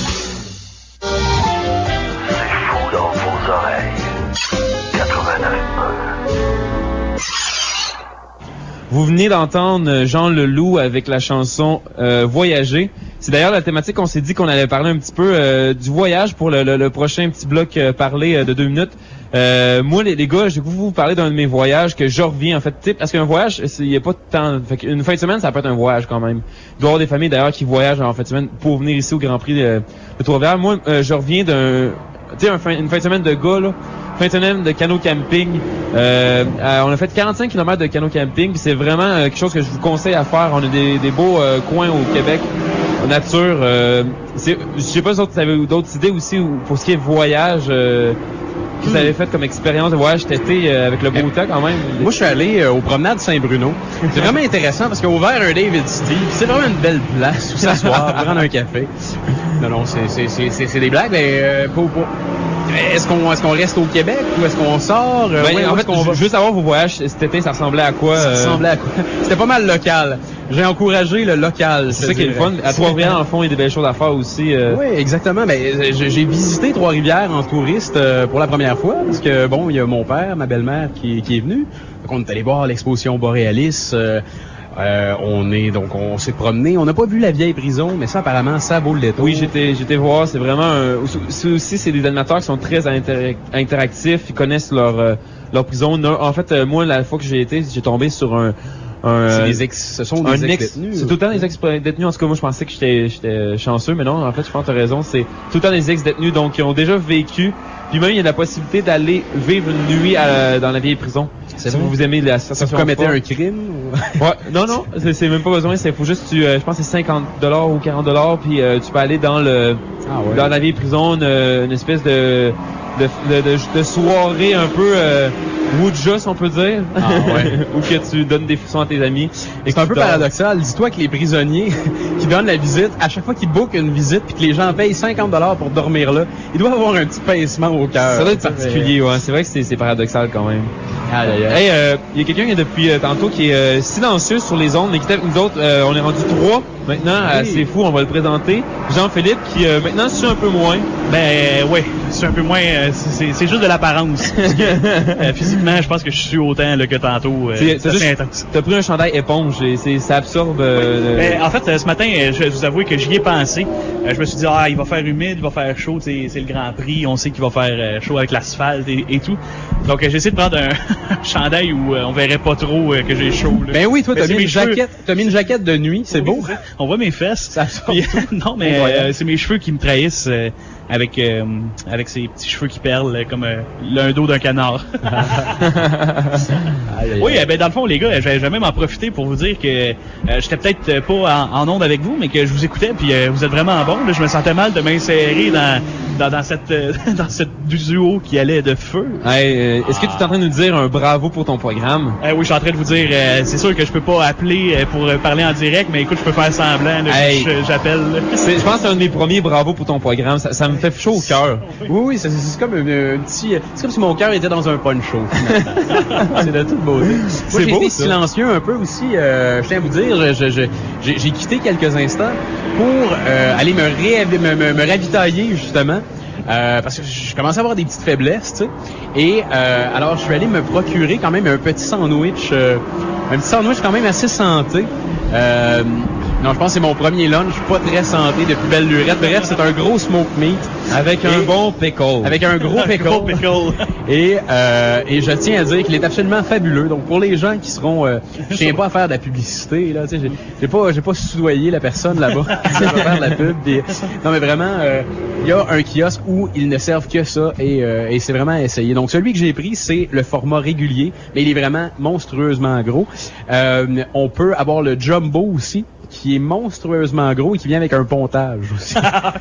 Dans vos oreilles. 89.1. Vous venez d'entendre Jean Leloup avec la chanson Voyager. C'est d'ailleurs la thématique qu'on s'est dit qu'on allait parler un petit peu du voyage pour le prochain petit bloc parlé de 2 minutes. Moi, les gars, je vais vous parler d'un de mes voyages que je reviens, en fait, parce qu'un voyage, il n'y a pas de temps. Fait qu'une fin de semaine, ça peut être un voyage quand même. Il doit y avoir des familles d'ailleurs qui voyagent en fin de semaine pour venir ici au Grand Prix de Trois-Rivières. Moi, je reviens une fin de semaine de gars, là. Fin de semaine de canot camping. On a fait 45 km de canot camping. C'est vraiment quelque chose que je vous conseille à faire. On a des beaux coins au Québec, en nature. Je sais pas si vous avez d'autres idées aussi pour ce qui est voyage. Que vous avez fait comme expérience de voyage cet été avec le beau temps quand même? Moi, je suis allé aux promenades Saint-Bruno. C'est vraiment intéressant parce qu'ils ont ouvert un David Steve. C'est vraiment une belle place où s'asseoir, prendre un café. Non, c'est des blagues, mais Est-ce qu'on reste au Québec ou est-ce qu'on sort? En fait, juste avoir vos voyages cet été, ça ressemblait à quoi? Ça ressemblait à quoi? C'était pas mal local. J'ai encouragé le local. C'est ça qui est le fun. À Trois-Rivières, dans le fond, il y a des belles choses à faire aussi. Oui, exactement. Mais j'ai visité Trois-Rivières en touriste pour la première fois parce que, bon, il y a mon père, ma belle-mère qui est venue. Donc, on est allé voir l'exposition Borealis. On s'est promené. On n'a pas vu la vieille prison, mais ça, apparemment, ça vaut le détour. Oui, j'étais voir. C'est vraiment c'est des animateurs qui sont très interactifs. Ils connaissent leur prison. En fait, moi, la fois que j'ai tombé sur ce sont des ex-détenus. C'est tout le temps des ex-détenus. En tout cas, moi, je pensais que j'étais chanceux, mais non, en fait, je pense que t'as raison. C'est tout le temps des ex-détenus, donc qui ont déjà vécu. Puis même, il y a la possibilité d'aller vivre une nuit dans la vieille prison. Si vous aimez la situation. Si vous commettez un crime? Ouais, non, c'est même pas besoin. Il faut juste, je pense que c'est $50 ou $40, puis tu peux aller dans la vieille prison, une espèce de soirée un peu Woodja, si on peut dire. Ah ouais. Ou que tu donnes des frissons à tes amis. C'est un peu paradoxal. Dis-toi que les prisonniers qui donnent la visite, à chaque fois qu'ils bookent une visite puis que les gens payent $50 pour dormir là, ils doivent avoir un petit pincement au cœur. Ça doit être particulier, ouais. C'est vrai que c'est paradoxal quand même. Hey, il y a quelqu'un depuis tantôt qui est silencieux sur les ondes, mais qui nous autres, on est rendu 3 maintenant. C'est fou, on va le présenter. Jean-Philippe qui maintenant suit un peu moins. Ben oui, c'est un peu moins. C'est juste de l'apparence. Physiquement, je pense que je suis autant là, que tantôt. C'est assez intense. T'as pris un chandail éponge et ça absorbe. En fait, ce matin, je vous avoue que j'y ai pensé. Je me suis dit, il va faire humide, il va faire chaud. C'est le Grand Prix. On sait qu'il va faire chaud avec l'asphalte et tout. Donc, j'ai essayé de prendre un chandail où on verrait pas trop que j'ai chaud. Là. Ben oui, toi, t'as mis une jaquette de nuit. C'est beau. On voit mes fesses. Ça non, mais c'est mes cheveux qui me trahissent avec ces petits cheveux qui perlent comme le dos d'un canard. Oui, ben dans le fond, les gars, je vais même en profiter pour vous dire que j'étais peut-être pas en onde avec vous, mais que je vous écoutais, puis vous êtes vraiment bons. Là, je me sentais mal de m'insérer dans cette duo qui allait de feu. Est-ce que tu es en train de nous dire un bravo pour ton programme? Oui, je suis en train de vous dire, c'est sûr que je peux pas appeler pour parler en direct, mais écoute, je peux faire semblant, j'appelle. Je pense que c'est un de mes premiers bravos pour ton programme. Ça me fait chaud au cœur. Oui, c'est comme c'est comme si mon cœur était dans un poncho. C'est de toute beauté. Moi, j'ai été silencieux un peu aussi. Je tiens à vous dire, j'ai quitté quelques instants pour aller me ravitailler justement. Parce que je commençais à avoir des petites faiblesses, tu sais. Et alors, je suis allé me procurer quand même un petit sandwich quand même assez santé. Non, je pense que c'est mon premier lunch, pas très santé depuis belle lurette. Bref, c'est un gros smoke meat. Avec un bon pickle. Avec un gros pickle. Et je tiens à dire qu'il est absolument fabuleux. Donc, pour les gens qui seront... je tiens pas à faire de la publicité, là, tu sais, j'ai pas soudoyé la personne là-bas. Je vais faire de la pub. Non, mais vraiment, il y a un kiosque où ils ne servent que ça et c'est vraiment à essayer. Donc, celui que j'ai pris, c'est le format régulier, mais il est vraiment monstrueusement gros. On peut avoir le jumbo aussi, qui est monstrueusement gros et qui vient avec un pontage aussi.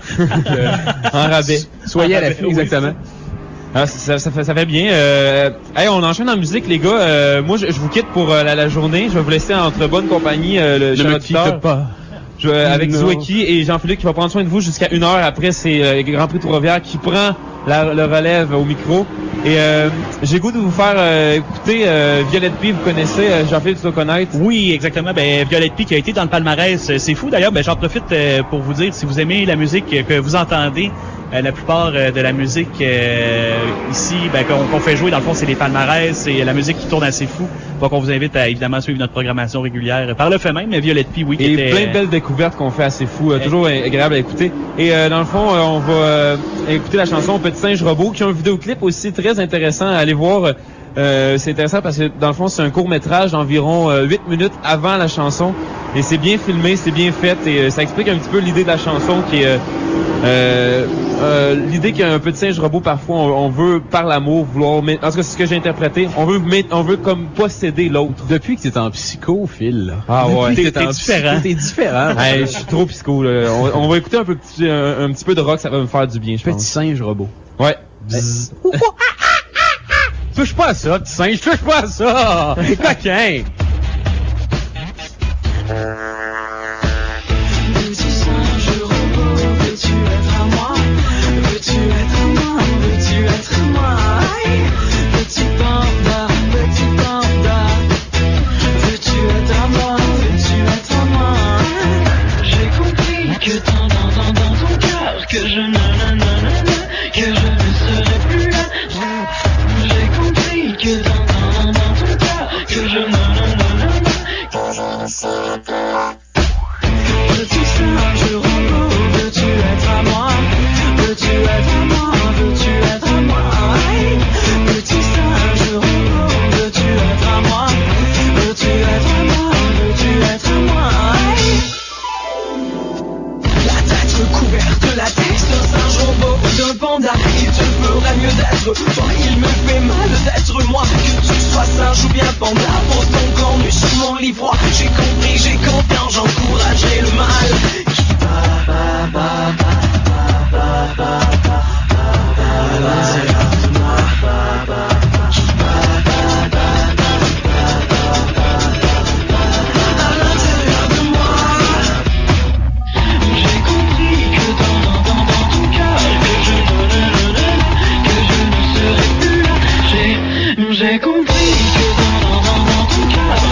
En rabais. Soyez à l'affût, exactement. Ça fait bien. On enchaîne en musique, les gars. Moi, je vous quitte pour la journée. Je vais vous laisser entre bonne compagnie. Ne me quitte pas. Avec Zoeki et Jean-Philippe qui va prendre soin de vous jusqu'à 1 heure après. C'est Grand Prix Trois-Rivières qui prend le relève au micro. Et j'ai goût de vous faire écouter Violette P, vous connaissez, Jean-Philippe, tu dois connaître. Oui, exactement. Violette P qui a été dans le palmarès, c'est fou. D'ailleurs, j'en profite pour vous dire, si vous aimez la musique que vous entendez, la plupart de la musique ici, qu'on fait jouer, dans le fond, c'est les palmarès, c'est la musique qui tourne assez fou. Donc, on vous invite à évidemment suivre notre programmation régulière par le fait même. Violette P, oui. Et plein de belles découvertes qu'on fait assez fou, toujours agréable à écouter. Et dans le fond, on va écouter la chanson Petit Singe Robot, qui a un vidéoclip aussi très intéressant à aller voir. C'est intéressant parce que dans le fond, c'est un court-métrage d'environ 8 minutes avant la chanson. Et c'est bien filmé, c'est bien fait et ça explique un petit peu l'idée de la chanson qui est l'idée qu'un petit singe robot, parfois, on veut, par l'amour, vouloir... Mais, en tout cas, c'est ce que j'ai interprété. On veut comme posséder l'autre. Depuis que t'es en psycho, Phil, là. Ah ouais. T'es différent. T'es différent. Je suis trop psycho, là. On va écouter un petit peu de rock, ça va me faire du bien, je pense. Petit singe robot. Ouais. Touche pas à ça, petit singe. Touche pas à ça. Coquin. Veux-tu singe robot, veux-tu être à moi? Veux-tu être à moi? Veux-tu moindre fois. Il me fait mal d'être moi, que tu sois singe ou bien panda. Pose ton corps nu sur mon livroir. J'ai compris, j'ai confiance, j'encouragerai le mal. Qui J'ai compris que dans ton cœur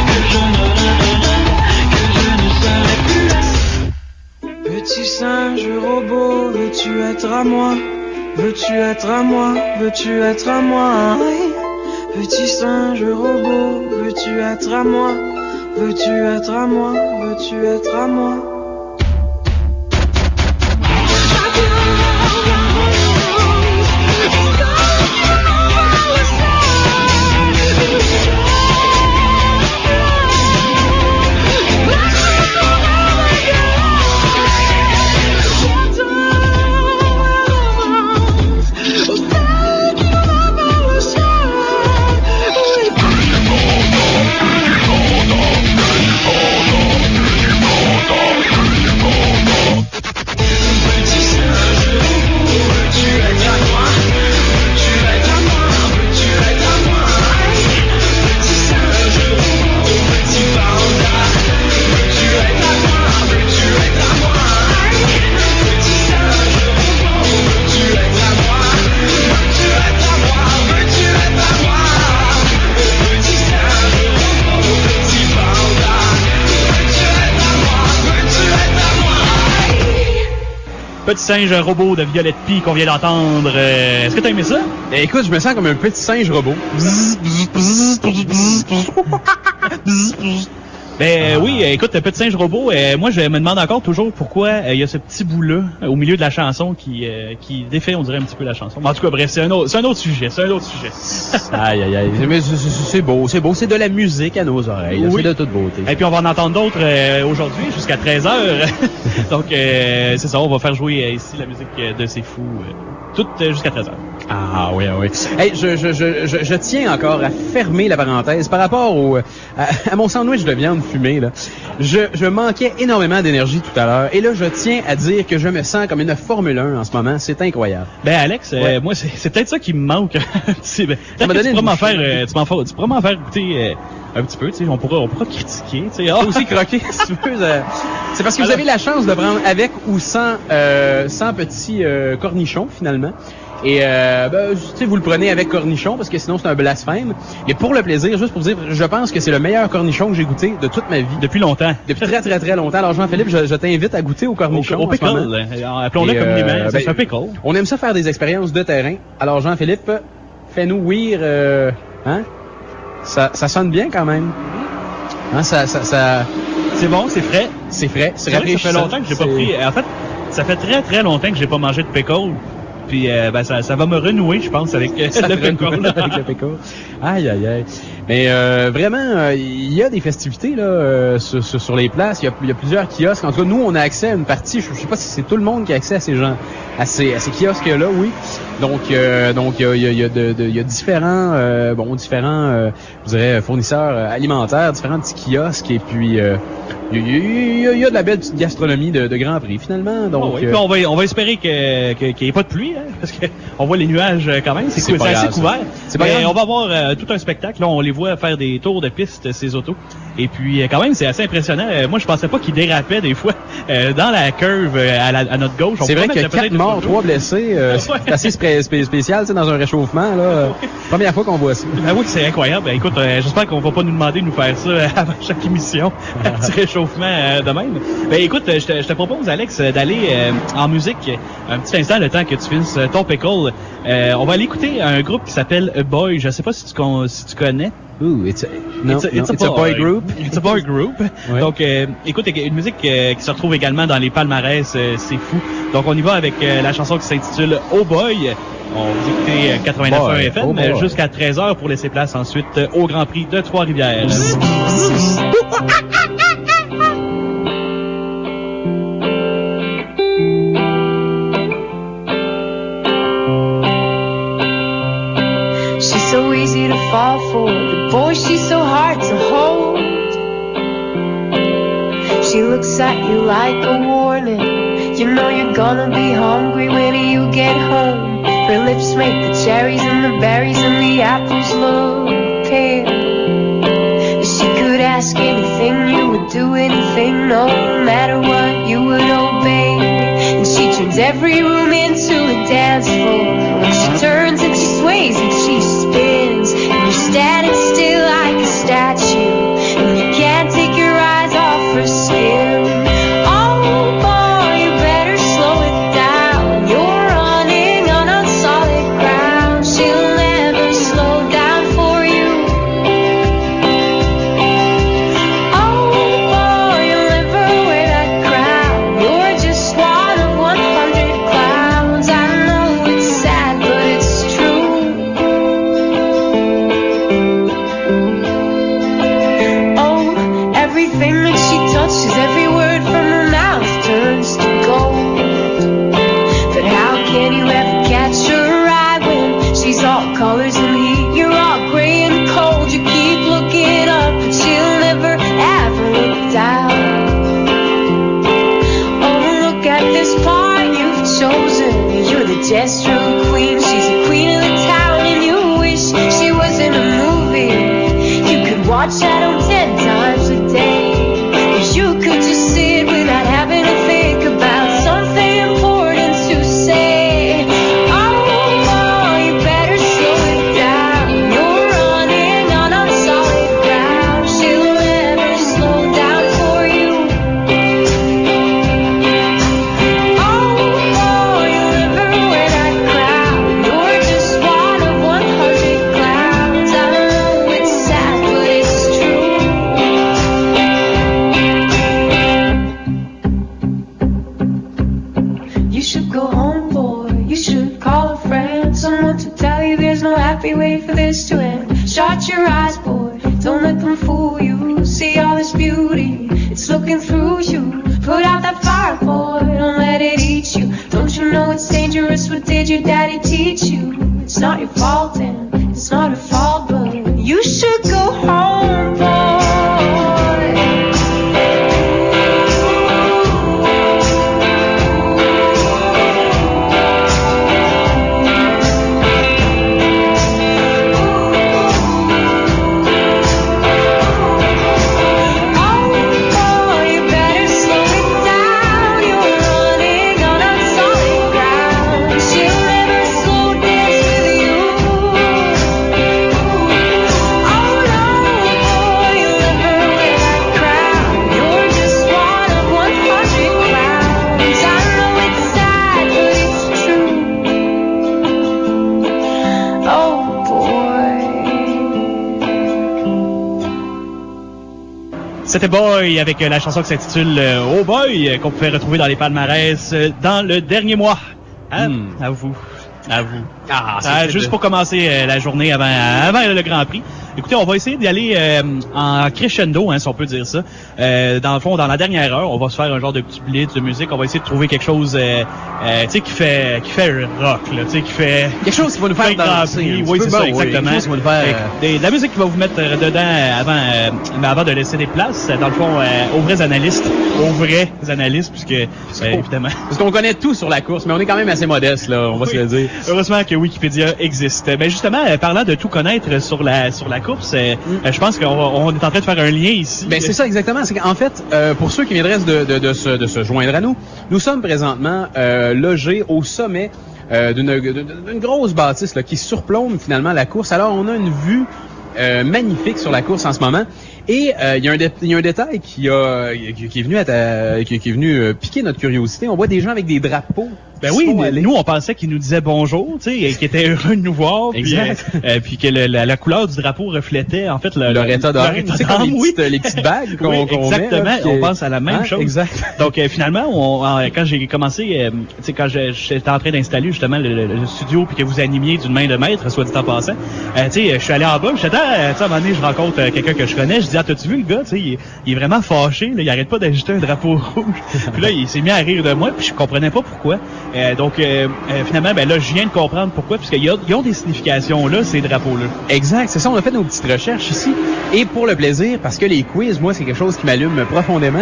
que je ne serai plus là. Petit singe robot, veux-tu être à moi? Veux-tu être à moi? Veux-tu être à moi? Petit singe robot, veux-tu être à moi? Veux-tu être à moi? Veux-tu être à moi? Petit singe robot de Violette P qu'on vient d'entendre. Est-ce que t'as aimé ça? Écoute, je me sens comme un petit singe robot. Ben oui, écoute, petit singe robot, moi je me demande encore toujours pourquoi il y a ce petit bout-là au milieu de la chanson qui défait, on dirait, un petit peu la chanson. Mais en tout cas, bref, c'est un autre sujet. Aïe, aïe, aïe. Mais c'est beau, c'est de la musique à nos oreilles. Oui. C'est de toute beauté. Et puis on va en entendre d'autres aujourd'hui jusqu'à 13h. Donc c'est ça, on va faire jouer ici la musique de C'est Fou toute jusqu'à 13h. Ah oui, oui. Hey, je tiens encore à fermer la parenthèse par rapport à mon sandwich de viande fumée, là. Je manquais énormément d'énergie tout à l'heure. Et là, je tiens à dire que je me sens comme une Formule 1 en ce moment. C'est incroyable. Ben Alex, moi c'est peut-être ça qui me manque. Tu pourras m'en faire goûter un petit peu, tu sais, on pourra critiquer, tu sais. Tu peux aussi croquer si tu veux. C'est parce que vous avez la chance de prendre avec ou sans petits cornichons finalement. Et tu sais, vous le prenez avec cornichon parce que sinon c'est un blasphème. Et pour le plaisir, juste pour dire, je pense que c'est le meilleur cornichon que j'ai goûté de toute ma vie. Depuis longtemps. Depuis très très très longtemps. Alors Jean-Philippe, je t'invite à goûter au cornichon. Au pickle. Appelons-le communément. C'est un pickle. On aime ça faire des expériences de terrain. Alors Jean-Philippe, fais-nous ouïr, hein? Ça sonne bien quand même. Hein, ça... C'est bon, c'est frais. C'est frais, c'est rafraîchissant. Ça fait longtemps que j'ai pas pris. En fait, ça fait très très longtemps que j'ai pas mangé de pickle. Puis ben ça va me renouer, je pense, avec le pickle. Aïe, aïe, aïe. Mais vraiment, il y a des festivités là sur les places. Il y a plusieurs kiosques. En tout cas, nous, on a accès à une partie. Je sais pas si c'est tout le monde qui a accès à ces gens, à ces kiosques-là, oui. Donc il y a différents, je dirais, fournisseurs alimentaires, différents petits kiosques. Et puis il y a de la belle petite gastronomie de grand prix finalement. Donc puis on va espérer qu'il n'y ait pas de pluie, hein, parce que on voit les nuages quand même. C'est assez couvert. Mais on va avoir tout un spectacle. Là, on les voit faire des tours de piste, ces autos. Et puis quand même, c'est assez impressionnant. Moi, je pensais pas qu'ils dérapaient des fois dans la curve à notre gauche. C'est vrai qu'il y a 4 morts, 3 blessés. C'est assez spécial, dans un réchauffement. Là. Première fois qu'on voit ça. Ah oui, c'est incroyable. Ben, écoute, j'espère qu'on va pas nous demander de nous faire ça avant chaque émission, un petit réchauffement de même. Ben écoute, je te propose, Alex, d'aller en musique un petit instant, le temps que tu finisses ton pickle. On va aller écouter un groupe qui s'appelle A Boy. Je sais pas si tu connais. Ooh, it's a boy group. It's a boy group. Ouais. Donc, écoute, une musique qui se retrouve également dans les palmarès, c'est fou. Donc, on y va avec la chanson qui s'intitule Oh Boy. On vous écoutez 89.1 FM jusqu'à 13h pour laisser place ensuite au Grand Prix de Trois-Rivières. She looks at you like a warning. You know you're gonna be hungry when you get home. Her lips make the cherries and the berries and the apples look pale. If she could ask anything, you would do anything. No matter what, you would obey. And she turns every room into a dance floor. When she turns and she sways and she spins, and you're standing still like a statue, and you can't take your eyes off her skin. Oh boy, you better slow it down. You're running on unsolid ground. She'll never slow down for you. Oh boy, you'll never wear that crown. You're just one of 100 clowns. I know it's sad, but it's true. Oh, everything that she touches, every word from her mouth turns to gold. But how can you ever catch her eye when she's all colors and heat? You're all gray and cold. You keep looking up, but she'll never ever look down. Oh, look at this part you've chosen. You're the jester of the queen. She's the queen of the town, and you wish she was in a movie. You could watch that on 10 times a day. Or you could just sit without having to think about something important to say. Oh, boy, you better slow it down. You're running on unsolid ground. She'll never slow down for you. Oh, boy, you'll never wear that crown. You're just one of 100 clowns. I know it's sad, but it's true. You should go home, boy. You should call a friend, someone to tell you there's no happy way for this to end. Shut your eyes, boy. Don't let them fool you. See all this beauty, it's looking through you. Put out that fire, boy. Don't let it eat you. Don't you know it's dangerous? What did your daddy teach you? It's not your fault, and it's not her fault, but you should go home, boy. C'était Boy avec la chanson qui s'intitule Oh Boy, qu'on pouvait retrouver dans les palmarès dans le dernier mois. À vous. À vous. Juste pour commencer la journée avant le Grand Prix. Écoutez, on va essayer d'y aller en crescendo, si on peut dire ça. Dans le fond, dans la dernière heure, on va se faire un genre de petit blitz de musique. On va essayer de trouver quelque chose, tu sais, qui fait rock, là, tu sais, qui fait quelque chose qui va nous faire danser. Oui, c'est ça, exactement. Quelque chose qui va nous faire, de la musique qui va vous mettre dedans avant de laisser des places. Dans le fond, aux vrais analystes, puisque évidemment. Parce qu'on connaît tout sur la course, mais on est quand même assez modeste, là. On va se le dire. Heureusement que Wikipédia existe. Ben justement, parlant de tout connaître sur la course, je pense qu'on est en train de faire un lien ici. Ben c'est ça exactement. C'est qu'en fait, pour ceux qui viendraient de se joindre à nous, nous sommes présentement logés au sommet d'une grosse bâtisse là, qui surplombe finalement la course. Alors on a une vue magnifique sur la course en ce moment. Et il y a un détail qui est venu piquer notre curiosité. On voit des gens avec des drapeaux. Ben oui, nous on pensait qu'ils nous disaient bonjour, tu sais, qu'ils étaient heureux de nous voir, puis que la couleur du drapeau reflétait en fait leur état d'âme. Les petites bagues qu'on met. Exactement, on pense à la même chose. Exact. Donc finalement, quand j'ai commencé, tu sais, quand j'étais en train d'installer justement le studio puis que vous animiez d'une main de maître, soit dit en passant, tu sais, je suis allé en bas, j'étais à un moment donné, je rencontre quelqu'un que je connais, je dis t'as-tu vu le gars, tu sais, il est vraiment fâché, là, il arrête pas d'agiter un drapeau rouge. Puis là, il s'est mis à rire de moi, puis je comprenais pas pourquoi. Donc finalement, ben là, je viens de comprendre pourquoi, puisqu'ils ont des significations là, ces drapeaux-là. Exact, c'est ça, on a fait nos petites recherches ici. Et pour le plaisir, parce que les quiz, moi, c'est quelque chose qui m'allume profondément.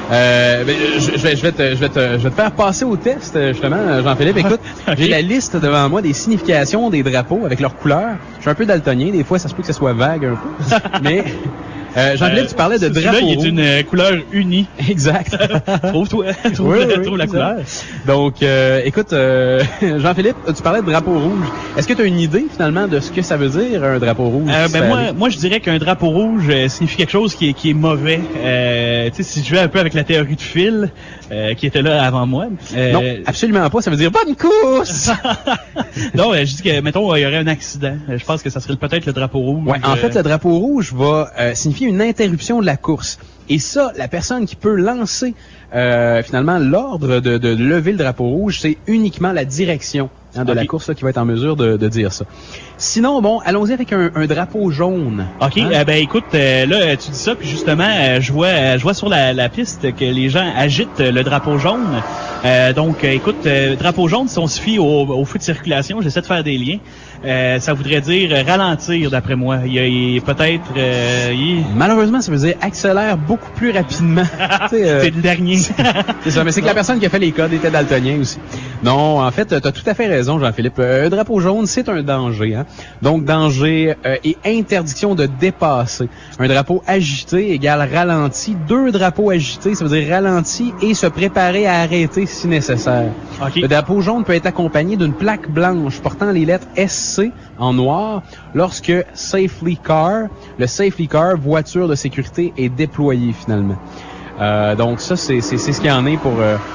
Je vais te faire passer au test, justement, Jean-Philippe. Écoute, j'ai la liste devant moi des significations des drapeaux avec leurs couleurs. Je suis un peu daltonien, des fois ça se peut que ça soit vague un peu, mais... Jean-Philippe, tu parlais de drapeau rouge. Il est d'une couleur unie. Exact. Trouve la couleur. Donc, écoute, Jean-Philippe, tu parlais de drapeau rouge. Est-ce que tu as une idée, finalement, de ce que ça veut dire, un drapeau rouge? Moi, je dirais qu'un drapeau rouge signifie quelque chose qui est mauvais. Tu sais, si je vais un peu avec la théorie de Phil, qui était là avant moi. Non, absolument pas. Ça veut dire bonne course! Non, je dis que, mettons, il y aurait un accident. Je pense que ça serait peut-être le drapeau rouge. Ouais, en fait, le drapeau rouge va signifier une interruption de la course. Et ça, la personne qui peut lancer finalement l'ordre de lever le drapeau rouge, c'est uniquement la direction de la course là, qui va être en mesure de dire ça. Sinon, bon, allons-y avec un drapeau jaune. OK, écoute, là, tu dis ça, puis justement, je vois sur la piste que les gens agitent le drapeau jaune. Donc, écoute, drapeau jaune, si on se fie au feu de circulation, j'essaie de faire des liens. Ça voudrait dire ralentir, d'après moi. Il y a peut-être... Malheureusement, ça veut dire accélère beaucoup plus rapidement. C'est le dernier. C'est ça, mais c'est que la personne qui a fait les codes était daltonien aussi. Non, en fait, tu as tout à fait raison, Jean-Philippe. Un drapeau jaune, c'est un danger. Hein? Donc, danger et interdiction de dépasser. Un drapeau agité égale ralenti. 2 drapeaux agités, ça veut dire ralenti et se préparer à arrêter si nécessaire. Okay. Le drapeau jaune peut être accompagné d'une plaque blanche portant les lettres SC en noir lorsque Safely Car, le Safely Car, voiture de sécurité, est déployé finalement. Donc ça, c'est ce qu'il y en est pour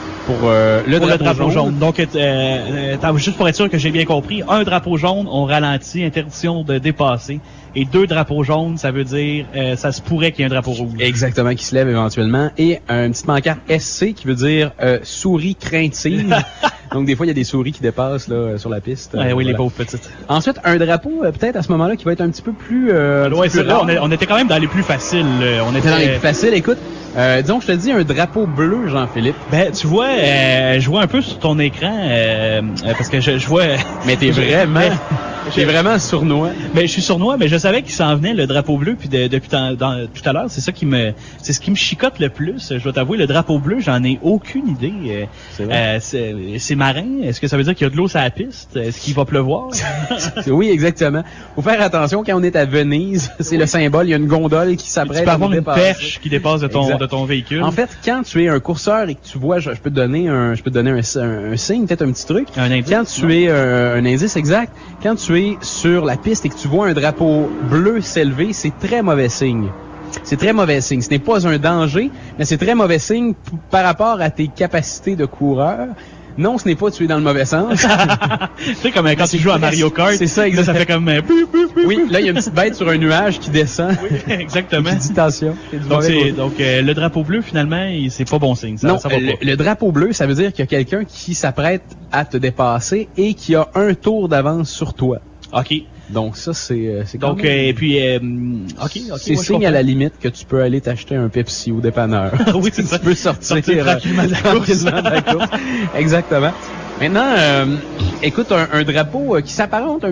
le drapeau jaune. Donc, juste pour être sûr que j'ai bien compris, un drapeau jaune, on ralentit, interdiction de dépasser. Et 2 drapeaux jaunes, ça veut dire ça se pourrait qu'il y ait un drapeau rouge. Exactement, qui se lève éventuellement. Et une petite pancarte SC qui veut dire souris craintive. Donc des fois, il y a des souris qui dépassent là sur la piste. Oui, les pauvres petites. Ensuite, un drapeau peut-être à ce moment-là qui va être un petit peu plus... c'est là, on était quand même dans les plus faciles. On était dans les plus faciles. Écoute, disons que je te dis un drapeau bleu, Jean-Philippe. Tu vois, je vois un peu sur ton écran, parce que je vois... Mais t'es vraiment sournois. Je suis sournois, mais je savais qu'il s'en venait le drapeau bleu, puis depuis tout à l'heure, c'est ce qui me chicote le plus. Je dois t'avouer, le drapeau bleu, j'en ai aucune idée. C'est marin. Est-ce que ça veut dire qu'il y a de l'eau sur la piste? Est-ce qu'il va pleuvoir? Oui, exactement. Faut faire attention quand on est à Venise. C'est le symbole. Il y a une gondole qui s'apprête à une perche qui dépasse de ton véhicule. En fait, quand tu es un courseur et que tu vois, je peux te donner un signe, peut-être un petit truc. Un indice. Quand tu es un indice exact, quand tu es sur la piste et que tu vois un drapeau bleu s'élever, c'est très mauvais signe. C'est très mauvais signe. Ce n'est pas un danger, mais c'est très mauvais signe par rapport à tes capacités de coureur. Non, ce n'est pas tu es dans le mauvais sens. Tu sais, comme quand tu joues à Mario Kart. C'est ça, exactement. Ça fait comme... Oui, là, il y a une petite bête sur un nuage qui descend. Oui, exactement. Qui dit attention. Donc, le drapeau bleu, finalement, c'est pas bon signe. Ça va pas. Le drapeau bleu, ça veut dire qu'il y a quelqu'un qui s'apprête à te dépasser et qui a un tour d'avance sur toi. OK. Donc ça, c'est donc et puis c'est signe à la limite que tu peux aller t'acheter un Pepsi au dépanneur. Oui, c'est ça. Tu peux sortir tranquillement de la course. Exactement. Maintenant, écoute, un drapeau qui s'apparente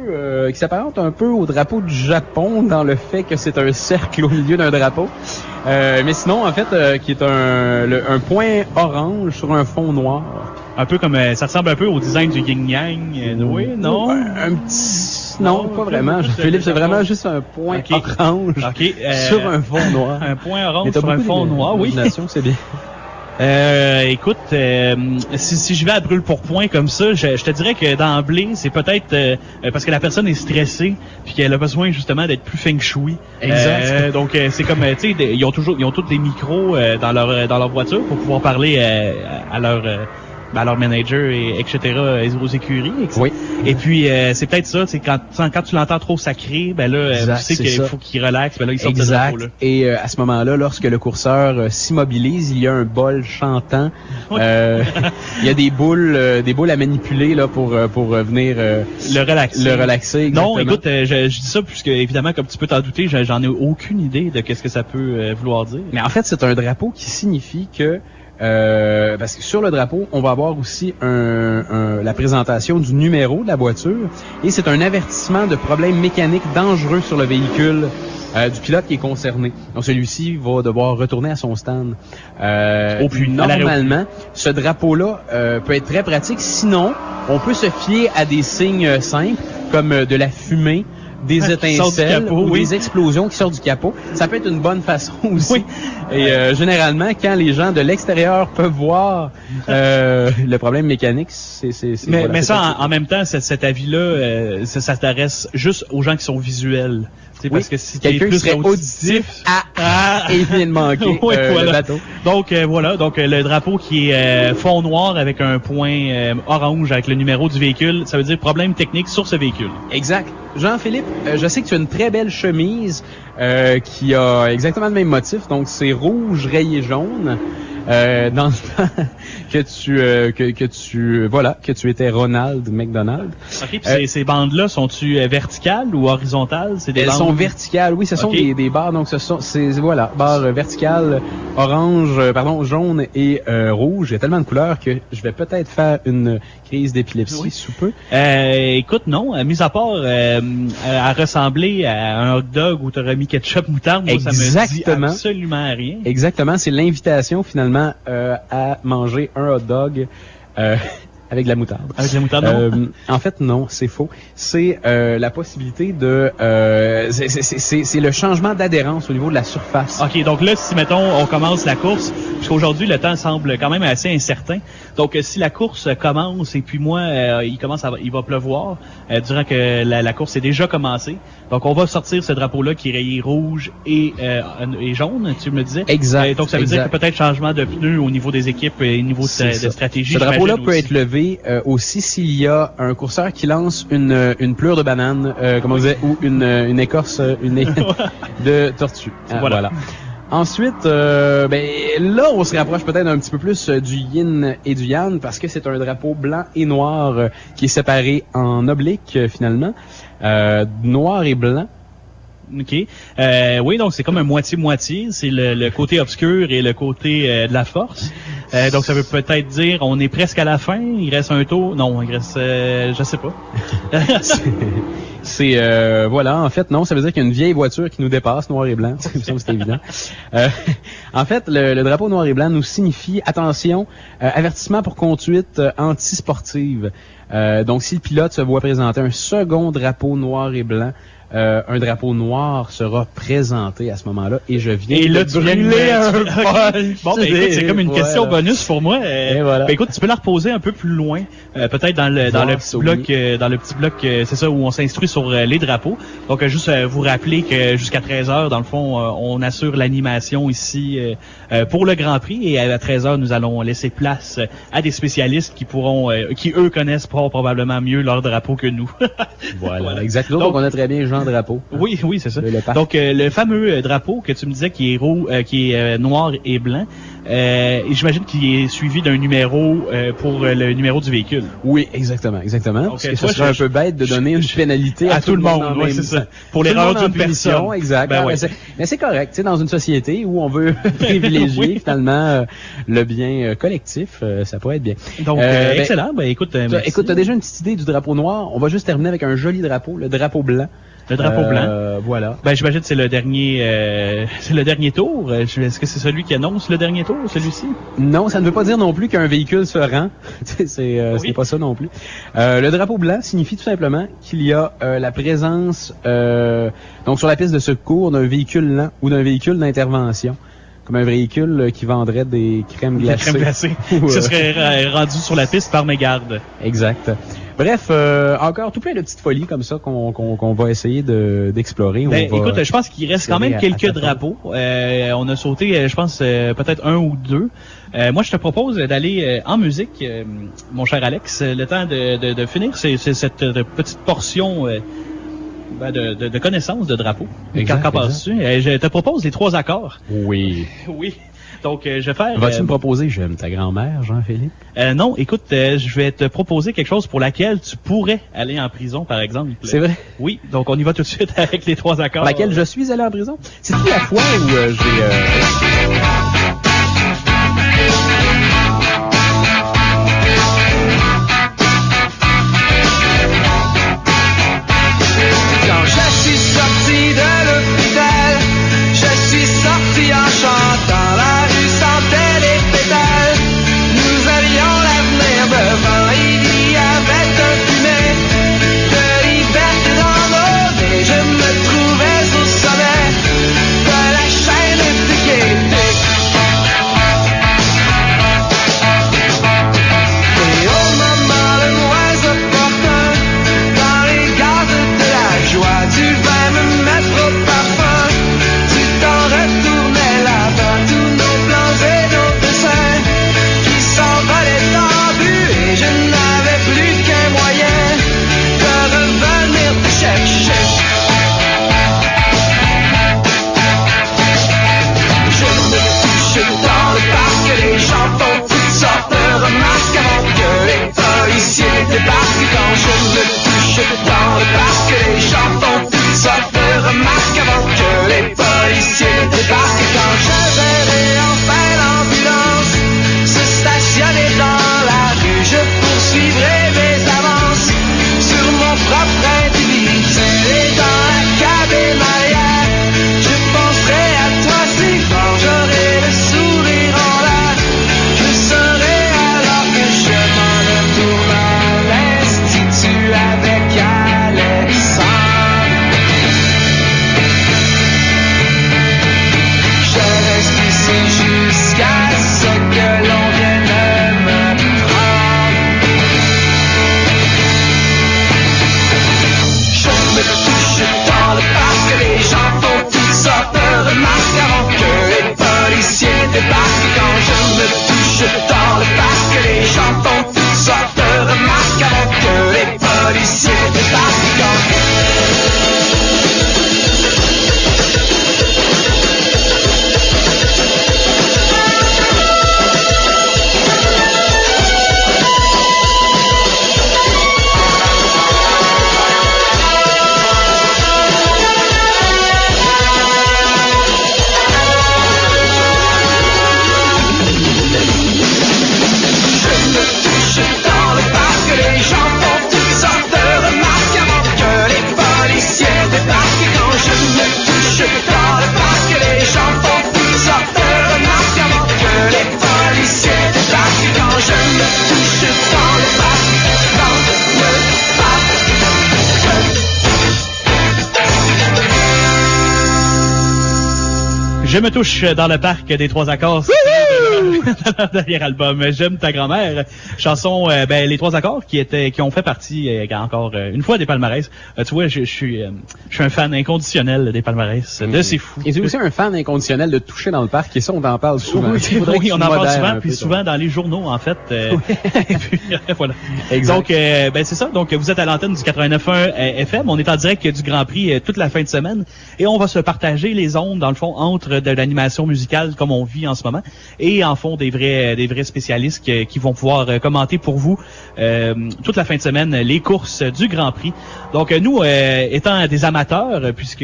un peu au drapeau du Japon dans le fait que c'est un cercle au milieu d'un drapeau. Mais sinon, en fait, qui est un point orange sur un fond noir. Un peu comme ça ressemble un peu au design du yin-yang. Oui, non? Un petit... Non, pas vraiment. Philippe, c'est vraiment juste un point orange sur un fond noir. Un point orange sur un fond noir, oui. C'est bien. Écoute, si je vais à brûle pour point comme ça, je te dirais que d'emblée, c'est peut-être parce que la personne est stressée puis qu'elle a besoin justement d'être plus feng shui. Exact. Donc c'est comme tu sais, ils ont tous des micros dans leur voiture pour pouvoir parler à leur manager etc. aux écuries. Oui. Et puis c'est peut-être ça, c'est quand tu l'entends trop sacré, ben là tu sais qu'il faut qu'il relaxe, ben là il sort de drapeau là. Et à ce moment-là, lorsque le courseur s'immobilise, il y a un bol chantant. Il y a des boules à manipuler là pour venir le relaxer. Exactement. Non, écoute, je dis ça puisque évidemment comme tu peux t'en douter, j'en ai aucune idée de qu'est-ce que ça peut vouloir dire. Mais en fait, c'est un drapeau qui signifie que parce que sur le drapeau, on va avoir aussi la présentation du numéro de la voiture et c'est un avertissement de problèmes mécaniques dangereux sur le véhicule du pilote qui est concerné. Donc celui-ci va devoir retourner à son stand. Normalement, ce drapeau-là peut être très pratique. Sinon, on peut se fier à des signes simples comme de la fumée, des étincelles ou des explosions qui sortent du capot. Ça peut être une bonne façon aussi. Oui. Et généralement, quand les gens de l'extérieur peuvent voir le problème mécanique, mais ça, en même temps, cet avis-là, ça s'adresse juste aux gens qui sont visuels. Oui, parce que si quelqu'un qui serait auditif et vient de manquer le bateau. Donc voilà, donc le drapeau qui est fond noir avec un point orange avec le numéro du véhicule, ça veut dire problème technique sur ce véhicule. Exact. Jean-Philippe, je sais que tu as une très belle chemise qui a exactement le même motif, donc c'est rouge rayé jaune. Dans le temps que tu étais Ronald McDonald. OK, puis ces bandes-là sont-tu verticales ou horizontales? Elles sont verticales, oui, ce sont des barres, donc barres verticales, jaune et rouge. Il y a tellement de couleurs que je vais peut-être faire une crise d'épilepsie sous peu. Écoute, non, mis à part à ressembler à un hot dog où tu aurais mis ketchup moutarde, moi, ça me dit absolument rien. Exactement, c'est l'invitation finalement à manger un hot dog avec de la moutarde. Avec de la moutarde, non? En fait, non, c'est faux. C'est la possibilité de... c'est le changement d'adhérence au niveau de la surface. OK, donc là, si, mettons, on commence la course, puisqu'aujourd'hui, le temps semble quand même assez incertain. Donc, si la course commence et puis moi, il va pleuvoir durant que la course est déjà commencée. Donc, on va sortir ce drapeau-là qui est rayé rouge et jaune, tu me disais. Exact. Donc, ça veut dire que peut-être changement de pneus au niveau des équipes et au niveau de stratégie. Ce drapeau-là peut être levé aussi s'il y a un courseur qui lance une pleure de banane, comme on disait, ou une écorce de tortue. Voilà. Ensuite, là, on se rapproche peut-être un petit peu plus du yin et du yang parce que c'est un drapeau blanc et noir qui est séparé en oblique finalement, noir et blanc. OK. Oui, donc c'est comme un moitié-moitié. C'est le côté obscur et le côté de la force. Donc ça veut peut-être dire on est presque à la fin, il reste un tour. Non, il reste je sais pas. En fait, non, ça veut dire qu'il y a une vieille voiture qui nous dépasse, noir et blanc. C'est évident. En fait, le drapeau noir et blanc nous signifie, attention, avertissement pour conduite antisportive. Donc si le pilote se voit présenter un second drapeau noir et blanc, un drapeau noir sera présenté à ce moment-là et je viens de brûler un punch. Bon, écoute, c'est comme une question bonus pour moi. Écoute, tu peux la reposer un peu plus loin, peut-être dans le petit bloc, c'est ça, où on s'instruit sur les drapeaux. Donc, juste vous rappeler que jusqu'à 13h, dans le fond, on assure l'animation ici pour le Grand Prix et à 13h, nous allons laisser place à des spécialistes qui eux connaissent probablement mieux leur drapeau que nous. Voilà, exactement. Donc, on a très bien Jean Drapeau. Oui, c'est ça. Donc, le fameux drapeau que tu me disais qui est noir et blanc, j'imagine qu'il est suivi d'un numéro pour le numéro du véhicule. Oui, exactement. Donc, parce que ce serait un peu bête de donner une pénalité à tout le monde. Oui, c'est ça. Pour l'erreur d'une personne. Exact. Mais c'est correct. Tu sais, dans une société où on veut privilégier finalement le bien collectif, ça pourrait être bien. Donc, excellent. Écoute, t'as déjà une petite idée du drapeau noir. On va juste terminer avec un joli drapeau, le drapeau blanc. Le drapeau blanc. Voilà. J'imagine que c'est le dernier tour. Est-ce que c'est celui qui annonce le dernier tour, celui-ci? Non, ça ne veut pas dire non plus qu'un véhicule se rend. C'est pas ça non plus. Le drapeau blanc signifie tout simplement qu'il y a la présence donc sur la piste de secours d'un véhicule lent ou d'un véhicule d'intervention. Comme un véhicule qui vendrait des crèmes glacées. Des crèmes glacées. Ce serait rendu sur la piste par mégarde. Exact. Bref, encore tout plein de petites folies comme ça qu'on va essayer d'explorer. Écoute, je pense qu'il reste quand même quelques drapeaux. On a sauté, je pense, peut-être un ou deux. Moi, je te propose d'aller en musique, mon cher Alex, le temps de finir cette petite portion de connaissance de drapeau. Qu'en penses-tu? Je te propose les 3 accords. Oui. Oui. Donc, je vais faire... Vas-tu me proposer J'aime ta grand-mère, Jean-Philippe? Non, écoute, je vais te proposer quelque chose pour laquelle tu pourrais aller en prison, par exemple. C'est vrai? Oui, donc on y va tout de suite avec les 3 accords. Pour laquelle je suis allé en prison? C'est la fois où j'ai... font toutes sortes de remarques avant que les policiers débarquent. Quand je me touche dans le parc, les gens font toutes sortes de remarques avant que les policiers débarquent. Quand je verrai enfin l'ambulance se stationner dans la rue, je poursuivrai mes avances sur mon propre individu. Et dans la cabine arrière, je penserai à toi si fort j'aurai le sourire en l'air. Je serai alors que je m'en retourne à l'Institut avec Alexandre. Je reste ici jusqu'à ce que l'on vienne me prendre. Je me touche dans le parc, les gens font toutes sortes de remarques avant que les policiers débarquent. Quand je me touche dans le parc, les gens font toutes sortes de remarques avant que les policiers débarquent. Dans le parc, les gens font toutes sortes de remarques avant que les policiers débarquent. Quand je me touche dans le parc, les gens font toutes sortes de remarques avant que les policiers débarquent. Quand je me touche dans le parc, dans le parc. Je me touche dans le parc des Trois Accords. Dernier album, J'aime ta grand-mère. Chanson, les Trois Accords qui ont fait partie encore une fois des palmarès. Tu vois, je suis un fan inconditionnel des palmarès. De C'est Fou. Et tu es aussi un fan inconditionnel de toucher dans le parc, et ça, on en parle souvent. Oui, on en parle souvent, puis souvent dans les journaux, en fait. Et puis, voilà. Exact. Donc, c'est ça. Donc, vous êtes à l'antenne du 89.1 FM. On est en direct du Grand Prix toute la fin de semaine. Et on va se partager les ondes, dans le fond, entre de l'animation musicale, comme on vit en ce moment, et en fond, des vrais spécialistes qui vont pouvoir commenter pour vous toute la fin de semaine les courses du Grand Prix. Donc nous, étant des amateurs, puisque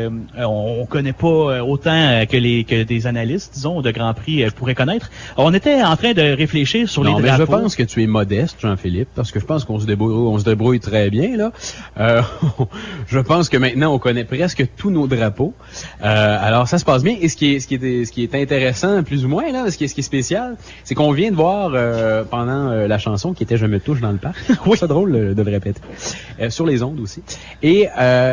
on connaît pas autant que des analystes, disons, de Grand Prix pourraient connaître, on était en train de réfléchir sur les drapeaux. Mais je pense que tu es modeste, Jean-Philippe, parce que je pense qu'on se débrouille très bien là. Je pense que maintenant on connaît presque tous nos drapeaux. Alors ça se passe bien. Et ce qui est intéressant, plus ou moins là, ce qui est spécial, c'est qu'on vient de voir pendant la chanson qui était Je me touche dans le parc. Oui, c'est drôle de le répéter. Sur les ondes aussi. Et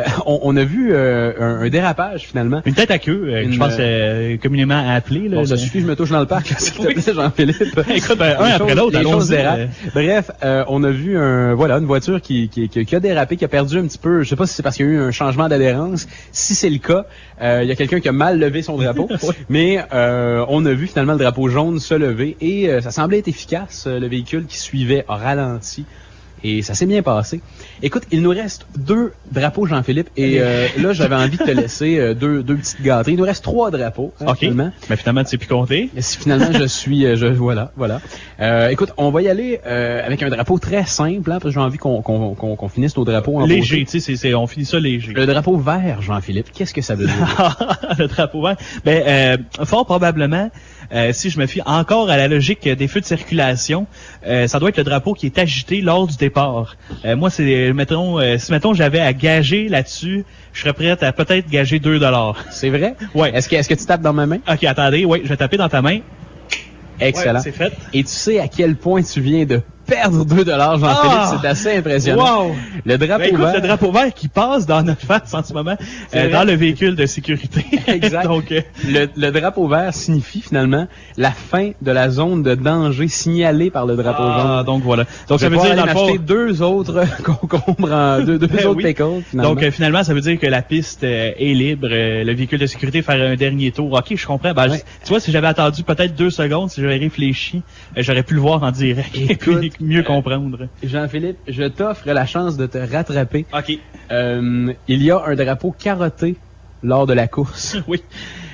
on a vu un dérapage finalement. Une tête à queue, je pense communément appelée. Bon, ça suffit, je me touche dans le parc, s'il te plaît, Jean-Philippe. Écoute, un après l'autre, les choses dérapent. Bref, on a vu une voiture qui a dérapé, qui a perdu un petit peu. Je sais pas si c'est parce qu'il y a eu un changement d'adhérence. Si c'est le cas, il y a quelqu'un qui a mal levé son drapeau. Oui. Mais on a vu finalement le drapeau jaune se lever et ça semblait être efficace. Le véhicule qui suivait a ralenti. Et ça s'est bien passé. Écoute, il nous reste 2 drapeaux, Jean-Philippe, et là, j'avais envie de te laisser deux petites gâteries. Il nous reste 3 drapeaux, finalement. Mais finalement, tu sais plus compter. Finalement, voilà. Écoute, on va y aller avec un drapeau très simple, parce que j'ai envie qu'on finisse nos drapeaux en léger, tu sais, on finit ça léger. Le drapeau vert, Jean-Philippe, qu'est-ce que ça veut dire? Le drapeau vert? Fort probablement, si je me fie encore à la logique des feux de circulation, ça doit être le drapeau qui est agité lors du départ. Moi, c'est, mettons, j'avais à gager là-dessus, je serais prêt à peut-être gager 2$. C'est vrai? Ouais. Est-ce que tu tapes dans ma main? Ok, attendez, oui, je vais taper dans ta main. Excellent. Ouais, c'est fait. Et tu sais à quel point tu viens de perdre 2$, Jean-Philippe, c'est assez impressionnant. Wow. Le drapeau vert. Le drapeau vert qui passe dans notre face en ce moment, dans le véhicule de sécurité. Exact. Donc, le drapeau vert signifie finalement la fin de la zone de danger signalée par le drapeau jaune. Donc voilà. Donc ça veut dire dans le fond, 2 autres concombres, deux autres pickles, finalement. Donc finalement, ça veut dire que la piste est libre, le véhicule de sécurité faire un dernier tour. Ok, je comprends. Tu vois, si j'avais attendu peut-être 2 secondes, si j'avais réfléchi, j'aurais pu le voir en direct. Écoute, mieux comprendre. Jean-Philippe, je t'offre la chance de te rattraper. OK. Il y a un drapeau carotté lors de la course. Oui.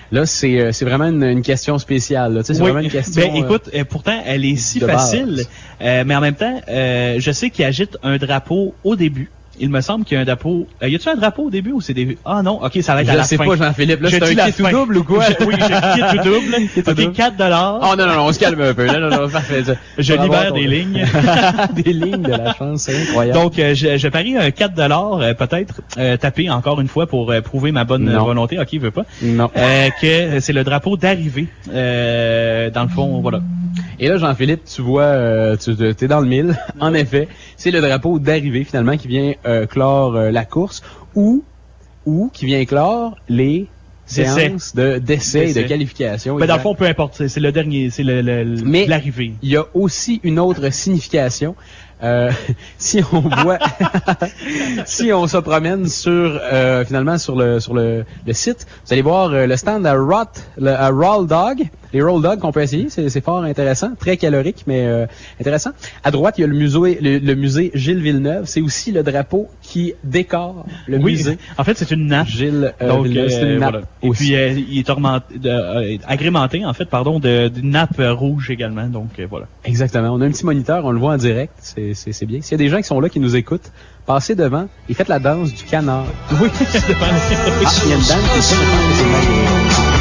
Là, c'est vraiment une question spéciale. Là. Tu sais, c'est vraiment une question. Ben, écoute, pourtant, elle est si facile, mais en même temps, je sais qu'il agite un drapeau au début. Il me semble qu'il y a un drapeau. Y a-tu un drapeau au début ou c'est des... Ah non, ok, ça va être à la fin. Je sais pas, Jean-Philippe. Là, c'est un kit tout double ou quoi? Oui, j'ai un kit tout double. Ok, $4. Oh non, on se calme un peu. Non, parfait. Je libère des lignes. Des lignes de la chance, c'est incroyable. Donc, je parie un $4, peut-être, tapé encore une fois pour prouver ma bonne volonté. Ok, il veut pas. Non. Que c'est le drapeau d'arrivée. Dans le fond, voilà. Et là, Jean-Philippe, tu vois, t'es dans le mille. En effet, c'est le drapeau d'arrivée, finalement, qui vient clore la course ou qui vient clore les séances d'essais et de qualification. Mais dans le fond, peu importe. C'est le dernier, c'est l'arrivée. Il y a aussi une autre signification. Si on voit, si on se promène sur finalement sur le site, vous allez voir le stand à Roll Dog. Les Roll Dog qu'on peut essayer, c'est fort intéressant, très calorique mais intéressant. À droite, il y a le musée Gilles Villeneuve. C'est aussi le drapeau qui décore le musée. En fait, c'est une nappe. Gilles donc, Villeneuve, c'est une nappe. Voilà. Et puis il est agrémenté en fait, d'une nappe rouge également. Donc voilà. Exactement. On a un petit moniteur, on le voit en direct. C'est bien. S'il y a des gens qui sont là qui nous écoutent, passez devant et faites la danse du canard. Oui, c'est devant. Il y a une danse qui est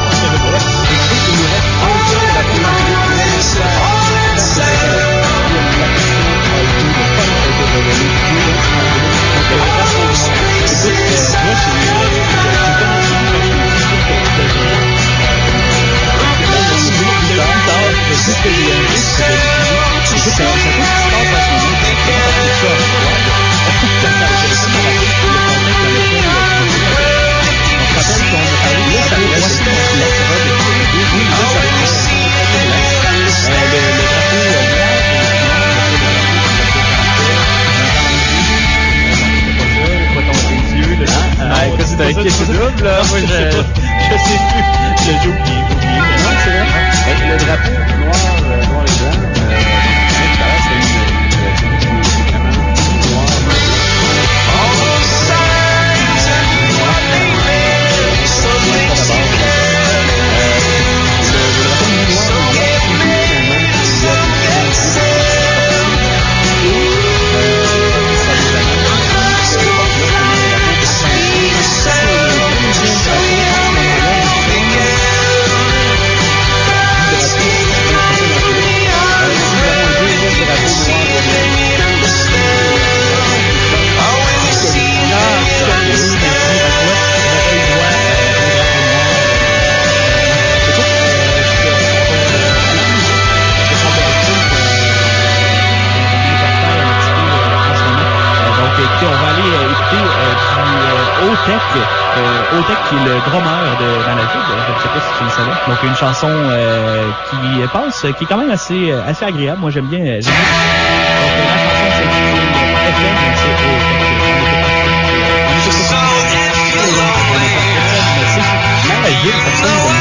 C'est un kit double, là. Moi, je sais plus. J'ai oublié. Non, c'est vrai. Le drapeau noir et blanc, Otek qui est le drummer de Dans la Ville, je ne sais pas si tu le savais. Donc une chanson qui passe, qui est quand même assez agréable. Moi j'aime bien. Donc la chanson c'est FM, Dans la Ville, ça sonne comme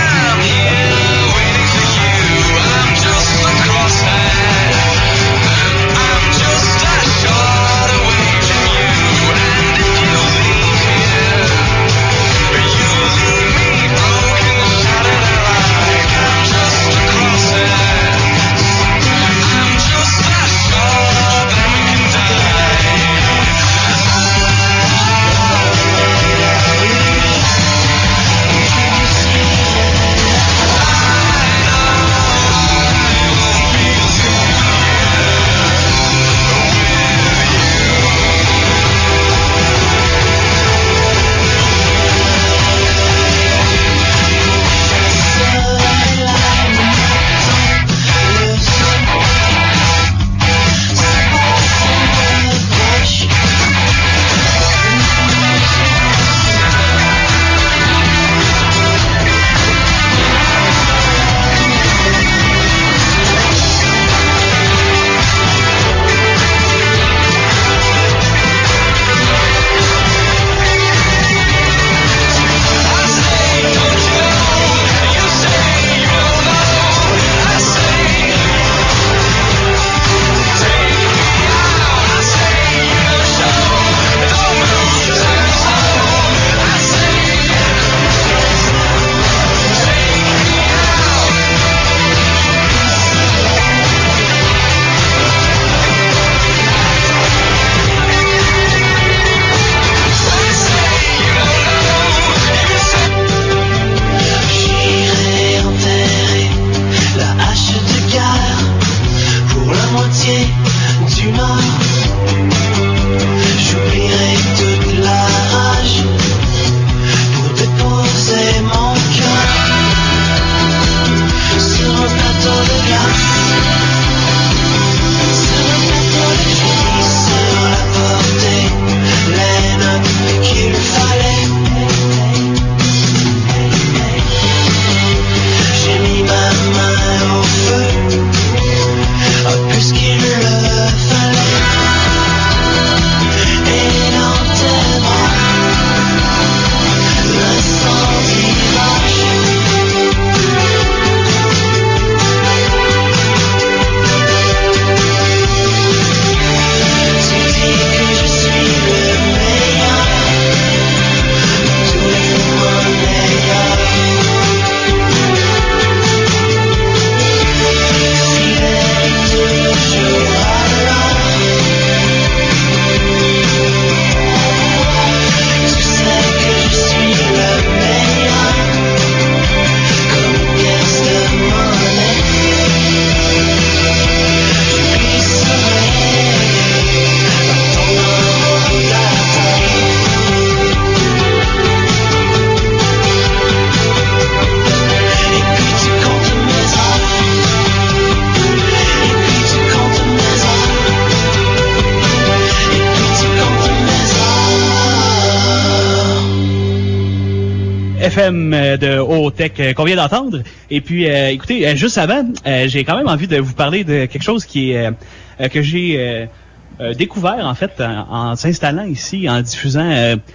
FM de Haut-Tech qu'on vient d'entendre. Et puis, écoutez, juste avant, j'ai quand même envie de vous parler de quelque chose qui est que j'ai découvert, en fait, en s'installant ici, en diffusant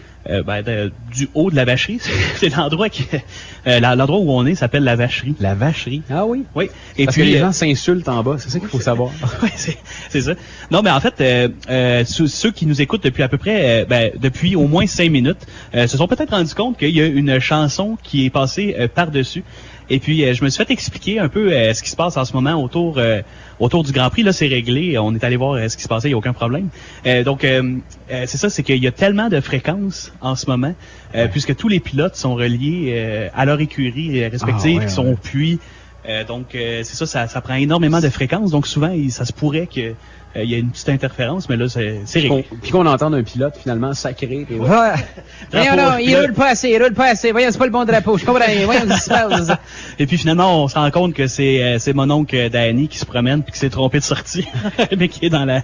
du haut de la vacherie. C'est l'endroit l'endroit où on est s'appelle la vacherie. La vacherie. Ah oui. Oui. Et parce puis que les gens s'insultent en bas, c'est ça qu'il faut savoir. Oui, c'est ça. Non, mais en fait, ceux qui nous écoutent depuis à peu près, depuis au moins 5 minutes, se sont peut-être rendus compte qu'il y a une chanson qui est passée par-dessus. Et puis, je me suis fait expliquer un peu ce qui se passe en ce moment autour du Grand Prix. Là, c'est réglé. On est allé voir ce qui se passait, il n'y a aucun problème. Donc, c'est ça, c'est qu'il y a tellement de fréquences en ce moment, puisque tous les pilotes sont reliés à leur écurie respective, qui sont au puits. Donc, c'est ça prend énormément de fréquences. Donc, souvent, ça se pourrait que il y a une petite interférence, mais là, c'est réglé. Puis qu'on entende un pilote, finalement, sacré. Et voyons, non, il roule pas assez. Voyons, c'est pas le bon drapeau. Je comprends rien. Voyons, ce qui se passe. Et puis, finalement, on se rend compte que c'est mon oncle Danny qui se promène puis qui s'est trompé de sortie, mais qui est dans la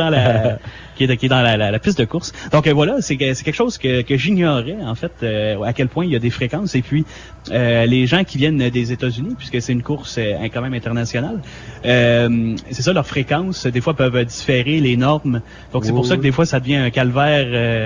piste de course. Donc, voilà, c'est quelque chose que j'ignorais, en fait, à quel point il y a des fréquences. Et puis, les gens qui viennent des États-Unis, puisque c'est une course quand même internationale, c'est ça, leurs fréquences, des fois, peuvent différer les normes. Donc, c'est pour ça que des fois, ça devient un calvaire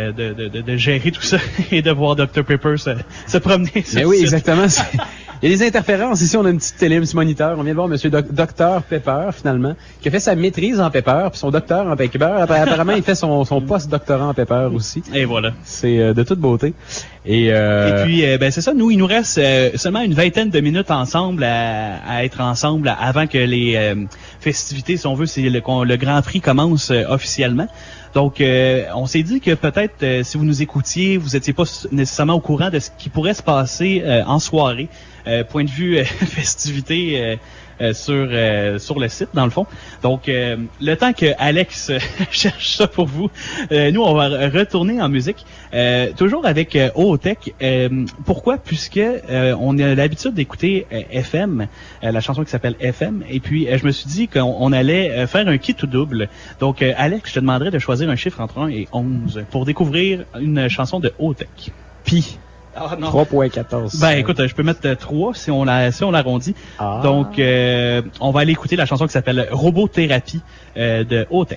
de gérer tout ça et de voir Dr Pepper se promener. Mais oui, exactement. Il y a des interférences. Ici, on a une petite télé, un petit moniteur. On vient de voir Monsieur Dr Pepper, finalement, qui a fait sa maîtrise en Pepper, puis son docteur en Pepper. Apparemment, il fait son post-doctorat en Pepper aussi. Et voilà. C'est de toute beauté. Et puis, c'est ça. Nous, il nous reste seulement une vingtaine de minutes ensemble à être ensemble avant que les festivités, si on veut, le Grand Prix commence officiellement. Donc, on s'est dit que peut-être, si vous nous écoutiez, vous n'étiez pas nécessairement au courant de ce qui pourrait se passer en soirée. Point de vue festivité sur le site, dans le fond. Donc, le temps que Alex cherche ça pour vous, nous, on va retourner en musique, toujours avec Haut-Tech. Pourquoi? Puisque on a l'habitude d'écouter FM, la chanson qui s'appelle FM, et puis je me suis dit qu'on allait faire un kit ou double. Donc, Alex, je te demanderais de choisir un chiffre entre 1 et 11 pour découvrir une chanson de Haut-Tech. Pi. Ah, 3.14. Ben écoute, je peux mettre 3 si on l'arrondit. Ah. Donc on va aller écouter la chanson qui s'appelle Robothérapie de Haut-Tech.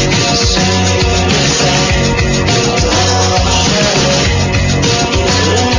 Thank you.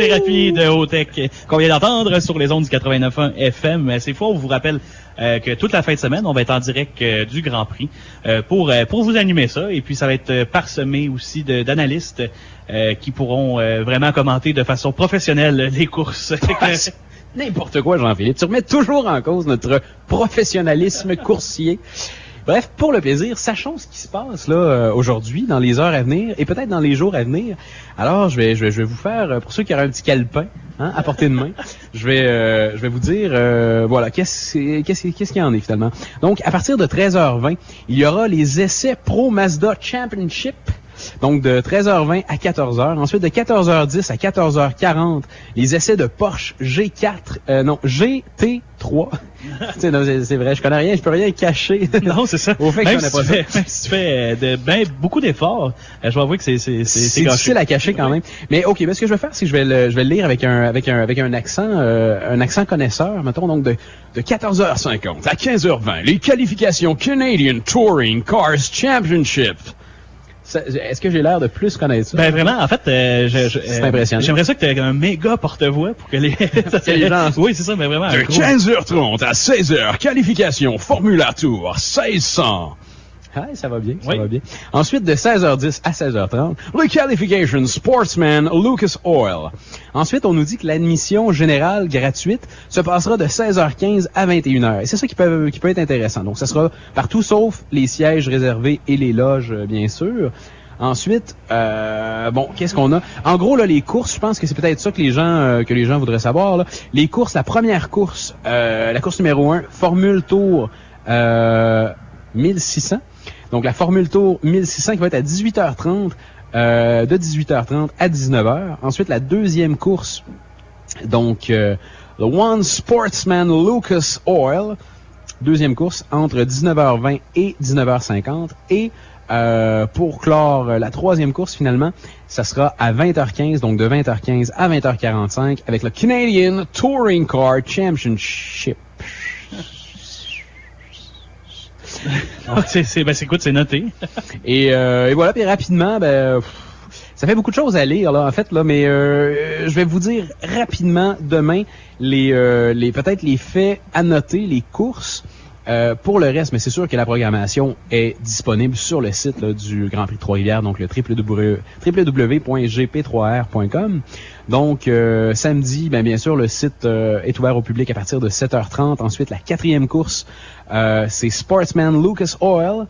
thérapie de haut-tech qu'on vient d'entendre sur les ondes du 89.1 FM. C'est fou, on vous rappelle que toute la fin de semaine, on va être en direct du Grand Prix pour vous animer ça. Et puis, ça va être parsemé aussi d'analystes qui pourront vraiment commenter de façon professionnelle les courses. N'importe quoi, Jean-Philippe. Tu remets toujours en cause notre professionnalisme coursier. Bref, pour le plaisir, sachons ce qui se passe là aujourd'hui, dans les heures à venir et peut-être dans les jours à venir. Alors, je vais vous faire, pour ceux qui auraient un petit calepin à portée de main, je vais vous dire, voilà, qu'est-ce qu'il y en est finalement. Donc, à partir de 13h20, il y aura les essais Pro Mazda Championship. Donc, de 13h20 à 14h. Ensuite, de 14h10 à 14h40, les essais de Porsche GT3. C'est vrai, je connais rien, je peux rien cacher. Non, c'est ça. Au fait que même, j'en ai pas fait. même si tu fais beaucoup d'efforts, je vais avouer que c'est difficile à cacher quand même. Mais ok, ce que je vais faire, c'est que je vais le lire avec un accent connaisseur, mettons, donc de 14h50 à 15h20, les qualifications Canadian Touring Cars Championship. Est-ce que j'ai l'air de plus connaître ça? Ben vraiment, en fait, c'est impressionnant. J'aimerais ça que tu aies un méga porte-voix pour que les gens... Oui, c'est ça, mais vraiment. De 15h30 à 16h, qualification Formula Tour 1600. Ah, ça va bien, ça va bien. Ensuite, de 16h10 à 16h30, le Qualification Sportsman Lucas Oil. Ensuite, on nous dit que l'admission générale gratuite se passera de 16h15 à 21h. Et c'est ça qui peut être intéressant. Donc, ça sera partout sauf les sièges réservés et les loges, bien sûr. Ensuite, qu'est-ce qu'on a? En gros, là, les courses, je pense que c'est peut-être ça que les gens voudraient savoir, là. Les courses, la première course, la course numéro 1, Formule Tour 1600. Donc, la Formule Tour 1600 qui va être à 18h30, de 18h30 à 19h. Ensuite, la deuxième course, donc, le One Sportsman Lucas Oil. Deuxième course entre 19h20 et 19h50. Et pour clore la troisième course, finalement, ça sera à 20h15, donc de 20h15 à 20h45 avec le Canadian Touring Car Championship. Écoute, c'est noté. et voilà, puis rapidement, ça fait beaucoup de choses à lire là en fait là, mais je vais vous dire rapidement demain peut-être les faits à noter, les courses. Pour le reste, mais c'est sûr que la programmation est disponible sur le site là, du Grand Prix de Trois-Rivières, donc le www.gp3r.com. Donc, samedi, bien sûr, le site est ouvert au public à partir de 7h30. Ensuite, la quatrième course, c'est Sportsman Lucas Oil.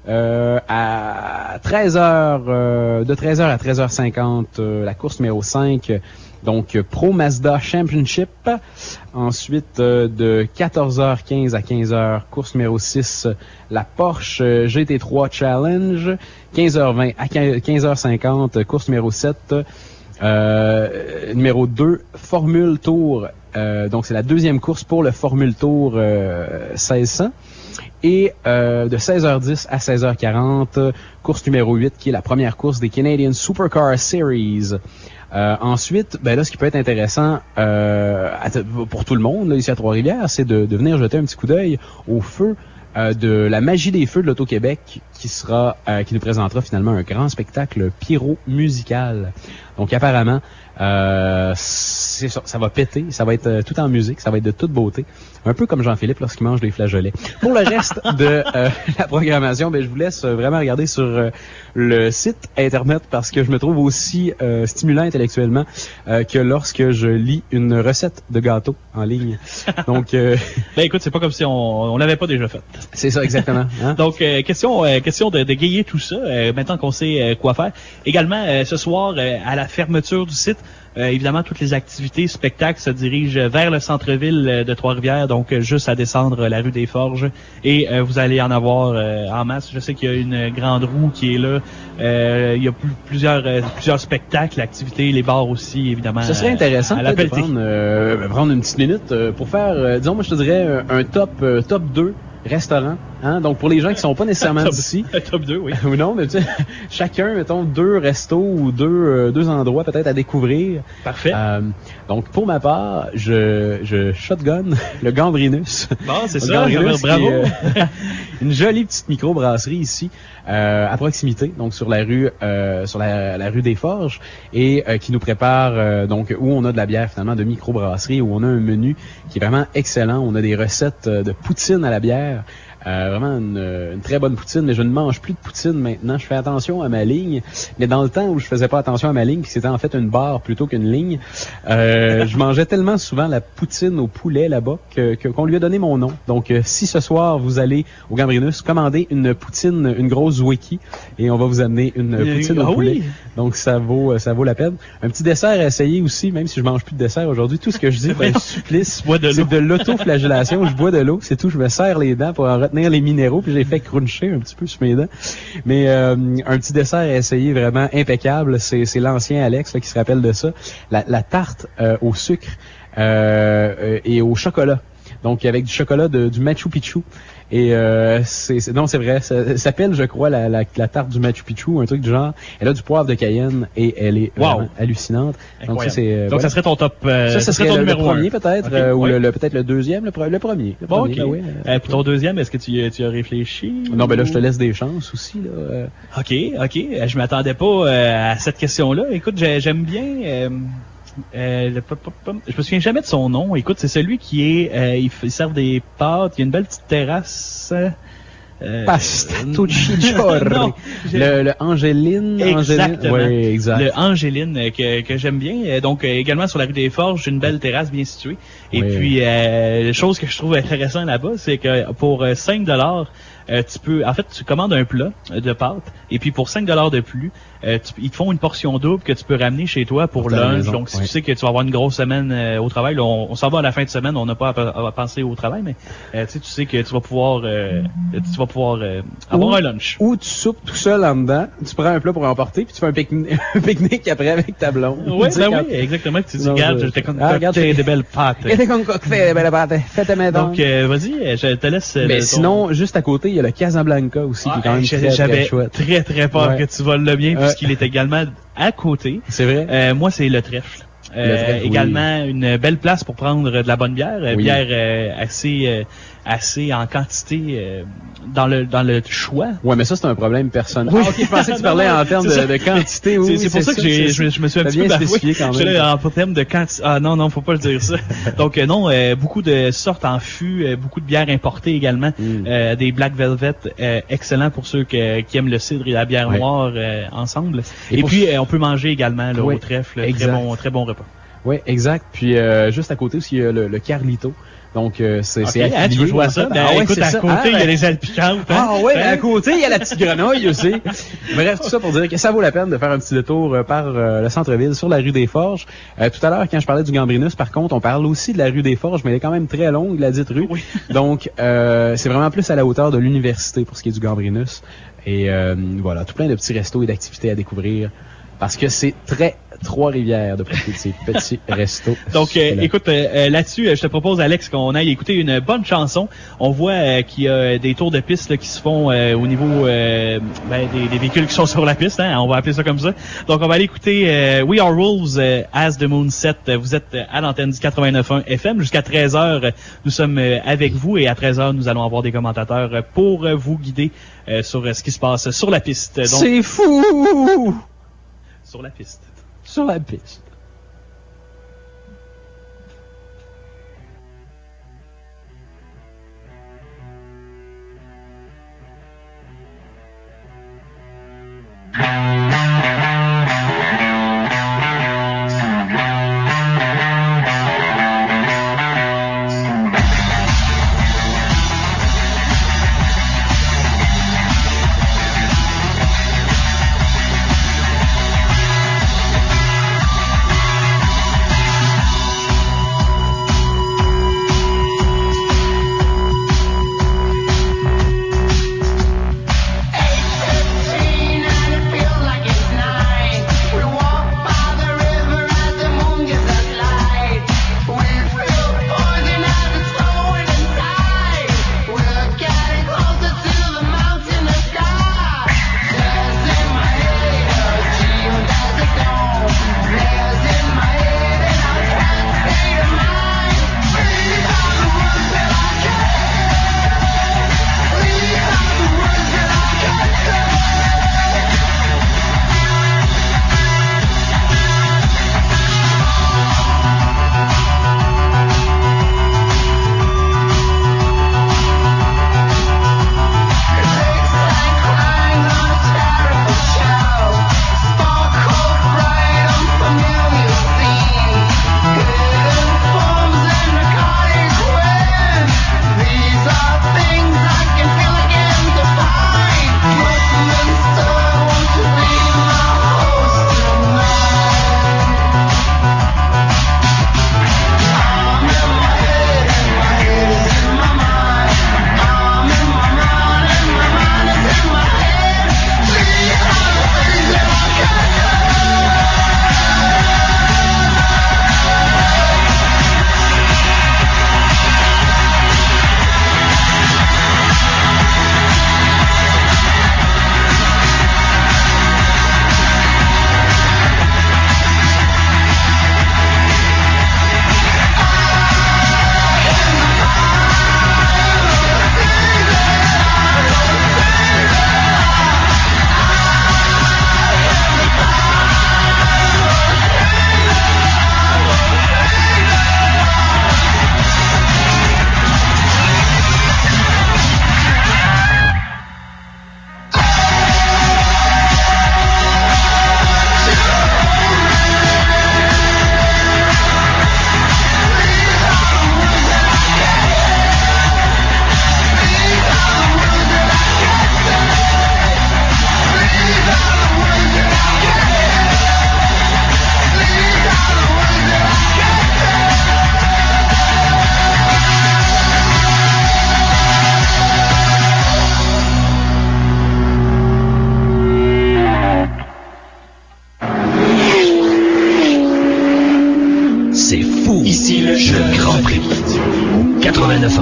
À 13h, de 13h à 13h50, la course numéro 5, donc Pro Mazda Championship. Ensuite, de 14h15 à 15h, course numéro 6, la Porsche GT3 Challenge. 15h20 à 15h50, course numéro 7. Numéro 2, Formule Tour. Donc, c'est la deuxième course pour le Formule Tour 1600. Et de 16h10 à 16h40, course numéro 8, qui est la première course des Canadian Supercar Series. Ensuite, là, ce qui peut être intéressant pour tout le monde là, ici à Trois-Rivières, c'est de venir jeter un petit coup d'œil au feu de la Magie des Feux de l'Auto-Québec qui nous présentera finalement un grand spectacle pyro-musical. Donc apparemment, c'est ça va péter, ça va être tout en musique, ça va être de toute beauté. Un peu comme Jean-Philippe lorsqu'il mange des flageolets. Pour le reste de la programmation, je vous laisse vraiment regarder sur le site Internet parce que je me trouve aussi stimulant intellectuellement que lorsque je lis une recette de gâteau en ligne. Donc, écoute, c'est pas comme si on l'avait pas déjà fait. C'est ça, exactement. Hein? Donc, question de gayer tout ça, maintenant qu'on sait quoi faire. Également, ce soir, à la fermeture du site, évidemment, toutes les activités, spectacles se dirigent vers le centre-ville de Trois-Rivières, donc juste à descendre la rue des Forges. Et vous allez en avoir en masse. Je sais qu'il y a une grande roue qui est là. Il y a plusieurs spectacles, activités, les bars aussi, évidemment. Ce serait intéressant de prendre une petite minute pour faire, disons, moi je te dirais un top 2 restaurants Hein? Donc, pour les gens qui sont pas nécessairement d'ici. Top 2, oui. Ou non, mais tu sais, chacun, mettons, 2 restos ou 2 endroits peut-être à découvrir. Parfait. Donc, pour ma part, je shotgun le Gambrinus. Bon, c'est Le ça. Gambrinus, Bravo. qui est, une jolie petite microbrasserie ici, à proximité, donc sur la rue, sur la rue des Forges, et qui nous prépare, donc, où on a de la bière finalement de microbrasserie, où on a un menu qui est vraiment excellent. On a des recettes de poutine à la bière. Vraiment une très bonne poutine, mais je ne mange plus de poutine maintenant. Je fais attention à ma ligne, mais dans le temps où je faisais pas attention à ma ligne, qui c'était en fait une barre plutôt qu'une ligne, je mangeais tellement souvent la poutine au poulet là-bas qu'on lui a donné mon nom. Donc, si ce soir vous allez au Gambrinus, commandez une poutine, une grosse Zwicky, et on va vous amener une poutine au poulet. Oui. Donc, ça vaut la peine. Un petit dessert à essayer aussi, même si je mange plus de dessert aujourd'hui. Tout ce que je dis, ben, supplice, c'est de l'autoflagellation. Je bois de l'eau, c'est tout. Je me serre les dents pour en retenir les minéraux, puis j'ai fait cruncher un petit peu sur mes dents. Mais un petit dessert à essayer vraiment impeccable, c'est l'ancien Alex là, qui se rappelle de ça. La tarte au sucre et au chocolat. Donc, avec du chocolat du Machu Picchu. Et non, c'est vrai, ça s'appelle, je crois, la tarte du Machu Picchu, un truc du genre. Elle a du poivre de Cayenne et elle est vraiment hallucinante. Incroyable. Donc, ça, c'est, donc ça serait ton top. ça serait ton le numéro premier 1. peut-être, Okay, ou ouais. peut-être le deuxième, le premier. Bon, premier, ok. oui. Puis ton deuxième, est-ce que tu as réfléchi? Non, ben là, je te laisse des chances aussi, là. OK. Je m'attendais pas à cette question-là. Écoute, j'aime bien... je me souviens jamais de son nom. Écoute, c'est celui qui est... il sert des pâtes. Il y a une belle petite terrasse... Pastuccigiori. Non, le Angéline. Exactement. Oui, exact. Le Angéline que j'aime bien. Donc également sur la rue des Forges, une belle terrasse bien située. Et puis la chose que je trouve intéressant là-bas, c'est que pour 5$, tu commandes un plat de pâtes et puis pour 5$ de plus, ils te font une portion double que tu peux ramener chez toi pour lunch. Donc si tu sais que tu vas avoir une grosse semaine au travail, là, on s'en va à la fin de semaine, on n'a pas à penser au travail, mais tu sais que tu vas pouvoir avoir un lunch. Ou tu soupes tout seul en dedans, tu prends un plat pour emporter puis tu fais un pique-nique après avec ta blonde. Oui, exactement. Tu dis, regarde, je t'ai concocté des belles pâtes. Je t'ai concocté des belles pâtes. Fais ta main donc. Donc, vas-y, je te laisse. Mais sinon, juste à côté, il y a le Casablanca aussi, qui est quand même très chouette. J'avais très peur que tu voles le bien, puisqu'il est également à côté. C'est vrai? Moi, c'est le Trèfle. Également, une belle place pour prendre de la bonne bière. Bière assez en quantité dans le choix. Ouais, mais ça, c'est un problème personnel. Oui. Ah, ok, je pensais que tu parlais en termes de quantité. Oui, c'est pour ça que je me suis un petit peu bafoué. Quand même. En termes de quantité. Ah non, faut pas le dire ça. Donc non, beaucoup de sortes en fût, beaucoup de bières importées également, des Black Velvet, excellent pour ceux qui aiment le cidre et la bière noire ensemble. Et puis on peut manger également là, au trèfle, très bon repas. Oui, exact. Puis juste à côté aussi, il y a le Carlito. Donc, c'est affilié. Tu veux jouer à ça? Écoute, à côté, il y a les ailes piquantes. Ah ouais, à côté, il y a la petite grenouille aussi. Bref, tout ça pour dire que ça vaut la peine de faire un petit détour par le centre-ville, sur la rue des Forges. Tout à l'heure, quand je parlais du Gambrinus, par contre, on parle aussi de la rue des Forges, mais elle est quand même très longue, la dite rue. Oui. Donc, c'est vraiment plus à la hauteur de l'université pour ce qui est du Gambrinus. Et voilà, tout plein de petits restos et d'activités à découvrir. Parce que c'est très Trois-Rivières de profiter de ces petits restos. Donc, écoute, là-dessus, je te propose, Alex, qu'on aille écouter une bonne chanson. On voit qu'il y a des tours de piste là, qui se font au niveau des véhicules qui sont sur la piste. Hein, on va appeler ça comme ça. Donc, on va aller écouter We Are Wolves, As the Moon Set. Vous êtes à l'antenne du 89.1 FM. Jusqu'à 13h, nous sommes avec vous. Et à 13h, nous allons avoir des commentateurs pour vous guider sur ce qui se passe sur la piste. Donc, c'est fou! Sur la piste. Sur la piste. 89.1.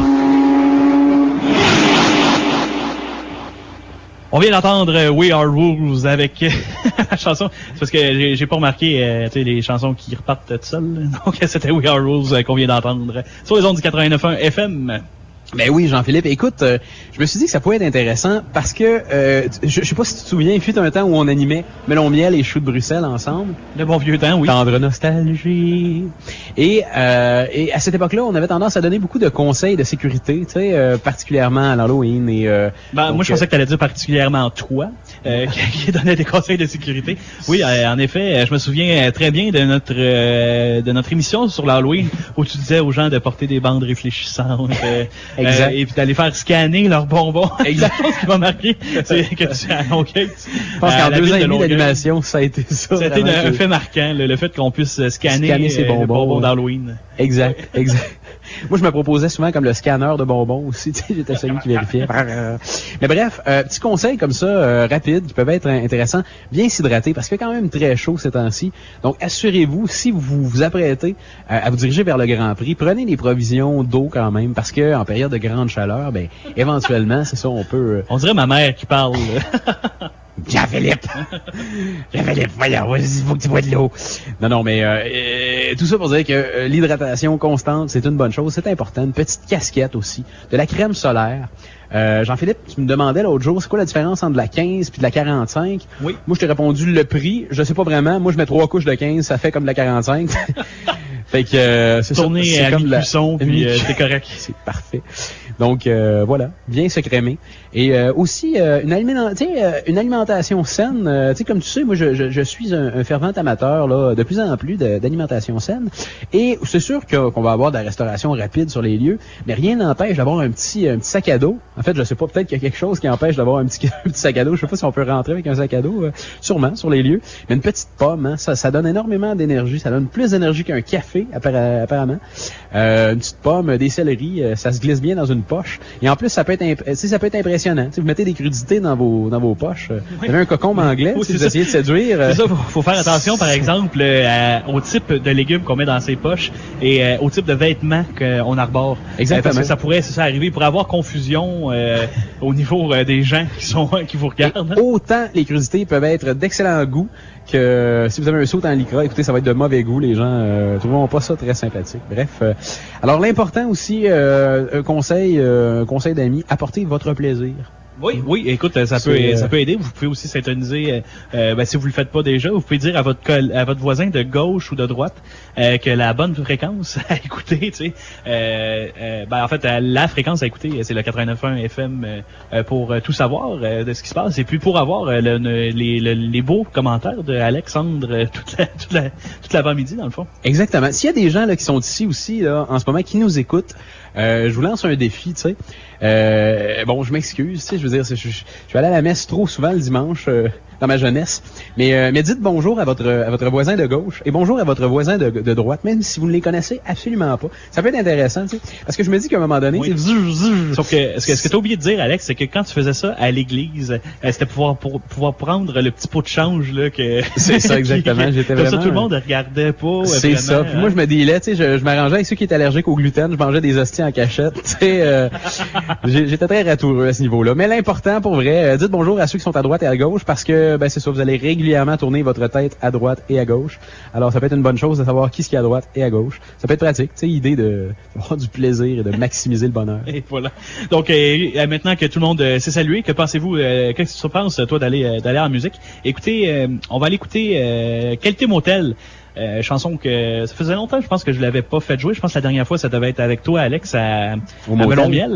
On vient d'entendre We Are Rules avec la chanson. C'est parce que j'ai pas remarqué tu sais, les chansons qui repartent toutes seules. Donc c'était We Are Rules qu'on vient d'entendre sur les ondes du 89.1 FM. Ben oui, Jean-Philippe. Écoute, je me suis dit que ça pouvait être intéressant parce que, je sais pas si tu te souviens, il fut un temps où on animait Melon Miel et Chou de Bruxelles ensemble. Le bon vieux temps, oui. Tendre nostalgie. Et à cette époque-là, on avait tendance à donner beaucoup de conseils de sécurité, tu sais, particulièrement à l'Halloween. Moi, je pensais que tu allais dire particulièrement toi, qui donnait des conseils de sécurité. Oui, en effet, je me souviens très bien de notre émission sur l'Halloween où tu disais aux gens de porter des bandes réfléchissantes. Exact. Et puis d'aller faire scanner leurs bonbons. Exact. Ce qui m'a marqué, c'est que tu es à Longueuil. Je pense qu'en 2 ans et demi d'animation, ça a été ça. Ça a été un fait marquant, le fait qu'on puisse scanner ces bonbons d'Halloween. Exact. Moi, je me proposais souvent comme le scanner de bonbons aussi. J'étais celui qui vérifiait. Mais bref, petits conseils comme ça, rapides, qui peuvent être intéressants. Bien s'hydrater, parce qu'il fait quand même très chaud ces temps-ci. Donc, assurez-vous, si vous vous apprêtez à vous diriger vers le Grand Prix, prenez des provisions d'eau quand même, parce que en période de grande chaleur, ben, éventuellement, c'est ça, on peut... On dirait ma mère qui parle. Jean-Philippe, voyons, il faut que tu bois de l'eau. Non, mais tout ça pour dire que l'hydratation constante, c'est une bonne chose, c'est important. Une petite casquette aussi, de la crème solaire. Jean-Philippe, tu me demandais l'autre jour, c'est quoi la différence entre la 15 puis de la 45? Oui. Moi, je t'ai répondu le prix, je sais pas vraiment. Moi, je mets 3 couches de 15, ça fait comme de la 45. Fait que c'est tourner ça, à mi-cuisson, puis c'est correct. C'est parfait. Donc voilà, bien se crémer. Et aussi une alimentation saine. Tu sais, comme tu sais, moi je suis un fervent amateur là, de plus en plus d'alimentation saine. Et c'est sûr qu'on va avoir de la restauration rapide sur les lieux, mais rien n'empêche d'avoir un petit sac à dos. En fait, je sais pas, peut-être qu'il y a quelque chose qui empêche d'avoir un petit sac à dos. Je sais pas si on peut rentrer avec un sac à dos, sûrement sur les lieux. Mais une petite pomme, hein, ça donne énormément d'énergie. Ça donne plus d'énergie qu'un café, apparemment. Une petite pomme, des céleris, ça se glisse bien dans une poche. Et en plus, ça peut être impressionnant. T'sais, vous mettez des crudités dans vos poches. Vous avez un cocombe anglais, si vous essayez de séduire. C'est ça, faut faire attention, par exemple, au type de légumes qu'on met dans ses poches et au type de vêtements qu'on arbore. Exactement. Parce que ça pourrait arriver pour avoir confusion au niveau des gens qui vous regardent. Et autant les crudités peuvent être d'excellent goût que si vous avez un saut en lycra, écoutez, ça va être de mauvais goût. Les gens trouveront pas ça très sympathique. Bref. Alors l'important aussi, un conseil d'amis, apportez votre plaisir. Oui, écoute, ça peut aider. Vous pouvez aussi s'intoniser, si vous le faites pas déjà, vous pouvez dire à votre voisin de gauche ou de droite que la bonne fréquence à écouter, tu sais, en fait, la fréquence à écouter, c'est le 89.1 FM pour tout savoir de ce qui se passe, et puis pour avoir les beaux commentaires de Alexandre toute l'avant-midi, dans le fond. Exactement. S'il y a des gens là qui sont ici aussi là en ce moment qui nous écoutent, je vous lance un défi, tu sais. Je m'excuse, tu sais, je veux dire, je suis allé à la messe trop souvent le dimanche dans ma jeunesse, mais dites bonjour à votre voisin de gauche et bonjour à votre voisin de droite, même si vous ne les connaissez absolument pas. Ça peut être intéressant, tu sais, parce que je me dis qu'à un moment donné, oui. Sauf que ce que t'as oublié de dire, Alex, c'est que quand tu faisais ça à l'église, c'était pouvoir prendre le petit pot de change là que. C'est ça exactement. J'étais comme vraiment. Ça, tout le monde ne regardait pas. C'est ça. Puis moi, je me délais, tu sais, je m'arrangeais avec ceux qui étaient allergiques au gluten, je mangeais des hosties en cachette, tu sais. J'étais très ratoureux à ce niveau-là. Mais l'important, pour vrai, dites bonjour à ceux qui sont à droite et à gauche, parce que c'est ça, vous allez régulièrement tourner votre tête à droite et à gauche. Alors, ça peut être une bonne chose de savoir qui est à droite et à gauche. Ça peut être pratique, tu sais, idée d'avoir du plaisir et de maximiser le bonheur. Et voilà. Donc, maintenant que tout le monde s'est salué, que pensez-vous, qu'est-ce que tu penses, toi, d'aller en musique? Écoutez, on va aller écouter Qualité Motel. Chanson que ça faisait longtemps, je pense que je l'avais pas fait jouer. Je pense que la dernière fois, ça devait être avec toi, Alex, à Melon Miel.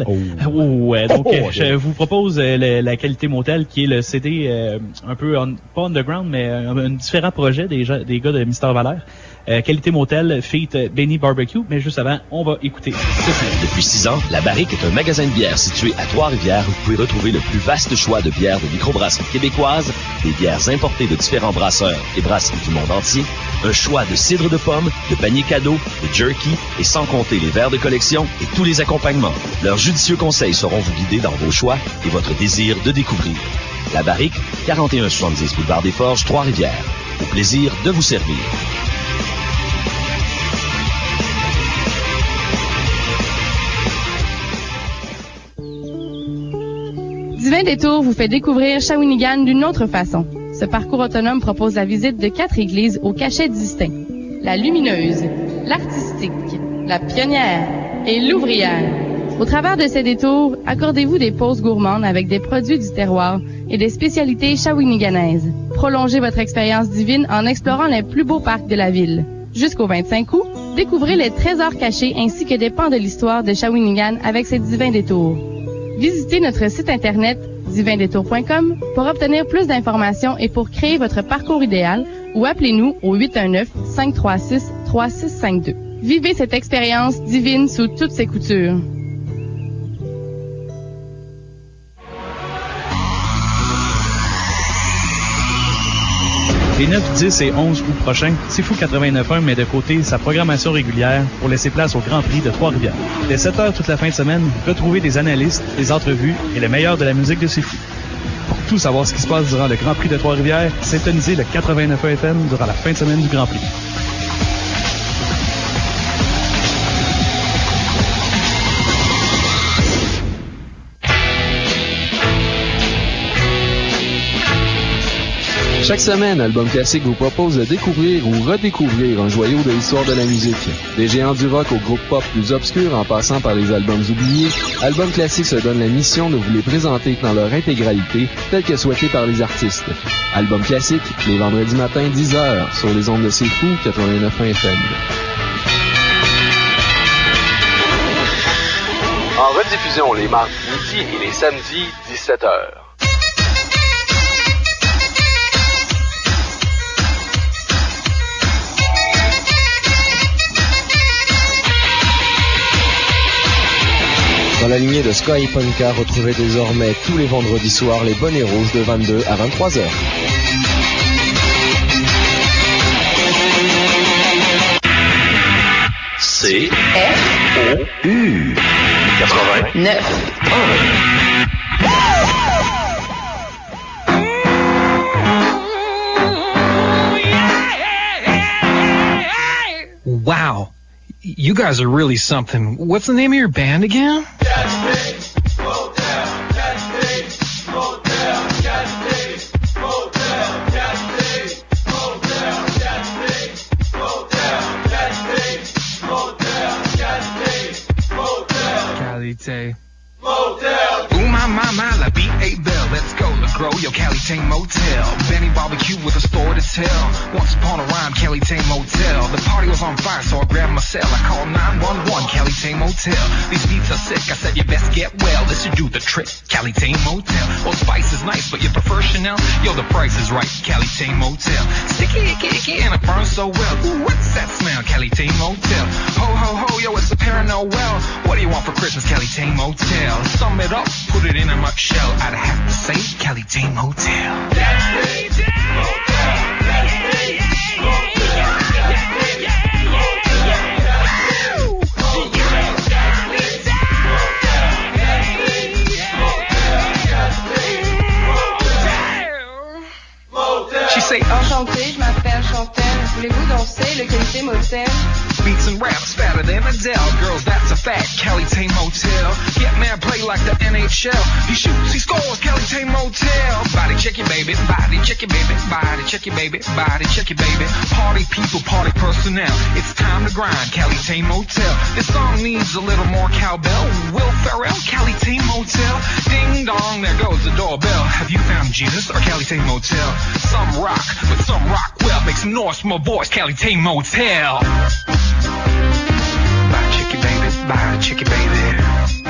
Je vous propose la Qualité Motel, qui est le CD un peu pas underground, mais un différent projet des gars de Mister Valère. Qualité Motel, feat Benny Barbecue, mais juste avant, on va écouter ceci. Depuis 6 ans, La Barrique est un magasin de bière situé à Trois-Rivières où vous pouvez retrouver le plus vaste choix de bières de microbrasserie québécoise, des bières importées de différents brasseurs et brasseries du monde entier, un choix de cidre de pomme, de paniers cadeaux, de jerky et sans compter les verres de collection et tous les accompagnements. Leurs judicieux conseils sauront vous guider dans vos choix et votre désir de découvrir. La Barrique, 4170 Boulevard des Forges, Trois-Rivières. Au plaisir de vous servir. Divin Détour vous fait découvrir Shawinigan d'une autre façon. Ce parcours autonome propose la visite de 4 églises aux cachets distincts. La Lumineuse, l'Artistique, la Pionnière et l'Ouvrière. Au travers de ces détours, accordez-vous des pauses gourmandes avec des produits du terroir et des spécialités shawiniganaises. Prolongez votre expérience divine en explorant les plus beaux parcs de la ville. Jusqu'au 25 août, découvrez les trésors cachés ainsi que des pans de l'histoire de Shawinigan avec ses divins détours. Visitez notre site internet divindétour.com pour obtenir plus d'informations et pour créer votre parcours idéal ou appelez-nous au 819-536-3652. Vivez cette expérience divine sous toutes ses coutures. Les 9, 10 et 11 août prochains, C'est Fou 89.1 met de côté sa programmation régulière pour laisser place au Grand Prix de Trois-Rivières. Dès 7 heures toute la fin de semaine, retrouvez des analystes, des entrevues et le meilleur de la musique de C'est Fou. Pour tout savoir ce qui se passe durant le Grand Prix de Trois-Rivières, syntonisez le 89.1 FM durant la fin de semaine du Grand Prix. Chaque semaine, Album Classique vous propose de découvrir ou redécouvrir un joyau de l'histoire de la musique. Des géants du rock au groupe pop plus obscurs en passant par les albums oubliés, Album Classique se donne la mission de vous les présenter dans leur intégralité, telle que souhaitée par les artistes. Album Classique, les vendredis matins 10h, sur les ondes de C'est Fou 89.1 FM. En rediffusion les mardis midi et les samedis 17h. Dans la lignée de Sky et Ponka, retrouvez désormais tous les vendredis soirs les Bonnets Rouges de 22 à 23h. C F O U 89 Wow. You guys are really something. What's the name of your band again? Qualité. Ooh, my, la B.A. Bell. Let's go, LaGro, yo, Cali Tang Motel. Benny Barbecue with a story to tell. Once upon a rhyme, Cali Tang Motel. The party was on fire, so I grabbed my cell. I called 911, Cali Tang Motel. These beats are sick, I said you best get well. This should do the trick, Cali Tang Motel. Well, spice is nice, but you prefer Chanel? Yo, the price is right, Cali Tang Motel. Sticky, icky, and it burns so well. Ooh, what's that smell, Cali Tang Motel? Ho, ho, ho, yo, it's the Paranoel. What do you want for Christmas, Cali Tang Motel? Sum it up, put it in a nutshell. I'd have to say, Cali Tang Motel. She say, Enchantée, je m'appelle Chantel. Voulez-vous danser le Qualité Motel? Beats and raps fatter than Adele. Girls, that's a fact. Cali Tang Motel. Get mad, play like the NHL. He shoots, he scores. Cali Tang Motel. Body check it, baby. Body check it, baby. Body check it, baby. Body check it, baby. Party people, party personnel. It's time to grind. Cali Tang Motel. This song needs a little more cowbell. Will Ferrell, Cali Tang Motel. Ding dong, there goes the doorbell. Have you found Jesus or Cali Tang Motel? Some rock, but some rock well. Make some noise from my voice. Cali Tang Motel. Body check it, baby. Body check it, baby.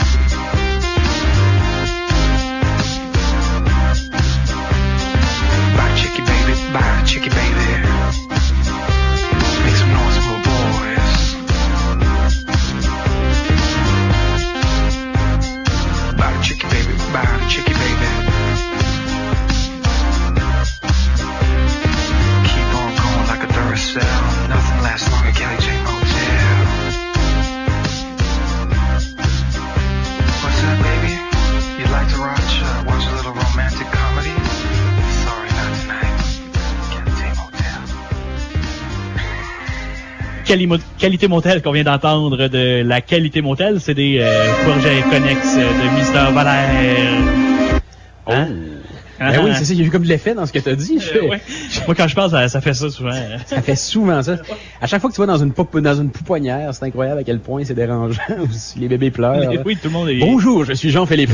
Body check it, baby. Body check it, baby. Make some noise for my boys. Body check it, baby. Body check it, baby. Keep on going like a Duracell. Nothing lasts long at Cali Tang Motel. What's up, baby? You'd like to watch a little romantic comedy? Sorry, not tonight. Cali Tang Motel. Qualité Motel qu'on vient d'entendre de la Qualité Motel, c'est des projets connexes de Mister Valère. Hein? Ben oui, c'est ça, il y a eu comme de l'effet dans ce que tu as dit. Ouais. Moi, quand je parle, ça fait ça souvent. Ça fait souvent ça. À chaque fois que tu vas dans une pouponnière, c'est incroyable à quel point c'est dérangeant aussi. Les bébés pleurent. Oui, tout le monde est... Bonjour, je suis Jean-Philippe.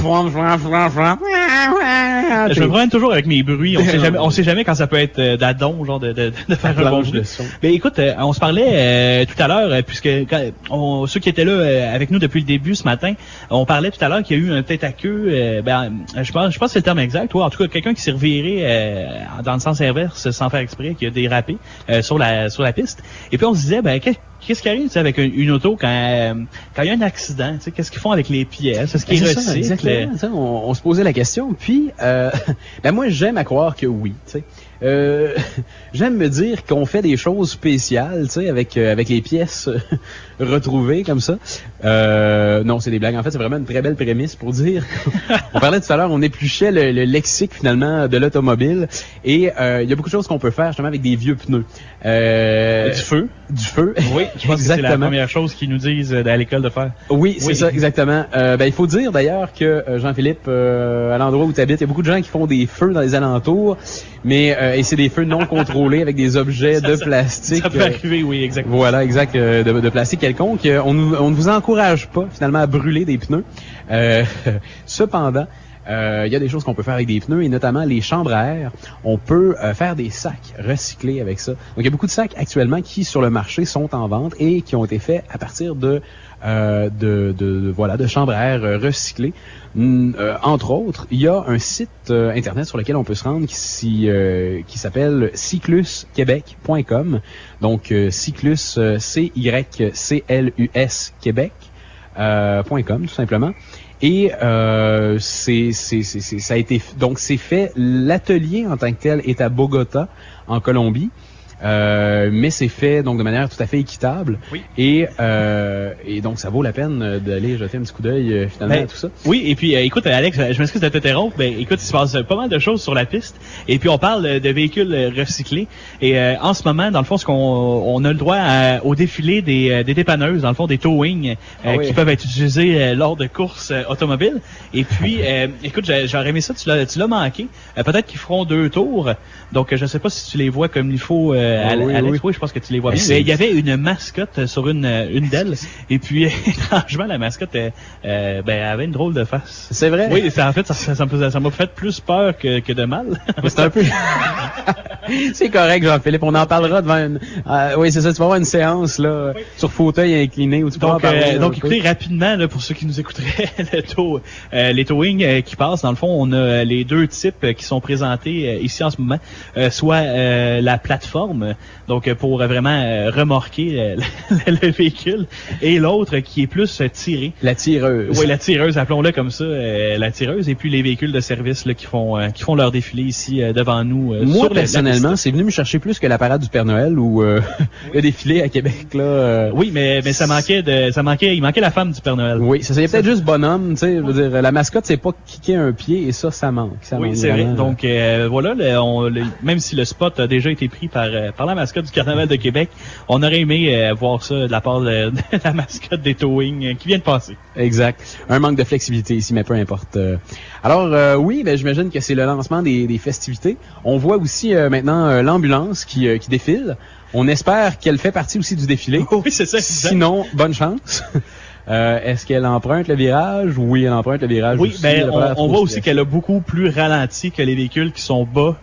Je me promène toujours avec mes bruits. On sait jamais quand ça peut être d'adon, genre de faire un bon bruit. Mais écoute, on se parlait tout à l'heure, puisque ceux qui étaient là avec nous depuis le début ce matin, on parlait tout à l'heure qu'il y a eu un tête à queue. Je pense que c'est le terme exact. Toi, en tout cas, quelqu'un qui s'est reviré dans le sens inverse sans faire exprès, qui a dérapé sur la piste. Et puis on se disait, qu'est-ce qui arrive avec une auto quand il y a un accident? Qu'est-ce qu'ils font avec les pièces? Est-ce qu'ils recyclent? Exactement. On se posait la question. Puis, moi, j'aime à croire que oui. J'aime me dire qu'on fait des choses spéciales, avec les pièces retrouvées comme ça. Non, c'est des blagues. En fait, c'est vraiment une très belle prémisse pour dire. On parlait tout à l'heure, on épluchait le lexique finalement de l'automobile, et il y a beaucoup de choses qu'on peut faire justement avec des vieux pneus. Du feu. Oui, je pense que c'est la première chose qu'ils nous disent à l'école de faire. Oui, c'est ça, exactement. Il faut dire d'ailleurs que Jean-Philippe, à l'endroit où tu habites, il y a beaucoup de gens qui font des feux dans les alentours, mais et c'est des feux non contrôlés avec des objets de plastique. Ça peut arriver, oui, exactement. Voilà, exact, de plastique quelconque. On ne vous encourage pas finalement à brûler des pneus. Cependant, il y a des choses qu'on peut faire avec des pneus, et notamment les chambres à air. On peut faire des sacs recyclés avec ça. Donc il y a beaucoup de sacs actuellement qui sur le marché sont en vente et qui ont été faits à partir de chambres à air recyclées. Entre autres, il y a un site internet sur lequel on peut se rendre qui s'appelle cyclusquebec.com. Donc cyclus CYCLUS Québec.com tout simplement. Et ça a été donc c'est fait. L'atelier en tant que tel est à Bogota, en Colombie. Mais c'est fait donc de manière tout à fait équitable. Oui. Et donc ça vaut la peine d'aller jeter un petit coup d'œil finalement à tout ça. Oui, et puis écoute Alex, je m'excuse de t'interrompre, mais écoute, il se passe pas mal de choses sur la piste, et puis on parle de véhicules recyclés, et en ce moment, dans le fond, on a le droit au défilé des dépanneuses, dans le fond des towing qui peuvent être utilisés lors de courses automobiles. Et puis écoute, j'aurais aimé ça, tu l'as manqué. Peut-être qu'ils feront 2 tours. Donc je sais pas si tu les vois comme il faut Alex, oui, je pense que tu les vois bien. Il y avait une mascotte sur une d'elles, et puis étrangement la mascotte avait une drôle de face. C'est vrai? Oui, en fait ça m'a fait plus peur que de mal. C'est un peu... C'est correct, Jean-Philippe, on en parlera devant une... oui, c'est ça, tu vas avoir une séance là sur fauteuil incliné où tu peux en parler. Donc écoutez, rapidement, là, pour ceux qui nous écouteraient, les towing qui passent, dans le fond, on a les 2 types qui sont présentés ici en ce moment, soit la plateforme, donc pour vraiment remorquer le véhicule, et l'autre qui est plus tiré. La tireuse. Oui, la tireuse, appelons-le comme ça, la tireuse, et puis les véhicules de service là, qui font leur défilé ici devant nous. Moi, personnellement, c'est venu me chercher plus que la parade du Père Noël ou le défilé à Québec là. Oui, mais il manquait la femme du Père Noël. Oui, ça c'est peut-être juste bonhomme, tu sais, je veux dire, la mascotte c'est pas kicker un pied, et ça manque. Oui, c'est vrai. Donc voilà, même si le spot a déjà été pris par la mascotte du Carnaval de Québec, on aurait aimé voir ça de la part de la mascotte des towing qui vient de passer. Exact. Un manque de flexibilité ici, mais peu importe. Alors oui, j'imagine que c'est le lancement des festivités. On voit aussi maintenant l'ambulance qui défile. On espère qu'elle fait partie aussi du défilé. Oui, c'est ça. Sinon, bonne chance. Est-ce qu'elle emprunte le virage? Oui, elle emprunte le virage. Oui, aussi. On voit aussi qu'elle a beaucoup plus ralenti que les véhicules qui sont bas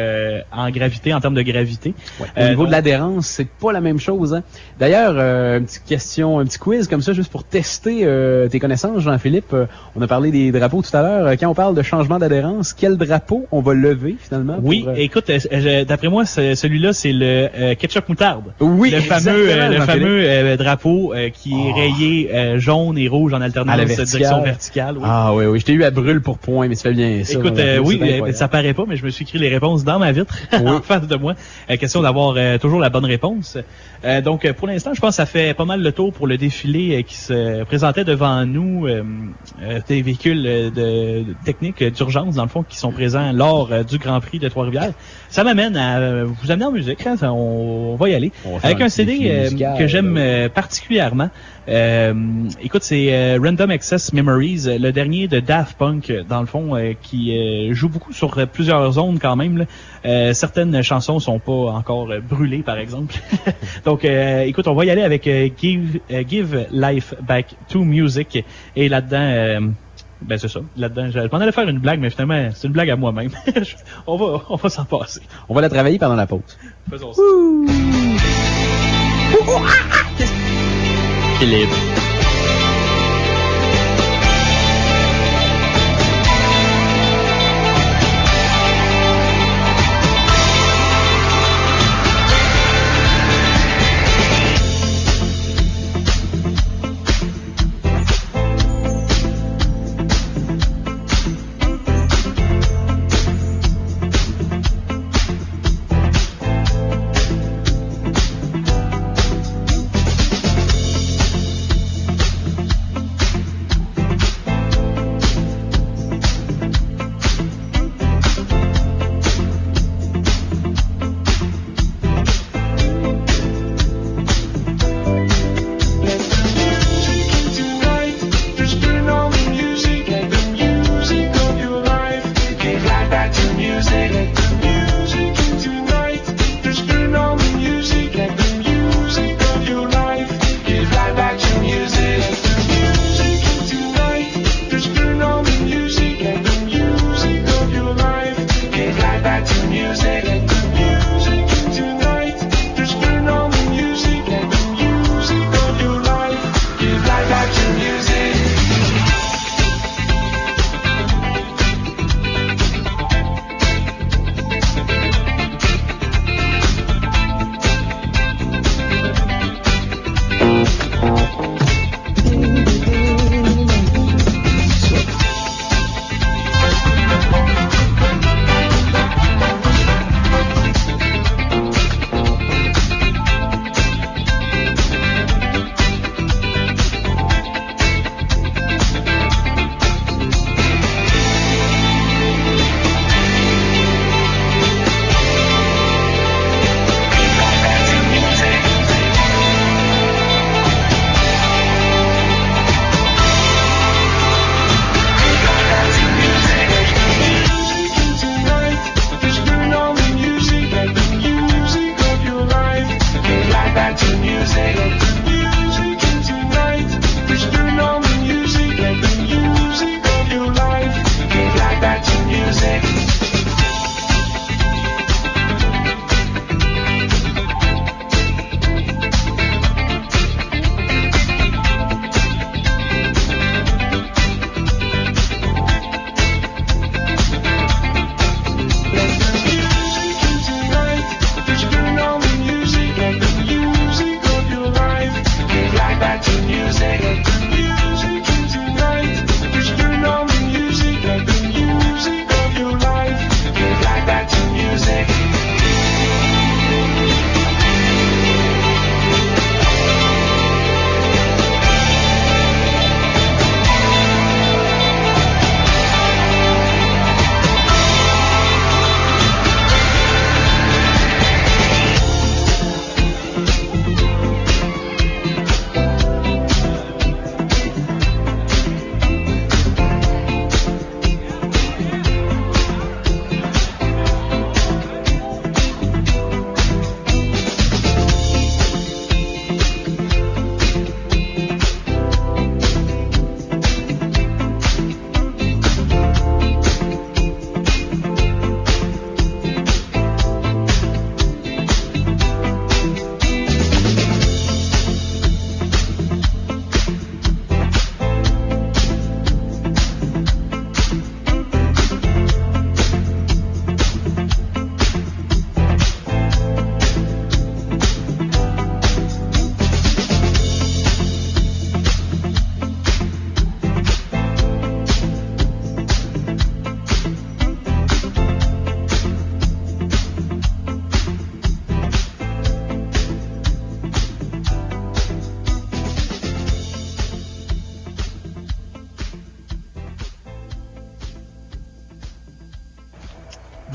en gravité, en termes de gravité. Ouais. Au niveau de l'adhérence, c'est pas la même chose. Hein? D'ailleurs, une petite question, un petit quiz comme ça, juste pour tester tes connaissances, Jean-Philippe. On a parlé des drapeaux tout à l'heure. Quand on parle de changement d'adhérence, quel drapeau on va lever finalement? Oui, écoute, d'après moi, celui-là, c'est le ketchup moutarde. Oui, le fameux drapeau qui est rayé jaune et rouge en alternance de direction verticale. Oui. Ah oui, je t'ai eu à brûle pour point, mais tu fais bien ça. Écoute, ça paraît pas, mais je me suis écrit les réponses dans ma vitre, en face de moi. Question d'avoir toujours la bonne réponse. Donc, pour l'instant, je pense que ça fait pas mal le tour pour le défilé qui se présentait devant nous, des véhicules techniques d'urgence, dans le fond, qui sont présents lors du Grand Prix de Trois-Rivières. Ça m'amène à vous amener en musique, on va y aller. Avec un CD que j'aime particulièrement. écoute, c'est Random Access Memories, le dernier de Daft Punk, dans le fond, qui joue beaucoup sur plusieurs zones quand même. Là. Certaines chansons sont pas encore brûlées, par exemple. Donc, écoute, on va y aller avec Give Life Back to Music. Et là-dedans... ben c'est ça. Là-dedans, je m'en allais faire une blague, mais finalement, c'est une blague à moi-même. on va s'en passer. On va la travailler pendant la pause. Faisons ça. Philippe.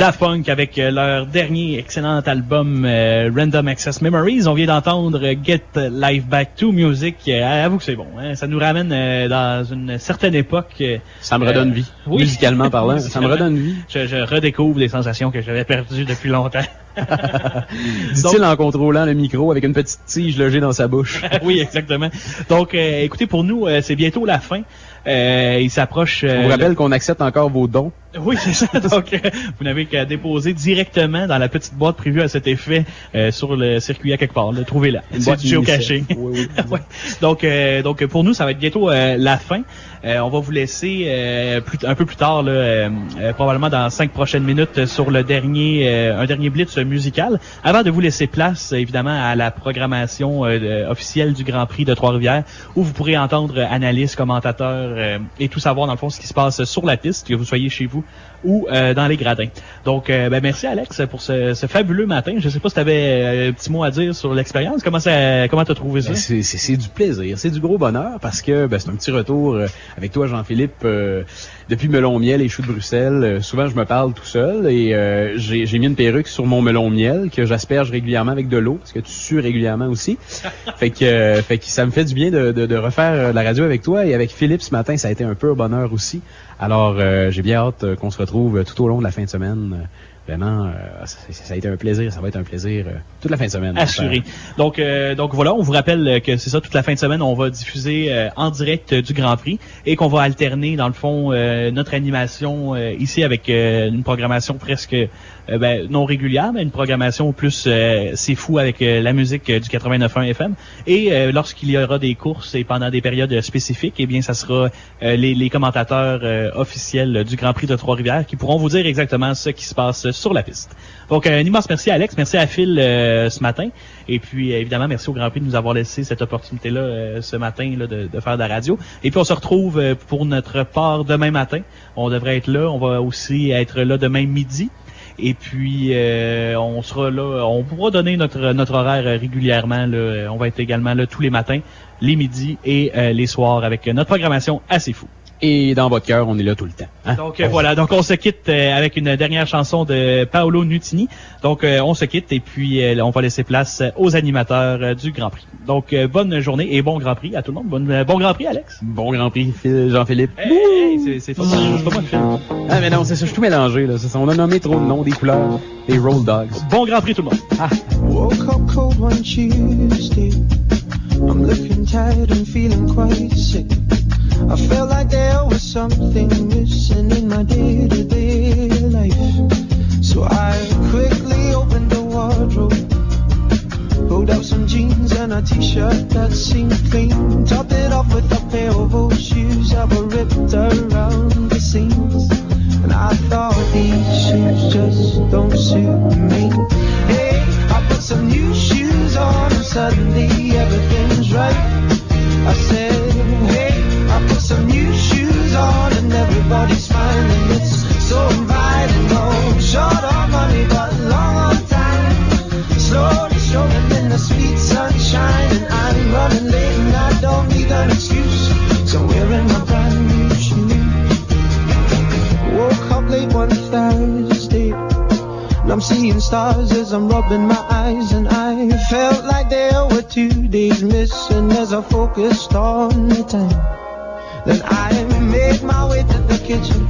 Daft Punk avec leur dernier excellent album Random Access Memories. On vient d'entendre Get Life Back to Music. Avoue que c'est bon. Hein? Ça nous ramène dans une certaine époque. Ça me redonne vie. Oui. Musicalement parlant, ça me redonne vie. Je redécouvre des sensations que j'avais perdues depuis longtemps. Dit-il en contrôlant le micro avec une petite tige logée dans sa bouche. Oui, exactement. Donc, écoutez, pour nous, c'est bientôt la fin. Il s'approche... On vous rappelle qu'on accepte encore vos dons. Oui, c'est ça. Donc, vous n'avez qu'à déposer directement dans la petite boîte prévue à cet effet sur le circuit à quelque part. Trouvez-la. C'est du géocaching. Oui. Ouais. Donc, pour nous, ça va être bientôt la fin. On va vous laisser un peu plus tard, là, probablement dans 5 prochaines minutes, sur un dernier blitz musical. Avant de vous laisser place, évidemment, à la programmation officielle du Grand Prix de Trois-Rivières, où vous pourrez entendre analystes, commentateurs et tout savoir, dans le fond, ce qui se passe sur la piste, que vous soyez chez vous ou dans les gradins. Donc, merci Alex pour ce fabuleux matin. Je sais pas si tu avais un petit mot à dire sur l'expérience. Comment t'as trouvé ça? C'est du plaisir, c'est du gros bonheur parce que c'est un petit retour avec toi Jean-Philippe depuis Melon Miel et Choux de Bruxelles. Souvent je me parle tout seul et j'ai mis une perruque sur mon melon miel que j'asperge régulièrement avec de l'eau parce que tu sues régulièrement aussi. fait que ça me fait du bien de refaire la radio avec toi et avec Philippe ce matin, ça a été un peu un bonheur aussi. Alors j'ai bien hâte qu'on se retrouve tout au long de la fin de semaine. Vraiment, ça a été un plaisir. Ça va être un plaisir toute la fin de semaine. Assuré. Donc voilà, on vous rappelle que c'est ça, toute la fin de semaine, on va diffuser en direct du Grand Prix et qu'on va alterner, dans le fond, notre animation ici avec une programmation presque non régulière, mais une programmation plus c'est fou avec la musique du 89.1 FM. Et lorsqu'il y aura des courses et pendant des périodes spécifiques, eh bien, ça sera les commentateurs officiels du Grand Prix de Trois-Rivières qui pourront vous dire exactement ce qui se passe sur la piste. Donc, un immense merci à Alex, merci à Phil ce matin. Et puis, évidemment, merci au Grand Prix de nous avoir laissé cette opportunité-là ce matin là, de faire de la radio. Et puis, on se retrouve pour notre part demain matin. On devrait être là. On va aussi être là demain midi. Et puis, on sera là. On pourra donner notre horaire régulièrement. Là. On va être également là tous les matins, les midis et les soirs avec notre programmation assez fou. Et dans votre cœur, on est là tout le temps. Hein? Donc voilà, donc on se quitte avec une dernière chanson de Paolo Nutini. Donc on se quitte et puis on va laisser place aux animateurs du Grand Prix. Donc bonne journée et bon Grand Prix à tout le monde. Bon Grand Prix, Alex. Bon Grand Prix, Jean-Philippe. C'est pas moi le film. Ah mais non, c'est ça, je suis tout mélangé là. On a nommé trop de noms, des couleurs, des Roll Dogs. Bon Grand Prix tout le monde. Ah. Woke up cold one Tuesday. I'm looking tired and feeling quite sick. I felt like there was something missing in my day-to-day life. So I quickly opened the wardrobe, pulled out some jeans and a t-shirt that seemed clean, topped it off with a pair of old shoes that were ripped around the seams. And I thought these shoes just don't suit me. Hey, I put some new shoes on and suddenly everything's right. I said, hey, I put some new shoes on and everybody's smiling. It's so inviting. No, short on money but long on time. Slowly showing in the sweet sunshine. And I'm running late and I don't need an excuse. So I'm wearing my brand new shoes. Woke up late one Thursday and I'm seeing stars as I'm rubbing my eyes. And I felt like there were 2 days missing as I focused on the time. Then I made my way to the kitchen,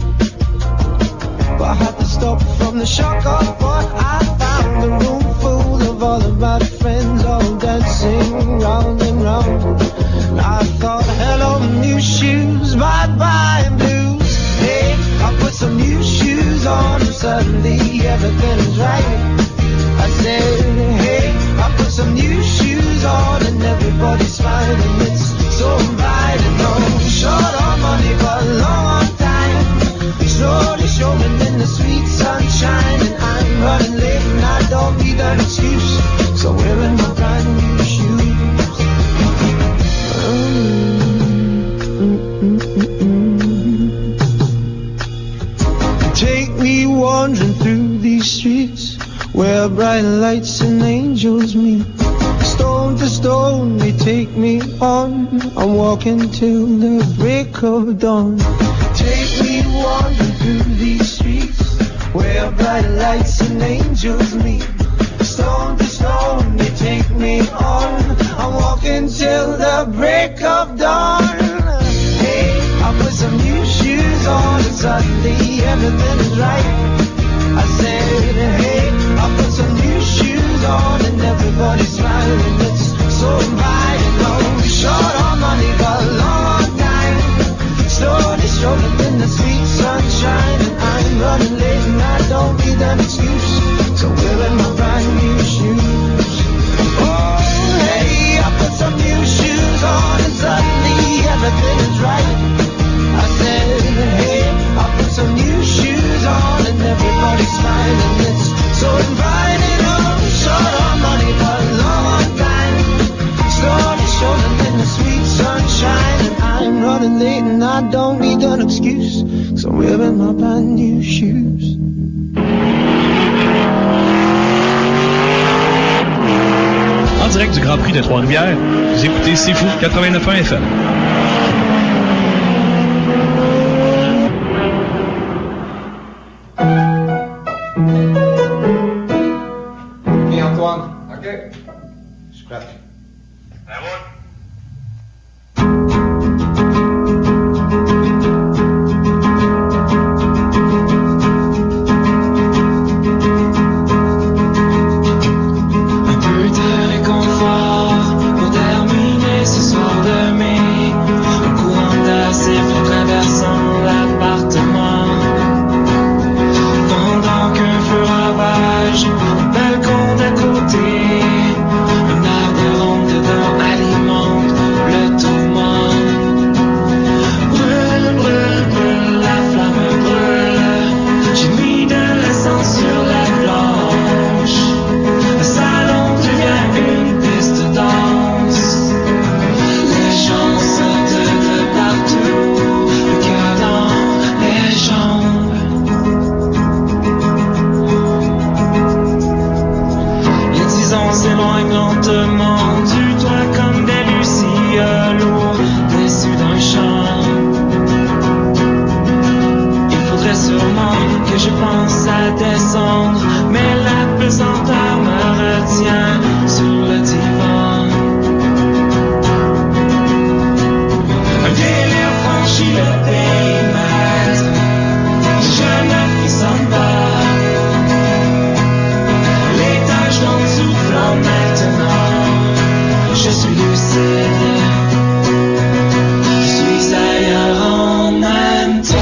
but I had to stop from the shock of what I found. A room full of all of my friends, all dancing round and round. And I thought, hello new shoes, bye-bye blues. Hey, I put some new shoes on and suddenly everything's right. I said, hey, I put some new shoes on and everybody's smiling. It's so inviting. No, short on money but long on time. Slowly showing in the sweet sunshine. And I'm running late and I don't need an excuse. So I'm wearing my brand new shoes. Take me wandering through these streets where bright lights and angels meet. Stone to stone they take me on. I'm walking till the break of dawn. Take me wandering through these streets where bright by the lights and angels meet. Stone to stone, they take me on. I'm walking till the break of dawn. Hey, I put some new shoes on and suddenly everything is right. I said, hey, I put some new shoes on and everybody's smiling. It's so inviting. No short on money, but long on time. Slowly strolling in the sweet sunshine, and I'm running late and I don't need an excuse. So wearing my brand new shoes. Oh, hey, I put some new shoes on and suddenly everything is right. I said, hey, I put some new shoes on and everybody's smiling. It's so inviting. Oh, short on money, but long on time. Slowly strolling in the sweet sunshine, and I'm running late and I don't need an excuse. So I'm wearing my brand new shoes. En direct du Grand Prix de Trois-Rivières, vous écoutez C'est Fou 89.1 FM. Et Antoine, ok, je suis prêt. Balcon d'à côté, un arbre rond dedans alimente le tourment. Brûle, brûle, brûle, la flamme brûle. J'ai mis de l'essence sur la planche. Le salon devient une piste de danse. Les gens sortent de partout, le cœur dans les jambes. On s'éloigne lentement du toit comme des lucioles au-dessus d'un champ. Il faudrait sûrement que je pense à descendre, mais la pesanteur me retient sur le divan. Un délire franchit le périmètre, je ne frissonne pas. J'en soufflant maintenant, je suis lucide, je suis ailleurs en même temps.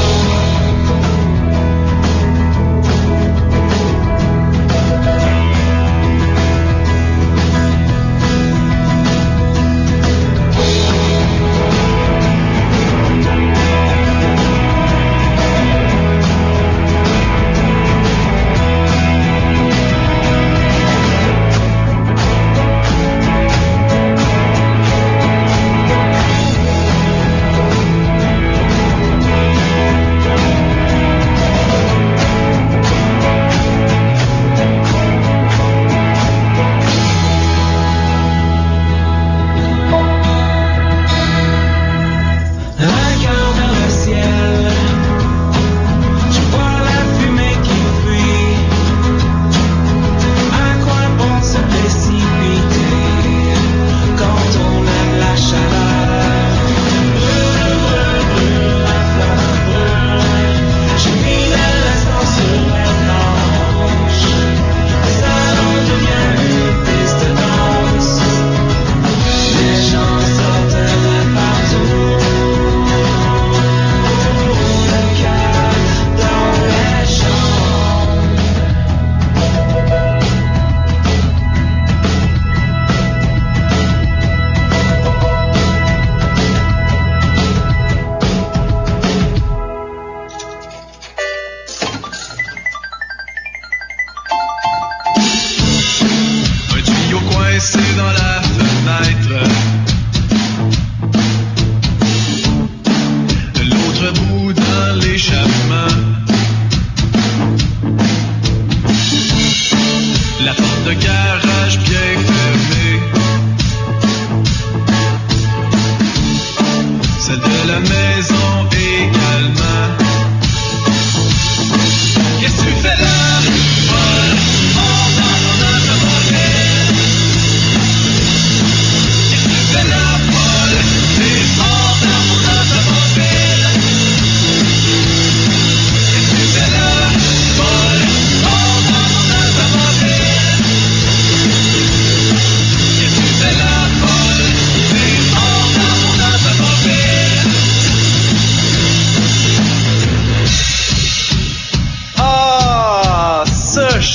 maison également. Qu'est-ce que tu fais là?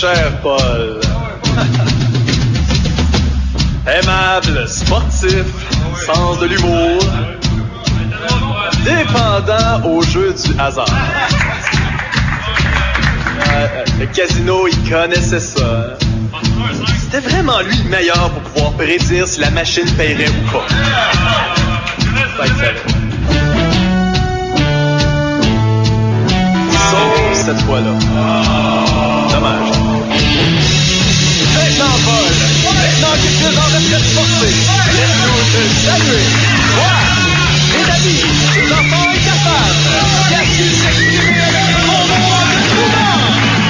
cher Paul. Aimable, sportif, sens de l'humour, dépendant au jeu du hasard. Le casino, il connaissait ça. C'était vraiment lui le meilleur pour pouvoir prédire si la machine paierait ou pas. Ça, il savait. Sauf cette fois-là. Dommage. Maintenant, Paul. Maintenant qu'il est en retraite forcée, laisse-nous te saluer. Toi, mes amis, les enfants et ta femme, qui a su s'exprimer avec le bon moment de souvent.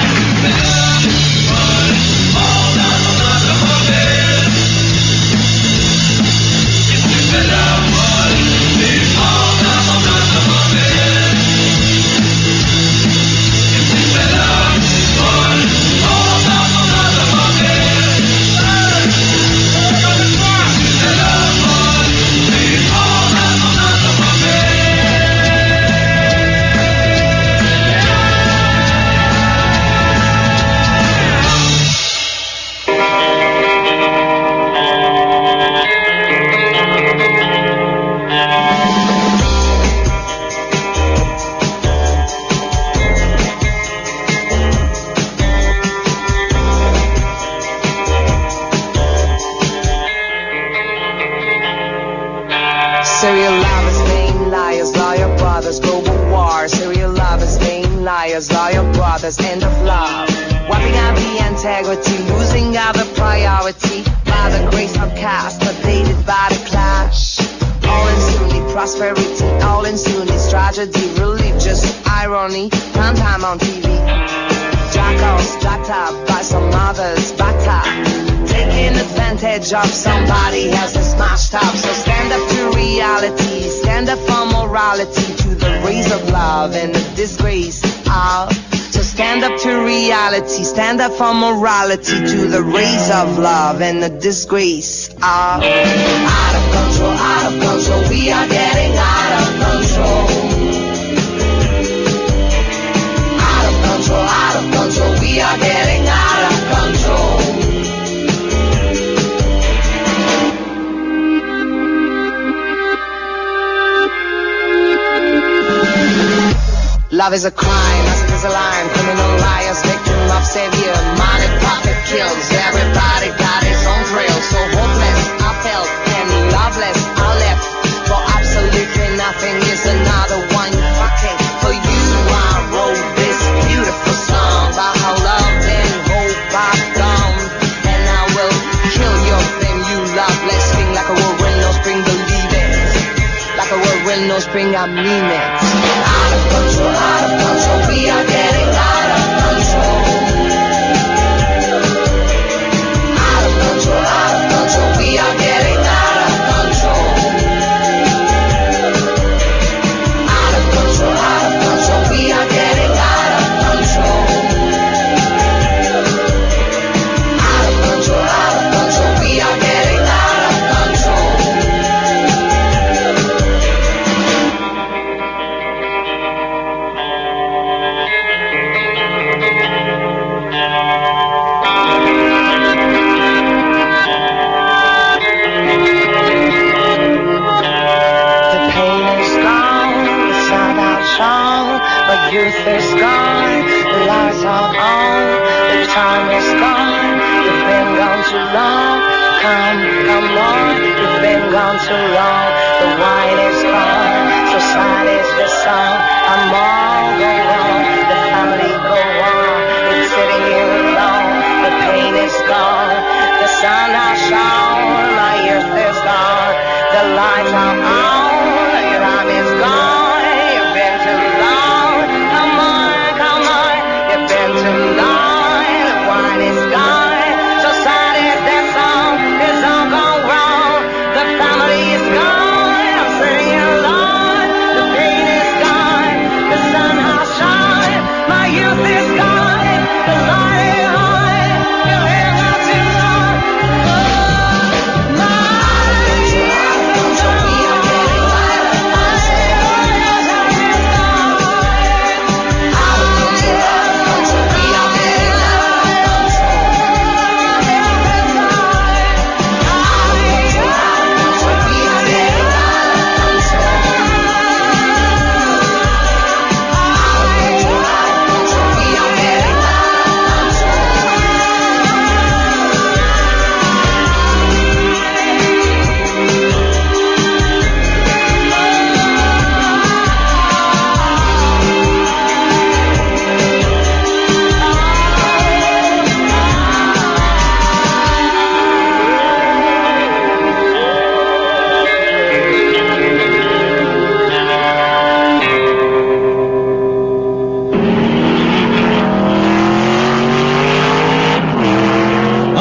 Serial lovers, vain liars, loyal brothers, global wars. Serial lovers, vain liars, loyal brothers, end of love. Wiping out the integrity, losing out the priority. By the grace of caste, updated by the clash. All in Sunni prosperity, all in Sunni's tragedy, religious irony, prime time on TV. Jackals jacked up by some others, backed up. Taking advantage of somebody else's smashed up. So stand up to reality, stand up for morality, to the rays of love and the disgrace of. So stand up to reality, stand up for morality, to the rays of love and the disgrace of. Out of control, we are getting out of control. Out of control, we are getting out of control. Love is a crime, lust is a line, criminal liars, victim of savior, money, profit kills, everybody got his own thrill, so hopeless I felt and loveless I left, for absolutely nothing is another one fucking. For you I wrote this beautiful song about how love and hope are gone, and I will kill your thing, you loveless thing, like a whirlwind, no spring, believe it, like a whirlwind, no spring, I mean it. Out of control, we are getting out of control. Out of control, we are getting out of control. Out of control, we are getting out of control. Out of control, we are getting out of control. But youth is gone, the lights are on, the time is gone, you've been gone too long, come on, you've been gone too long, the wine is gone, so sad is the song, I'm all go on, the family go on, it's sitting here alone, the pain is gone, the sun has shone, my youth is gone, the lights are on, your time is gone.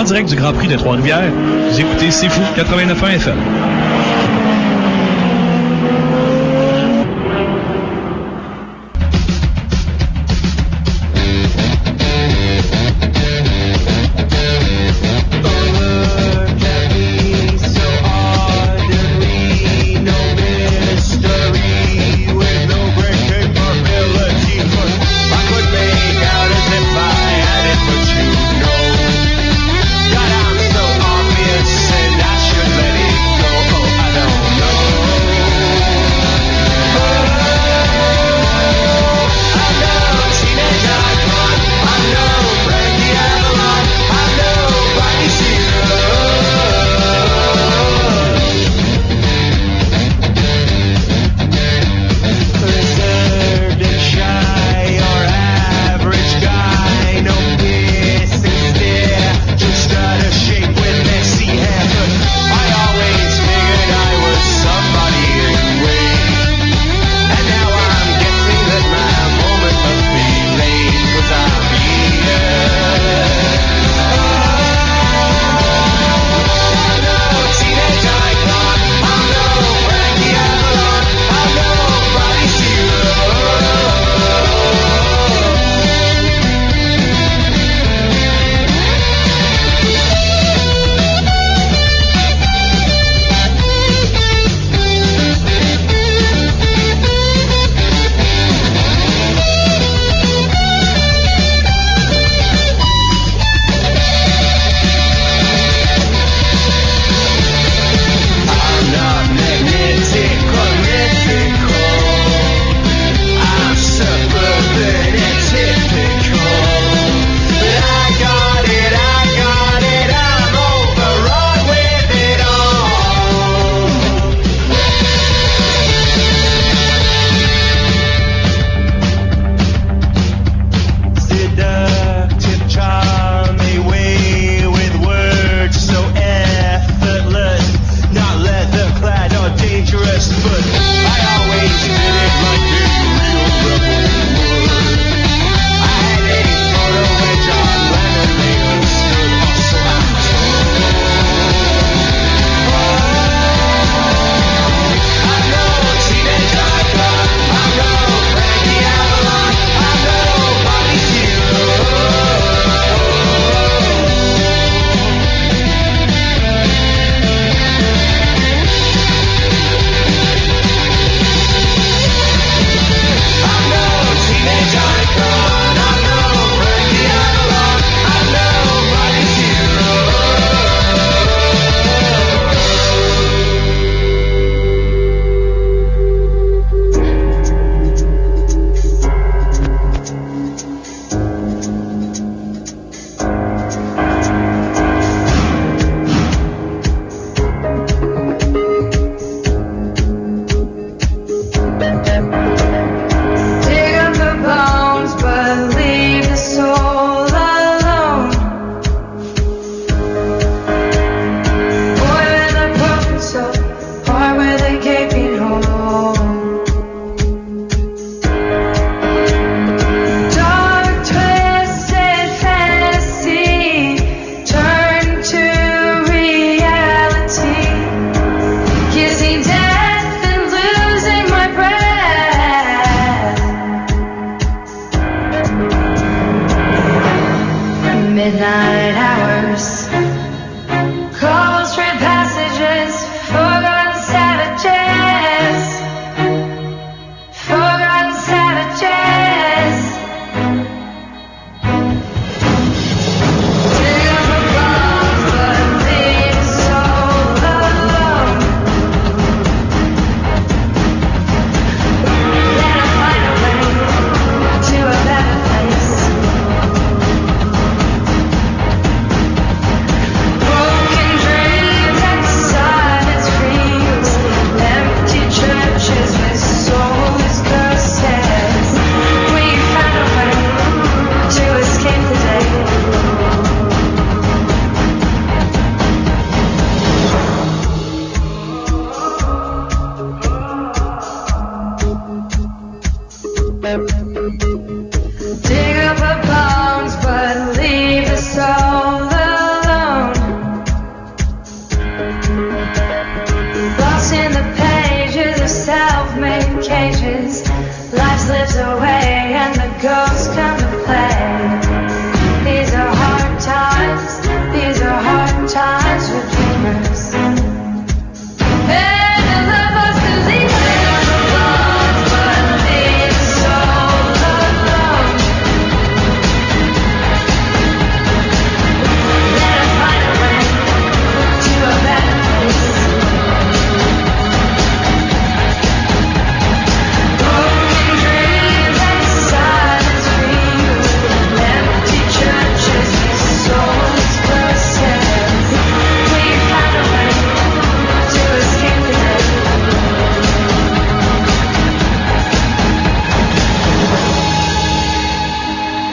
direct du Grand Prix de Trois-Rivières. Vous écoutez C'est Fou 89.1 FM.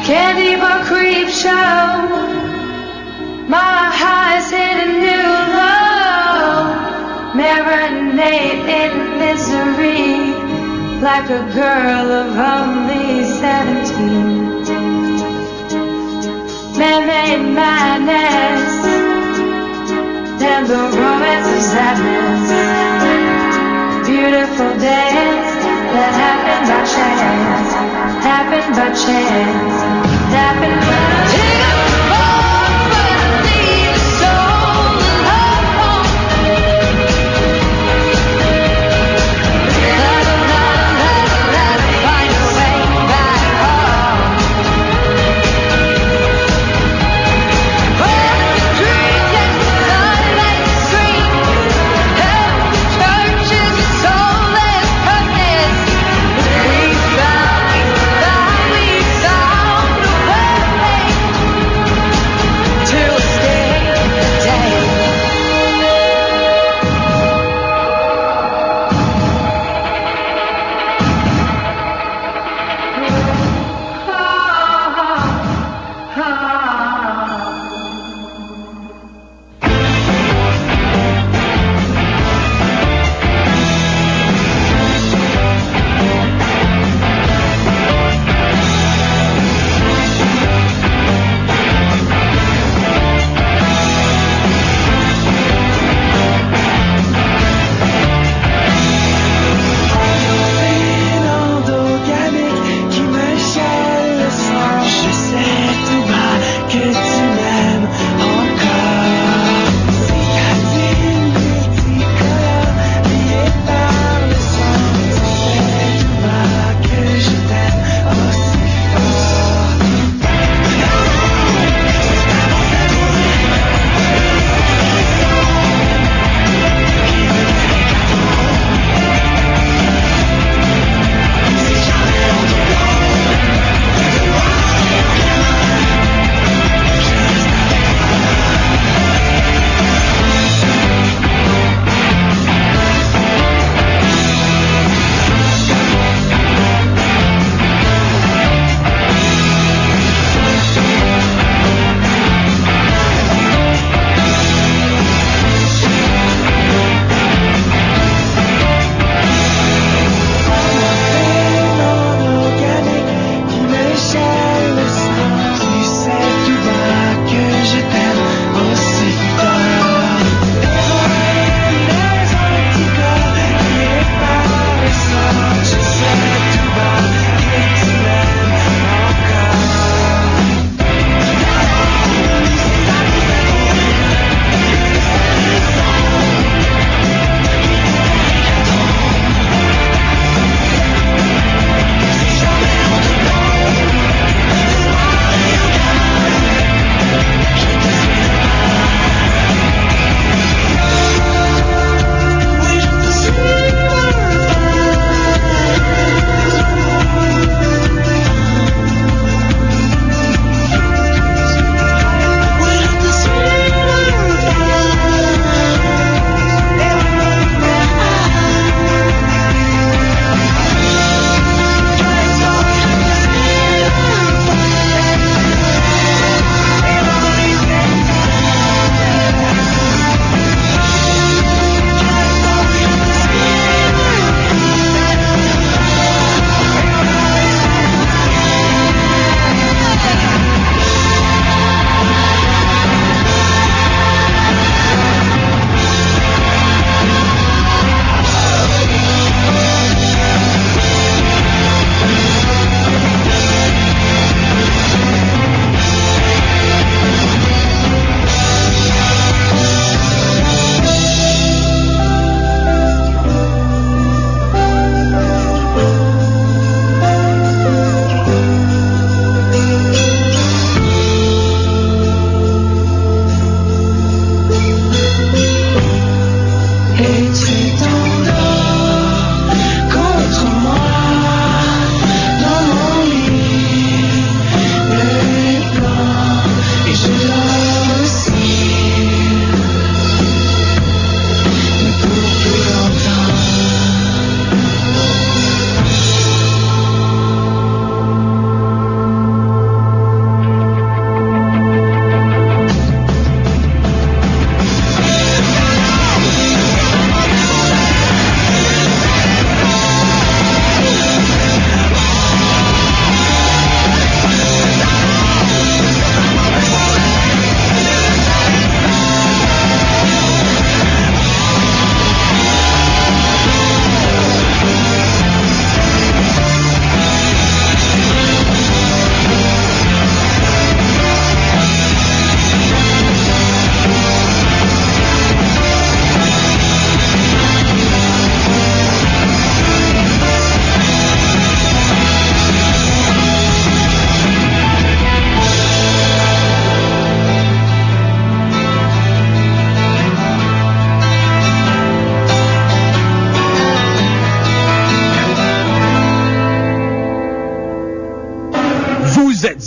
Can't even creep show. My highs hit a new low. Marinate in misery like a girl of only 17. Man-made madness and the romance of sadness. Beautiful dance that happened by chance. Happened by chance. Happened by chance. We found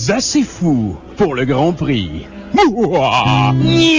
assez fous pour le Grand Prix. Mouah!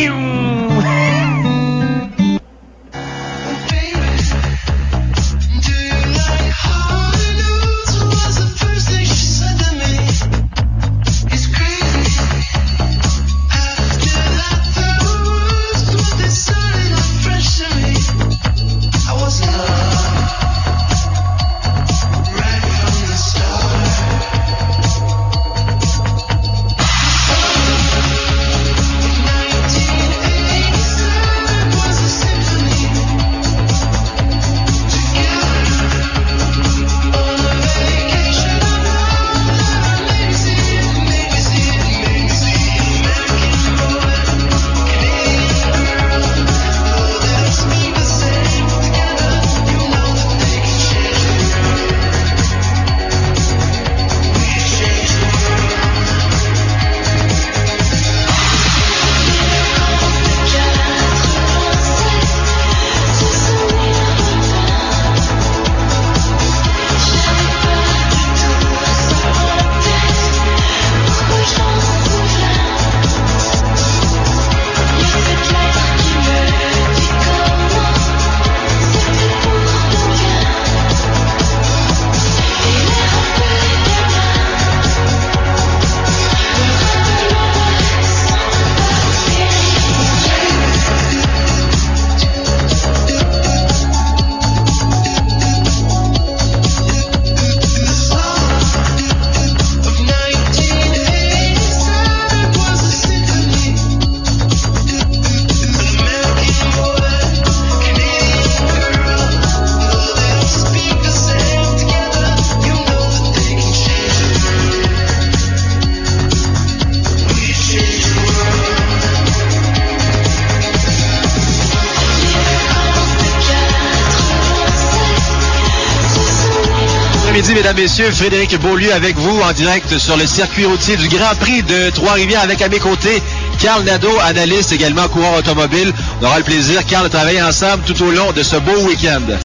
Mesdames, Messieurs, Frédéric Beaulieu avec vous en direct sur le circuit routier du Grand Prix de Trois-Rivières avec à mes côtés Carl Nadeau, analyste également coureur automobile. On aura le plaisir, Carl, de travailler ensemble tout au long de ce beau week-end.